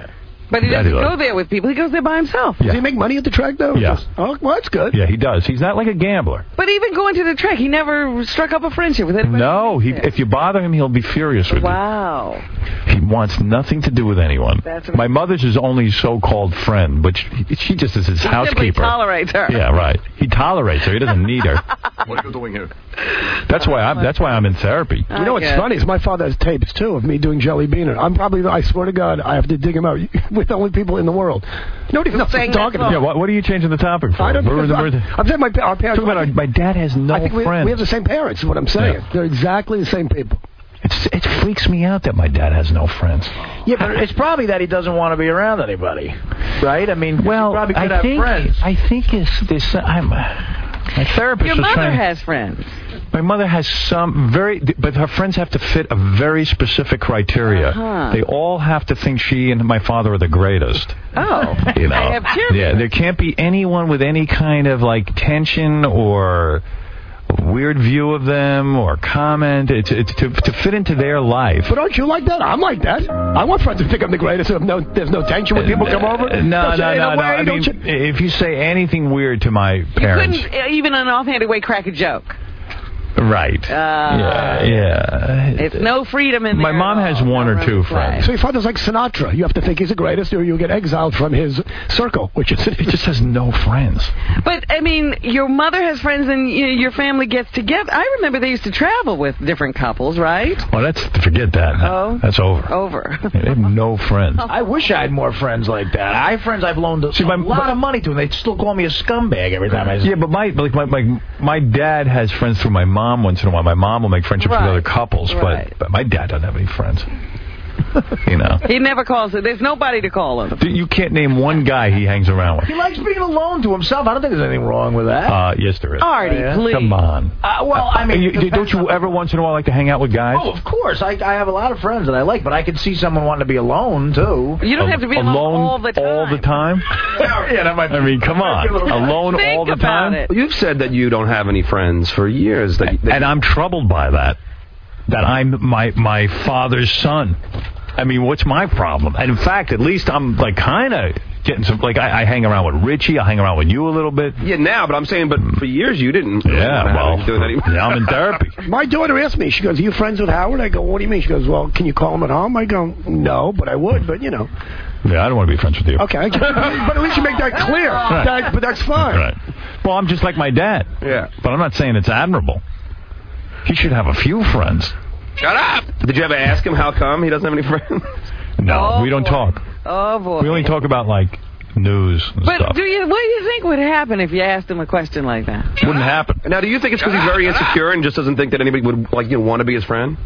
But he Daddy doesn't loves go there with people. He goes there by himself. Yeah. Does he make money at the track, though? Yeah. Just- oh, well, that's good. Yeah, he does. He's not like a gambler. But even going to the track, he never struck up a friendship with anybody. No, he, if you bother him, he'll be furious with Wow. you. He wants nothing to do with anyone. That's My mother's his only so-called friend, but she, she just is his He simply housekeeper. tolerates her. Yeah, right. He tolerates her. He doesn't need her. What are you doing here? That's why I'm. That's why I'm in therapy. You know what's funny is my father has tapes too of me doing Jelly Beaner. I'm probably, I swear to God, I have to dig him out. We're the only people in the world. Nobody knows what I'm talking about. Yeah, what, what are you changing the topic for? I don't Where- know. where- I'm, I'm saying my, pa- our parents. Talking about our, my dad has no I think we, friends. we have the same parents, is what I'm saying. Yeah. They're exactly the same people. It's, it freaks me out that my dad has no friends. Yeah, but it's probably that he doesn't want to be around anybody, right? I mean, Well, he probably could I have think friends. I think it's this. I'm my therapist Your was mother trying. has friends. My mother has some very, but her friends have to fit a very specific criteria. Uh-huh. They all have to think she and my father are the greatest. Oh. You know, I have cheerleaders. yeah, there can't be anyone with any kind of like tension or weird view of them or comment. It's it's to to fit into their life. But aren't you like that? I'm like that. I want friends to think I'm the greatest. So no, there's no tension when people come over. Uh, No, Don't no, you- in no, a no. way, I don't mean, you- if you say anything weird to my You parents, couldn't, uh, even in an offhanded way, crack a joke. right? Uh, yeah, yeah. It's no freedom in My there mom at has all. one No or room two to play. friends. So your father's like Sinatra. You have to think he's the greatest, or you'll get exiled from his circle, which is He just has no friends. But, I mean, your mother has friends and you know, your family gets together. I remember they used to travel with different couples, right? Well, that's forget that. Oh. That's over. Over. They have no friends. I wish I had more friends like that. I have friends I've loaned a, See, my- a lot of money to, and they still call me a scumbag every time I say Yeah, but my like my, my my dad has friends through my mom once in a while. My mom will make friendships Right. with other couples, Right. but but my dad doesn't have any friends. You know, He never calls. There's nobody to call him. you can't name one guy he hangs around with. He likes being alone to himself. I don't think there's anything wrong with that. Uh, yes, there is. Artie, Yeah. please. Come on. Uh, well, I mean, You- it don't you ever once in a while like to hang out with guys? Oh, of course. I I have a lot of friends that I like, but I could see someone wanting to be alone too. You don't have to be alone, all the time. all the time? Yeah, that might I mean, come on, alone Think all the about time. it. You've said that you don't have any friends for years. That, that And I'm troubled by that. That I'm my my father's son. I mean, what's my problem? And in fact, at least I'm like kind of getting some. Like I, I hang around with Richie. I hang around with you a little bit. yeah, now, but I'm saying, but for years you didn't. really Yeah, wanna have well, anything to do with anybody. now I'm in therapy. My daughter asked me, she goes, are you friends with Howard? I go, what do you mean? She goes, well, can you call him at home? I go, no, but I would, but you know. Yeah, I don't want to be friends with you. Okay, I get- but at least you make that clear. Right. That, but that's fine. Right. Well, I'm just like my dad. Yeah. But I'm not saying it's admirable. He should have a few friends. Shut up! Did you ever ask him how come he doesn't have any friends? No, Oh, we don't boy. talk. Oh, boy. We only talk about like news and But stuff. do you? What do you think would happen if you asked him a question like that? Wouldn't happen. Now, do you think it's because he's very insecure and just doesn't think that anybody would like you know, want to be his friend?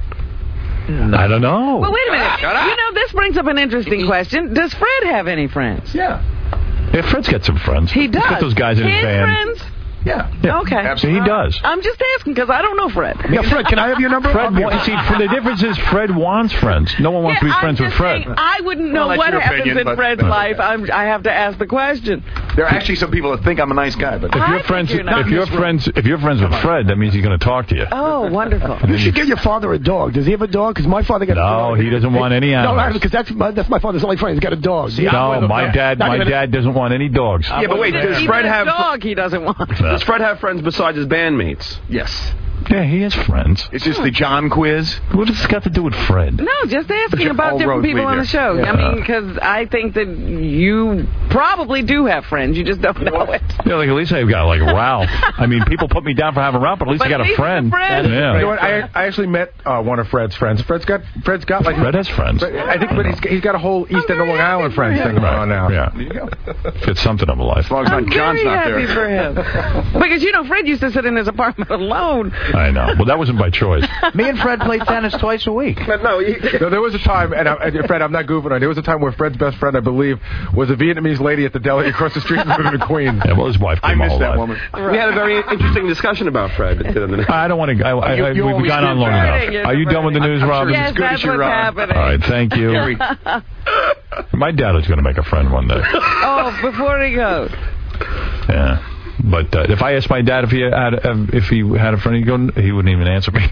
I don't know. Well, wait a minute. You know, this brings up an interesting question. Does Fred have any friends? Yeah. Yeah, Fred's got some friends. He does. He's got those guys in his His van. friends? Yeah. Yeah. Okay. He does. I'm just asking because I don't know Fred. Yeah, Fred, can I have your number? Fred, wa- see, for the difference is Fred wants friends. No one wants Yeah, to be friends I'm with just Fred. saying, I wouldn't know Well, that's what your happens opinion, in but- Fred's life. I'm, I have to ask the question. There are actually some people that think I'm a nice guy, but If I you're think friends, you're not if you're friends, if you're friends with Fred, that means he's going to talk to you. Oh, wonderful. You should get your father a dog. Does he have a dog? Because my father got a No, dog. he doesn't want any No, animals. because that's my, that's my father's only friend. He's got a dog. No, my dad, my dad doesn't want any dogs. Yeah, but wait, does Even Fred a have dog he doesn't want. does Fred have friends besides his bandmates? yes. Yeah, he has friends. It's just the John quiz. What has this got to do with Fred? No, just asking All about different roads people lead on the there. show. Yeah. I mean, because I think that you probably do have friends. You just don't know it. Yeah, like at least I've got like Ralph. I mean, people put me down for having Ralph, but at least But I got at a least friend. it's a friend. Yeah. You know what? I, I actually met uh, one of Fred's friends. Fred's got Fred's got like Fred has friends. I think, but he's, he's got a whole East End of Long Island friends thing going on now. Yeah. There you go. It's something of a life. As long as I'm not John's very not happy there. for him. Because, you know, Fred used to sit in his apartment alone. I know. Well, that wasn't by choice. Me and Fred play tennis twice a week. No, he, No, there was a time, and, I, and Fred, I'm not goofing on you. There was a time where Fred's best friend, I believe, was a Vietnamese lady at the deli across the street from the Queen. Yeah, well, his wife I came miss all that alive. woman. we had a very interesting discussion about Fred. I don't want to. I, I, You- I, you we've always gone on do, long Fred. enough. Are you done with the news, I'm Robin? sure Yes, as good that's as you what's run. happening. All right, thank you. My dad was going to make a friend one day. Oh, before he goes. Yeah. But uh, if I asked my dad if he had uh, if he had a friend, he'd go, he wouldn't even answer me.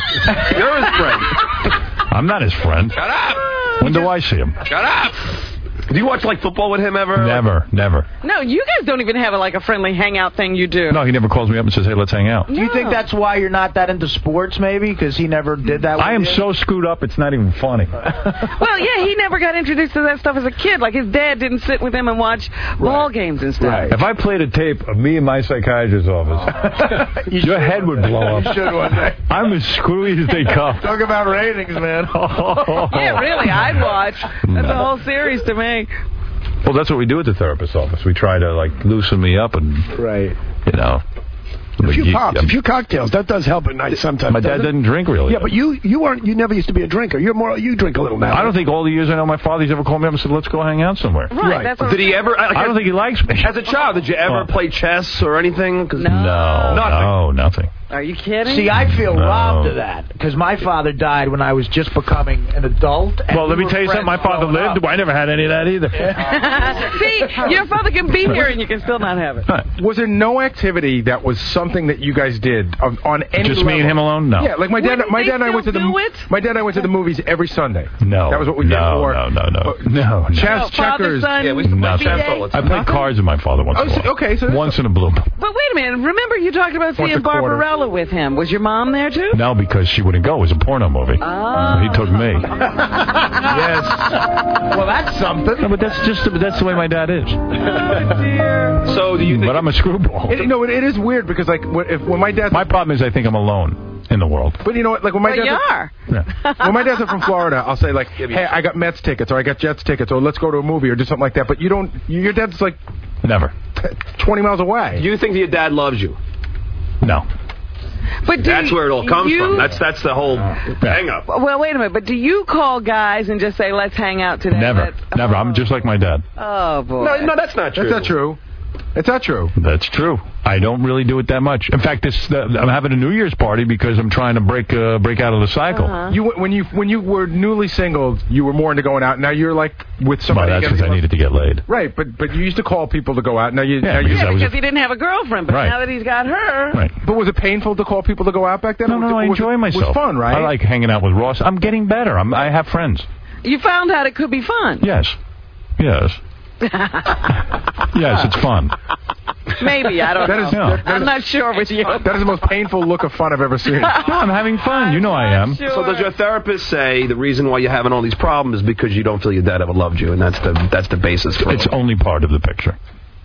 You're his friend. I'm not his friend. Shut up! When do I see him? Shut up! Do you watch like football with him ever? Never, never. No, you guys don't even have a, like a friendly hangout thing you do. No, he never calls me up and says, hey, let's hang out. Do you think that's why you're not that into sports, maybe? Because he never did that with I am you? so screwed up, it's not even funny. Well, yeah, he never got introduced to that stuff as a kid. Like, his dad didn't sit with him and watch ball games and stuff. Right. If I played a tape of me in my psychiatrist's office, you your head would blow up. You should one day. I'm as screwy as they come. Talk about ratings, man. Yeah, really, I'd watch. That's a whole series to me. Well, that's what we do at the therapist's office. We try to, like, loosen me up and, right. you know. A few you, pops, a few cocktails. That does help at night sometimes. My dad doesn't doesn't drink really. Yeah, but you you weren't you never used to be a drinker. You're more you drink a little now. I don't think all the years I know my father's ever called me up and said, let's go hang out somewhere. Right. That's what Did he ever? Like, I don't think he likes me. As a child, did you ever What? play chess or anything? 'Cause No, nothing. no, nothing. Are you kidding? See, I feel No. robbed of that because my father died when I was just becoming an adult. and Well, we let me were tell you something. My friends father growing lived. up. I never had any of that either. See, your father can be here and you can still not have it. Was there no activity that was something that you guys did on, on any Just me level? and him alone? No. Yeah, like my dad. Wouldn't My they dad and I still went to the. do it? My dad and I went to the movies every Sunday. No. That was what we did. No, Or, no, no, no. uh, No, no. Chess, No, father, checkers. son, Yeah, we used to play Nothing. chess all the I time. played cards with my father once Oh, in a so- while. okay, so Once in a blue moon. But wait a minute. Remember you talked about Once seeing a quarter. Barbarella with him. Was your mom there, too? No, because she wouldn't go. It was a porno movie. Oh. He took me. Yes. Well, that's something. No, but that's just the, that's the way my dad is. So do you think? But I'm a screwball. It, no, it, it is weird because like when, if, when my dad. My problem is I think I'm alone in the world. But you know what? Like when my Well, you dad. are. Yeah. When my dad's from Florida, I'll say like, "Hey, I got Mets tickets, or I got Jets tickets, or let's go to a movie, or do something like that." But you don't. Your dad's like Never. twenty miles away. Do you think that your dad loves you? No. But do That's where it all comes you, from. That's that's the whole hang up. Well, wait a minute. But do you call guys and just say, let's hang out today? Never. Let's- Never. I'm just like my dad. Oh, boy. No, no, that's not true. That's not true. It's not true. That's true. I don't really do it that much. In fact, this the, I'm having a New Year's party because I'm trying to break uh, break out of the cycle. Uh-huh. You when you when you were newly single, you were more into going out. Now you're like with Well, somebody. that's you because gotta I be- needed to get laid. Right, but but you used to call people to go out. Now you. Yeah, now you because Yeah, I was because a- he didn't have a girlfriend, but Right. now that he's got her. Right. But was it painful to call people to go out back then? No, Or no, no. I was it- enjoy myself. It was fun, right? I like hanging out with Ross. I'm getting better. I'm, I have friends. You found out it could be fun. Yes. Yes. Yes, it's fun. Maybe, I don't That know. is- that- that I'm is- not sure with you. That is the most painful look of fun I've ever seen. No, I'm having fun. You know I am. Sure. So does your therapist say the reason why you're having all these problems is because you don't feel your dad ever loved you, and that's the that's the basis for It's it? only part of the picture.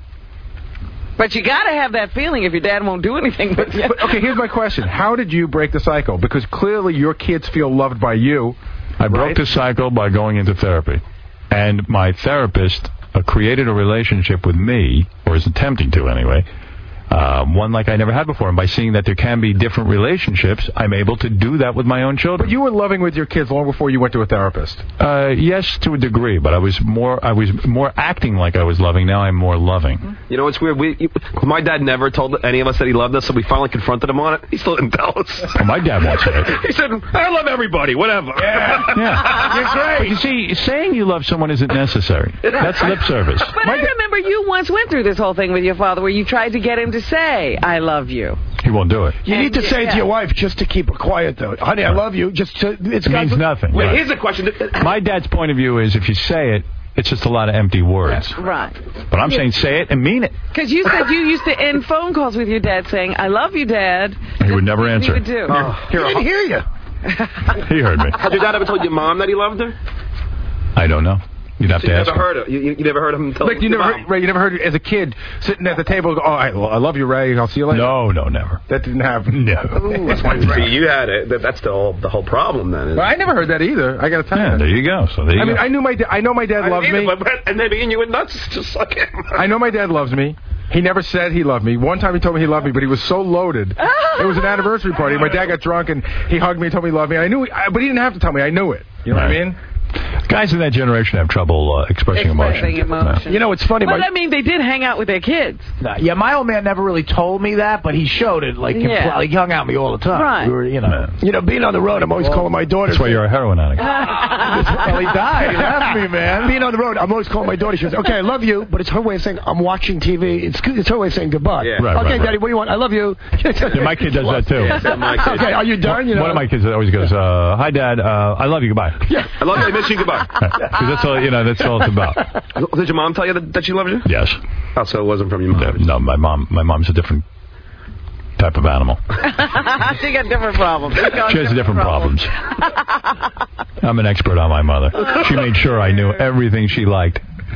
But you got to have that feeling if your dad won't do anything with you. But, okay, here's my question: how did you break the cycle? Because clearly your kids feel loved by you. I broke Right. the cycle by going into therapy. And my therapist uh, created a relationship with me, or is attempting to anyway, uh, one like I never had before. And by seeing that there can be different relationships, I'm able to do that with my own children. But you were loving with your kids long before you went to a therapist. Uh, yes, to a degree, but I was more I was more acting like I was loving. Now I'm more loving. You know, it's weird. We, you, my dad never told any of us that he loved us, so we finally confronted him on it. He still didn't tell us. Well, my dad wants it. He said, I love everybody, whatever. Yeah. You're great. But you see, saying you love someone isn't necessary. That's lip service. But I remember you once went through this whole thing with your father where you tried to get him to say, I love you. He won't do it. You need to And- say it yeah. to your wife just to keep her quiet, though. Honey, I love you. Just to, it's It got means to- nothing. Wait, Right. here's a question. My dad's point of view is if you say it, it's just a lot of empty words. Right. But I'm saying say it and mean it. Because you said you used to end phone calls with your dad saying, I love you, Dad. He would never That's answer. what he would do. Oh. He didn't hear you. He heard me. Had your dad ever told your mom that he loved her? I don't know. You'd have So to you ask never him. heard it. You, you, you never heard him tell Like you your never, mom. heard, Ray, you never heard as a kid sitting at the table. Go, oh, I, I love you, Ray. I'll see you later. No, no, never. That didn't happen. No. That's why. See, you had it. That, that's the whole the whole problem then. But I never heard that either. I got to tell Yeah, you. there you go. So there you I mean, go. I knew my. Da- I know my dad I loves didn't me. either, but, and then being you went nuts just like him. I know my dad loves me. He never said he loved me. One time he told me he loved me, but he was so loaded. It was an anniversary party. My dad got drunk and he hugged me and told me he loved me. I knew, I, but he didn't have to tell me. I knew it. You know Right. what I mean? Guys in that generation have trouble uh, expressing, Expressing emotion. emotion. You know, it's funny. But My, I mean, they did hang out with their kids. Nah, yeah, my old man never really told me that, but he showed it. Like, Yeah. impl- like he hung out with me all the time. Right. We were, you know. you know, being on the road, I'm always calling my daughter. That's why you're a heroin addict. Well, he died. He left me, man. Being on the road, I'm always calling my daughter. She goes, okay, I love you, but it's her way of saying I'm watching T V. It's it's her way of saying goodbye. Yeah. Right, okay, right, right. Daddy, what do you want? I love you. Yeah, my kid does that too. Yeah, so my kid- Okay, are you done? You know. One of my kids always goes, uh, "Hi, Dad. Uh, I love you. Goodbye." Yeah. I love you. I miss you. Goodbye. bar. Because that's all, you know, that's all it's about. Did your mom tell you that, that she loved you? Yes. Oh, so it wasn't from your mom? No, my mom, my mom's a different type of animal. She got different problems. She has different problems. I'm an expert on my mother. She made sure I knew everything she liked.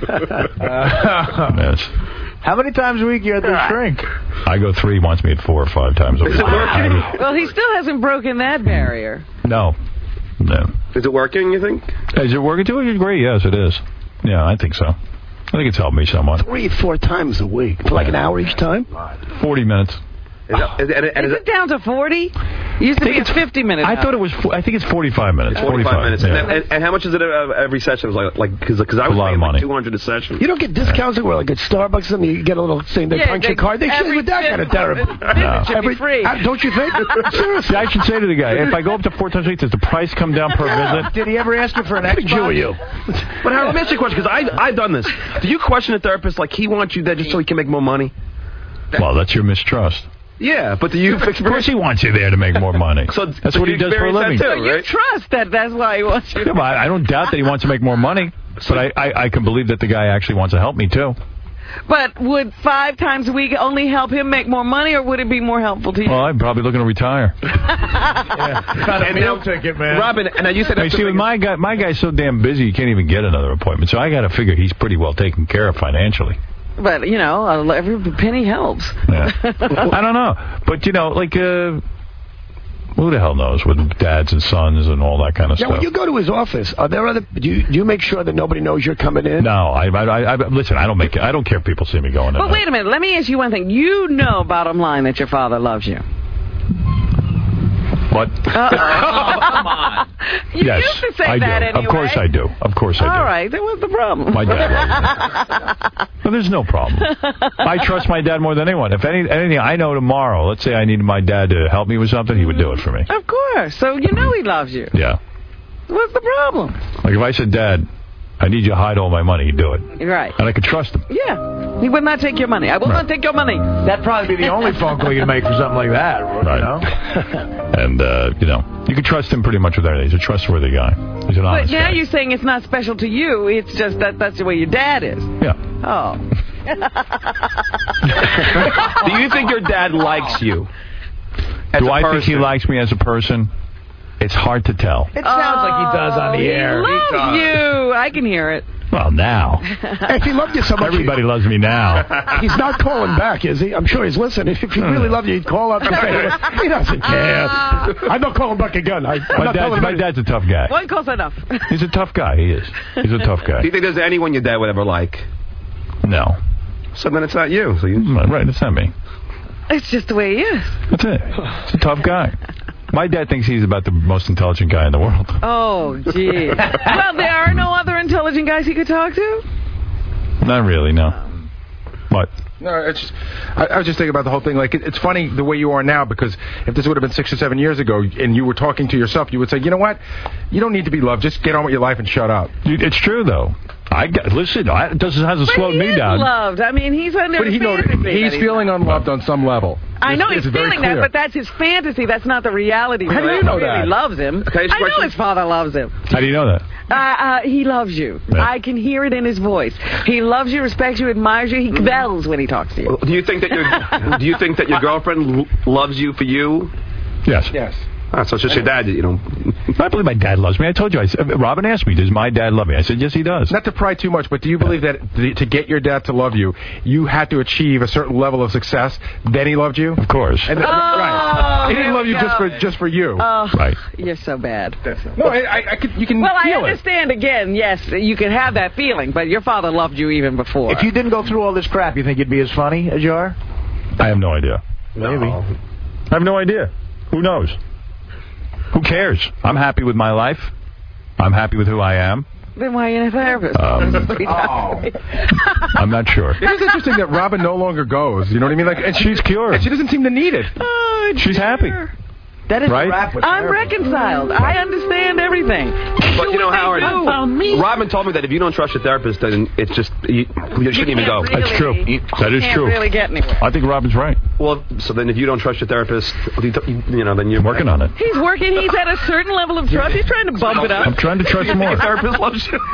Yes. How many times a week you at the shrink? I go three, wants me at four or five times a week. I- Well, he still hasn't broken that barrier. no. No. Is it working, you think? Is it working to a degree? Yes, it is. Yeah, I think so. I think it's helped me somewhat. Three, four times a week. For like an hour each time? forty minutes. Is, that, is, and, and Is is it down to forty? Used to be a fifty minute. I thought it was. I think it's forty-five minutes. forty-five minutes. Yeah. And, and, and how much is it uh, every session? Like, like, because I was A lot paying of like money. two hundred a session. You don't get discounts where like at Starbucks or something, you get a little thing, they Yeah, punch they- your card. They should every with that kind of fifth- therapy. fifth should be free. uh, don't you think? Seriously. See, I should say to the guy, if I go up to four times a week, does the price come down per visit? Did he ever ask you for an Big Jew Xbox? are you? But Howard, let me ask you a question, because I've done this. Do you question a therapist like he wants you there just so he can make more money? Well, that's your mistrust. Yeah, but do you Of course he wants you there to make more money. So that's so what you he does for a experience that living. too, You right? trust that that's why he wants you. Yeah, but I, I don't doubt that he wants to make more money. But I, I, I can believe that the guy actually wants to help me, too. But would five times a week only help him make more money, or would it be more helpful to you? Well, I'm probably looking to retire. Got a And meal now- ticket, man. Robin, and now you said I mean, that's see, the with thing- my guy, my guy's so damn busy, he can't even get another appointment. So I got to figure he's pretty well taken care of financially. But, you know, uh, every penny helps. Yeah. I don't know. But, you know, like, uh, who the hell knows with dads and sons and all that kind of Now, stuff. when you go to his office, are there other? Do you, do you make sure that nobody knows you're coming in? No, I, I, I, listen, I don't make it. I don't care if people see me going in. But wait a minute. Let me ask you one thing. You know, bottom line, that your father loves you. What? Uh-oh. Come on. You yes, used to say I that do. anyway. Of course I do. Of course I do. All right. Then what's the problem? My dad loves me. Well, there's no problem. I trust my dad more than anyone. If any, anything, I know tomorrow, let's say I needed my dad to help me with something, he would do it for me. Of course. So you know he loves you. Yeah. What's the problem? Like if I said, Dad, I need you to hide all my money, he'd do it. Right. And I could trust him. Yeah. He will not take your money. I will Right. not take your money. That'd probably be the only phone call you'd make for something like that. Right. You know? And, uh, you know, you can trust him pretty much with everything. He's a trustworthy guy. He's an But honest now guy. you're saying it's not special to you. It's just that that's the way your dad is. Yeah. Oh. Do you think your dad likes you? As Do a I think he person? likes me as a person? It's hard to tell. It sounds like he does on the He air. loves does. you. I can hear it. Well, now. If he loved you so much, Everybody loves me now. he's not calling back, is he? I'm sure he's listening. If he really loved you, he'd call up and say, he doesn't care. I'm not calling back again. I, I'm My, not dad, telling my him. dad's a tough guy. One call's enough. He's a tough guy. He is. He's a tough guy. Do you think there's anyone your dad would ever like? No. So then it's not you. So you. Right, it's not me. It's just the way he is. That's it. He's a tough guy. My dad thinks he's about the most intelligent guy in the world. Oh, gee. Well, there are no other intelligent guys he could talk to? Not really, no. What? No, it's just, I, I was just thinking about the whole thing. Like, it, it's funny the way you are now, because if this would have been six or seven years ago and you were talking to yourself, you would say, you know what? You don't need to be loved. Just get on with your life and shut up. Dude, it's true, though. I got, listen, I, it doesn't, hasn't But slowed he me is down. loved. I mean, he's under But he know, fantasy that he's he's feeling unloved on some level. I know It's- he's it's very feeling that, clear. but that's his fantasy. That's not the reality. How do you He know really that? loves him. Okay, I know his father loves him. How do you know that? Uh, uh, he loves you. Yeah. I can hear it in his voice. He loves you, respects you, admires you. He bells when he talks to you. Do you think that your Do you think that your girlfriend l- loves you for you? Yes. Yes. Ah, so it's just your dad, you know. I believe my dad loves me. I told you. I said, Robin asked me, does my dad love me? I said, yes, he does. Not to pry too much, but do you believe that th- to get your dad to love you, you had to achieve a certain level of success, then he loved you? Of course. And th- Oh, right. He here didn't love we you just go. for just for you. Oh, Right. You're so bad. No, I, I, I could, you can Well, I feel it. understand, again, yes, you can have that feeling, but your father loved you even before. If you didn't go through all this crap, you think you'd be as funny as you are? I have no idea. Maybe. I have no idea. Who knows? Who cares? I'm happy with my life. I'm happy with who I am. Then why are you in a therapist? Um, I'm not sure. It is interesting that Robin no longer goes. You know what I mean? Like, and she, She's cured. and she doesn't seem to need it. Oh, She's happy. That is Right? a wrap with I'm therapy. reconciled. I understand everything. But you know, Howard, do. Robin told me that if you don't trust your therapist, then it's just you, you shouldn't even go. Really, That's true. That is can't true. really get anywhere. I think Robin's right. Well, so then if you don't trust your therapist, you you know, then you're working on it. He's working. He's at a certain level of trust. He's trying to bump it up. I'm trying to trust more. Your therapist loves you.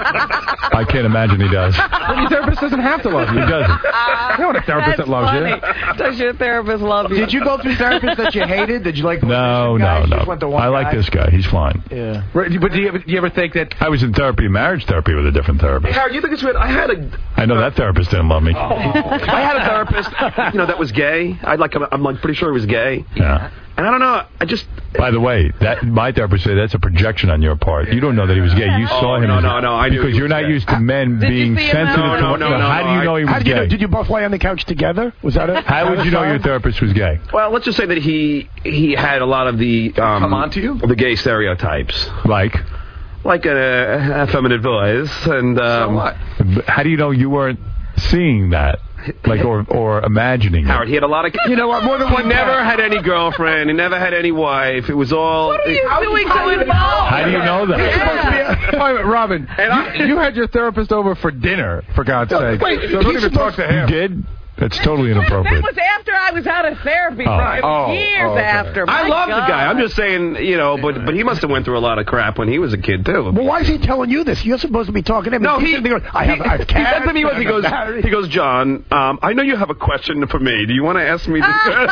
I can't imagine he does. But your therapist doesn't have to love you. He doesn't. You want a therapist That's that loves funny. you. Does your therapist love you? Did you go through therapists that you hated? Did you like? No, no, guys? You no. just went to one I like guy? this guy. He's fine. Yeah. Right, but do you, ever, do you ever think that... I was in therapy, marriage therapy, with a different therapist. Howard, you think it's weird? I had a. I know that therapist didn't love me. Oh. I had a therapist, you know, that was gay. I like. I'm like pretty sure he was gay. Yeah. And I don't know. I just. By the way, that my therapist said that's a projection on your part. You don't know that he was gay. You Oh, saw him. no, as no, no, I knew because he you're was not gay. used to men Did you being see him sensitive out? to. No, no, no, How no, do you know he How was did you know? gay? Did you both lay on the couch together? Was that it? How would you know your therapist was gay? Well, let's just say that he he had a lot of the um, Come on to you? the gay stereotypes, Like, like a, a feminine voice, and um, So what? how do you know you weren't seeing that, like, or or imagining it? Howard, he had a lot of. You know what? More than He one never guy. had any girlfriend. He never had any wife. It was all. What are you it- doing to involve? How do you know that? You're supposed to be a- Wait a minute, Robin, you, you had your therapist over for dinner, for God's sake. wait, so don't he's even talk supposed- to You him. did? That's totally That inappropriate. was after I was out of therapy, Oh. Brian. Oh, Years oh, okay. after. I My love God. the guy. I'm just saying, you know, but but he must have went through a lot of crap when he was a kid too. Well, why is he telling you this? You're supposed to be talking to him. No, He's he, sitting there going, I have, I have he cats, said to me, was, he I'm goes, married. he goes, John, um, I know you have a question for me. Do you want to ask me this?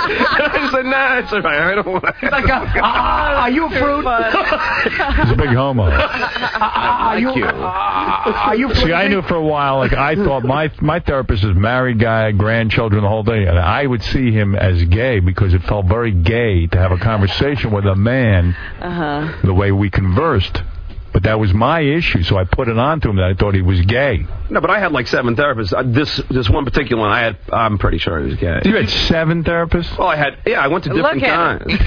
I said, nah, it's all right. I don't want to. Like, uh, uh, are you a fruit? He's a big homo. Are you? Are you? See, I knew for a while, like, I thought my my therapist is married guy, grandchildren, the whole thing, and I would see him as gay because it felt very gay to have a conversation with a man Uh-huh. the way we conversed. But that was my issue, so I put it on to him that I thought he was gay. No, but I had like seven therapists. Uh, this this one particular one, I had. I'm pretty sure he was gay. You had seven therapists? Well, I had. Yeah, I went to different Look at kinds.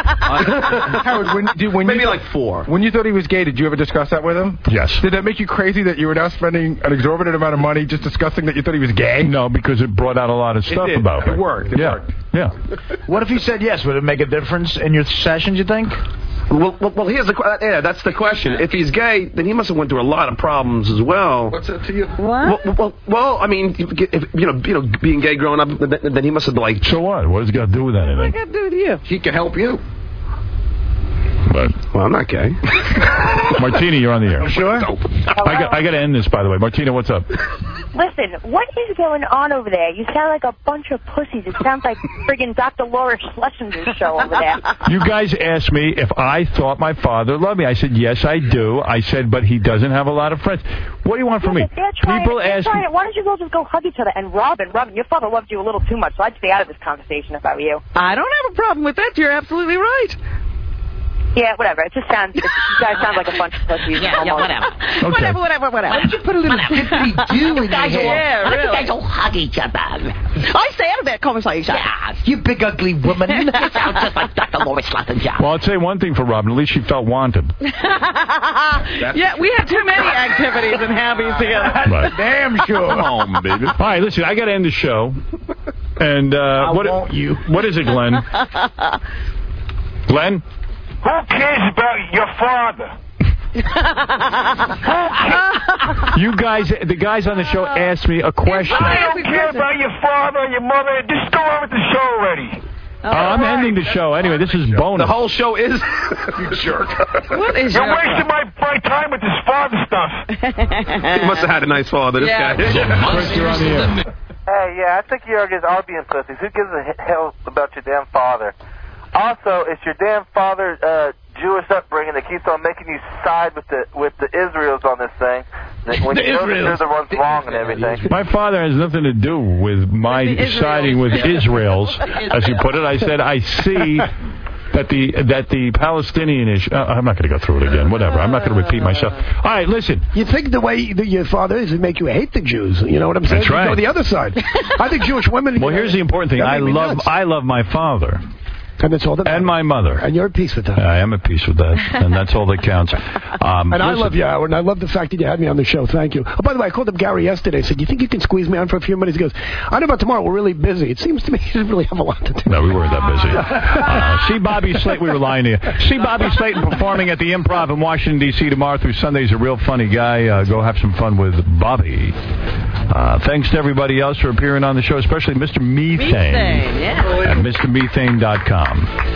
Howard, when, did, when Maybe you, like four. When you thought he was gay, did you ever discuss that with him? Yes. Did that make you crazy that you were now spending an exorbitant amount of money just discussing that you thought he was gay? No, because it brought out a lot of stuff did. about It me. worked. It yeah. worked. Yeah. What if he said yes? Would it make a difference in your sessions, you think? Well, well, well, here's the que- yeah. That's the question. If he's gay, then he must have went through a lot of problems as well. What's that to you? What? Well, well, well, I mean, if, you know, you know, being gay growing up, then, then he must have been like. So what? What does it got to do with What anything? got to do with you? He can help you. But Well, I'm not gay. Martina, you're on the air. Sure. I got I got to end this, by the way. Martina, what's up? Listen, what is going on over there? You sound like a bunch of pussies. It sounds like friggin' Doctor Laura Schlesinger's show over there. You guys asked me if I thought my father loved me. I said, yes, I do. I said, but he doesn't have a lot of friends. What do you want from me? If they're trying, People if they're ask trying me. it, why don't you go just go hug each other? And Robin, Robin, your father loved you a little too much, so I'd stay out of this conversation if I were you. I don't have a problem with that. You're absolutely right. Yeah, whatever. It just sounds, it, you guys sound like a bunch of pussies. Yeah, yeah, almost. whatever. Okay. Whatever, whatever, whatever. Why don't you put a little dippity-doo in guys your all- hair? Yeah, why don't you really. guys all hug each other? I stay out of that conversation. Yeah. You big ugly woman. You sound just like Doctor Laura Schlesinger. Well, I'll say one thing for Robin. At least she felt wanted. Yeah, we had too many activities and hobbies together. Right. Damn sure. Come on, baby. All right, listen, I got to end the show. And uh, I what? want you. What is it, Glenn? Glenn? Who cares about your father? You guys, the guys on the show asked me a question. I don't care about your father or your mother. Just go on with the show already. Oh, I'm ending the show. Anyway, this is bonus. The whole show is. You jerk. What is You're your wasting my, my time with this father stuff. He must have had a nice father, this Yeah. guy. Chris, you're on the air. Hey, yeah, I think you guys are being pussies. Who gives a he- hell about your damn father? Also, it's your damn father's uh, Jewish upbringing that keeps on making you side with the with the Israels on this thing. That when The you know that they're Israels. the ones wrong and everything. My father has nothing to do with my With the Israels. siding with Israel's, as you put it. I said I see that the that the Palestinian issue. Uh, I'm not going to go through it again. Whatever. I'm not going to repeat myself. All right, listen. You think the way that your father is, it make you hate the Jews. You know what I'm saying? That's right. You go the other side. I think Jewish women. Well, you know, here's the important thing. that I make me love nuts. I love my father. And that's all that And my mother. And you're at peace with that. I am at peace with that, and that's all that counts. Um, and I listen, love you, Howard, and I love the fact that you had me on the show. Thank you. Oh, by the way, I called up Gary yesterday. I said, you think you can squeeze me on for a few minutes? He goes, I don't know about tomorrow. We're really busy. It seems to me you didn't really have a lot to do. No, we weren't that busy. Uh, see Bobby Slayton. We were lying to you. See Bobby Slayton performing at the Improv in Washington, D C tomorrow through Sunday. He's a real funny guy. Uh, go have some fun with Bobby. Uh, thanks to everybody else for appearing on the show, especially Mister Methane. Methane, yeah. At Mr Methane dot com.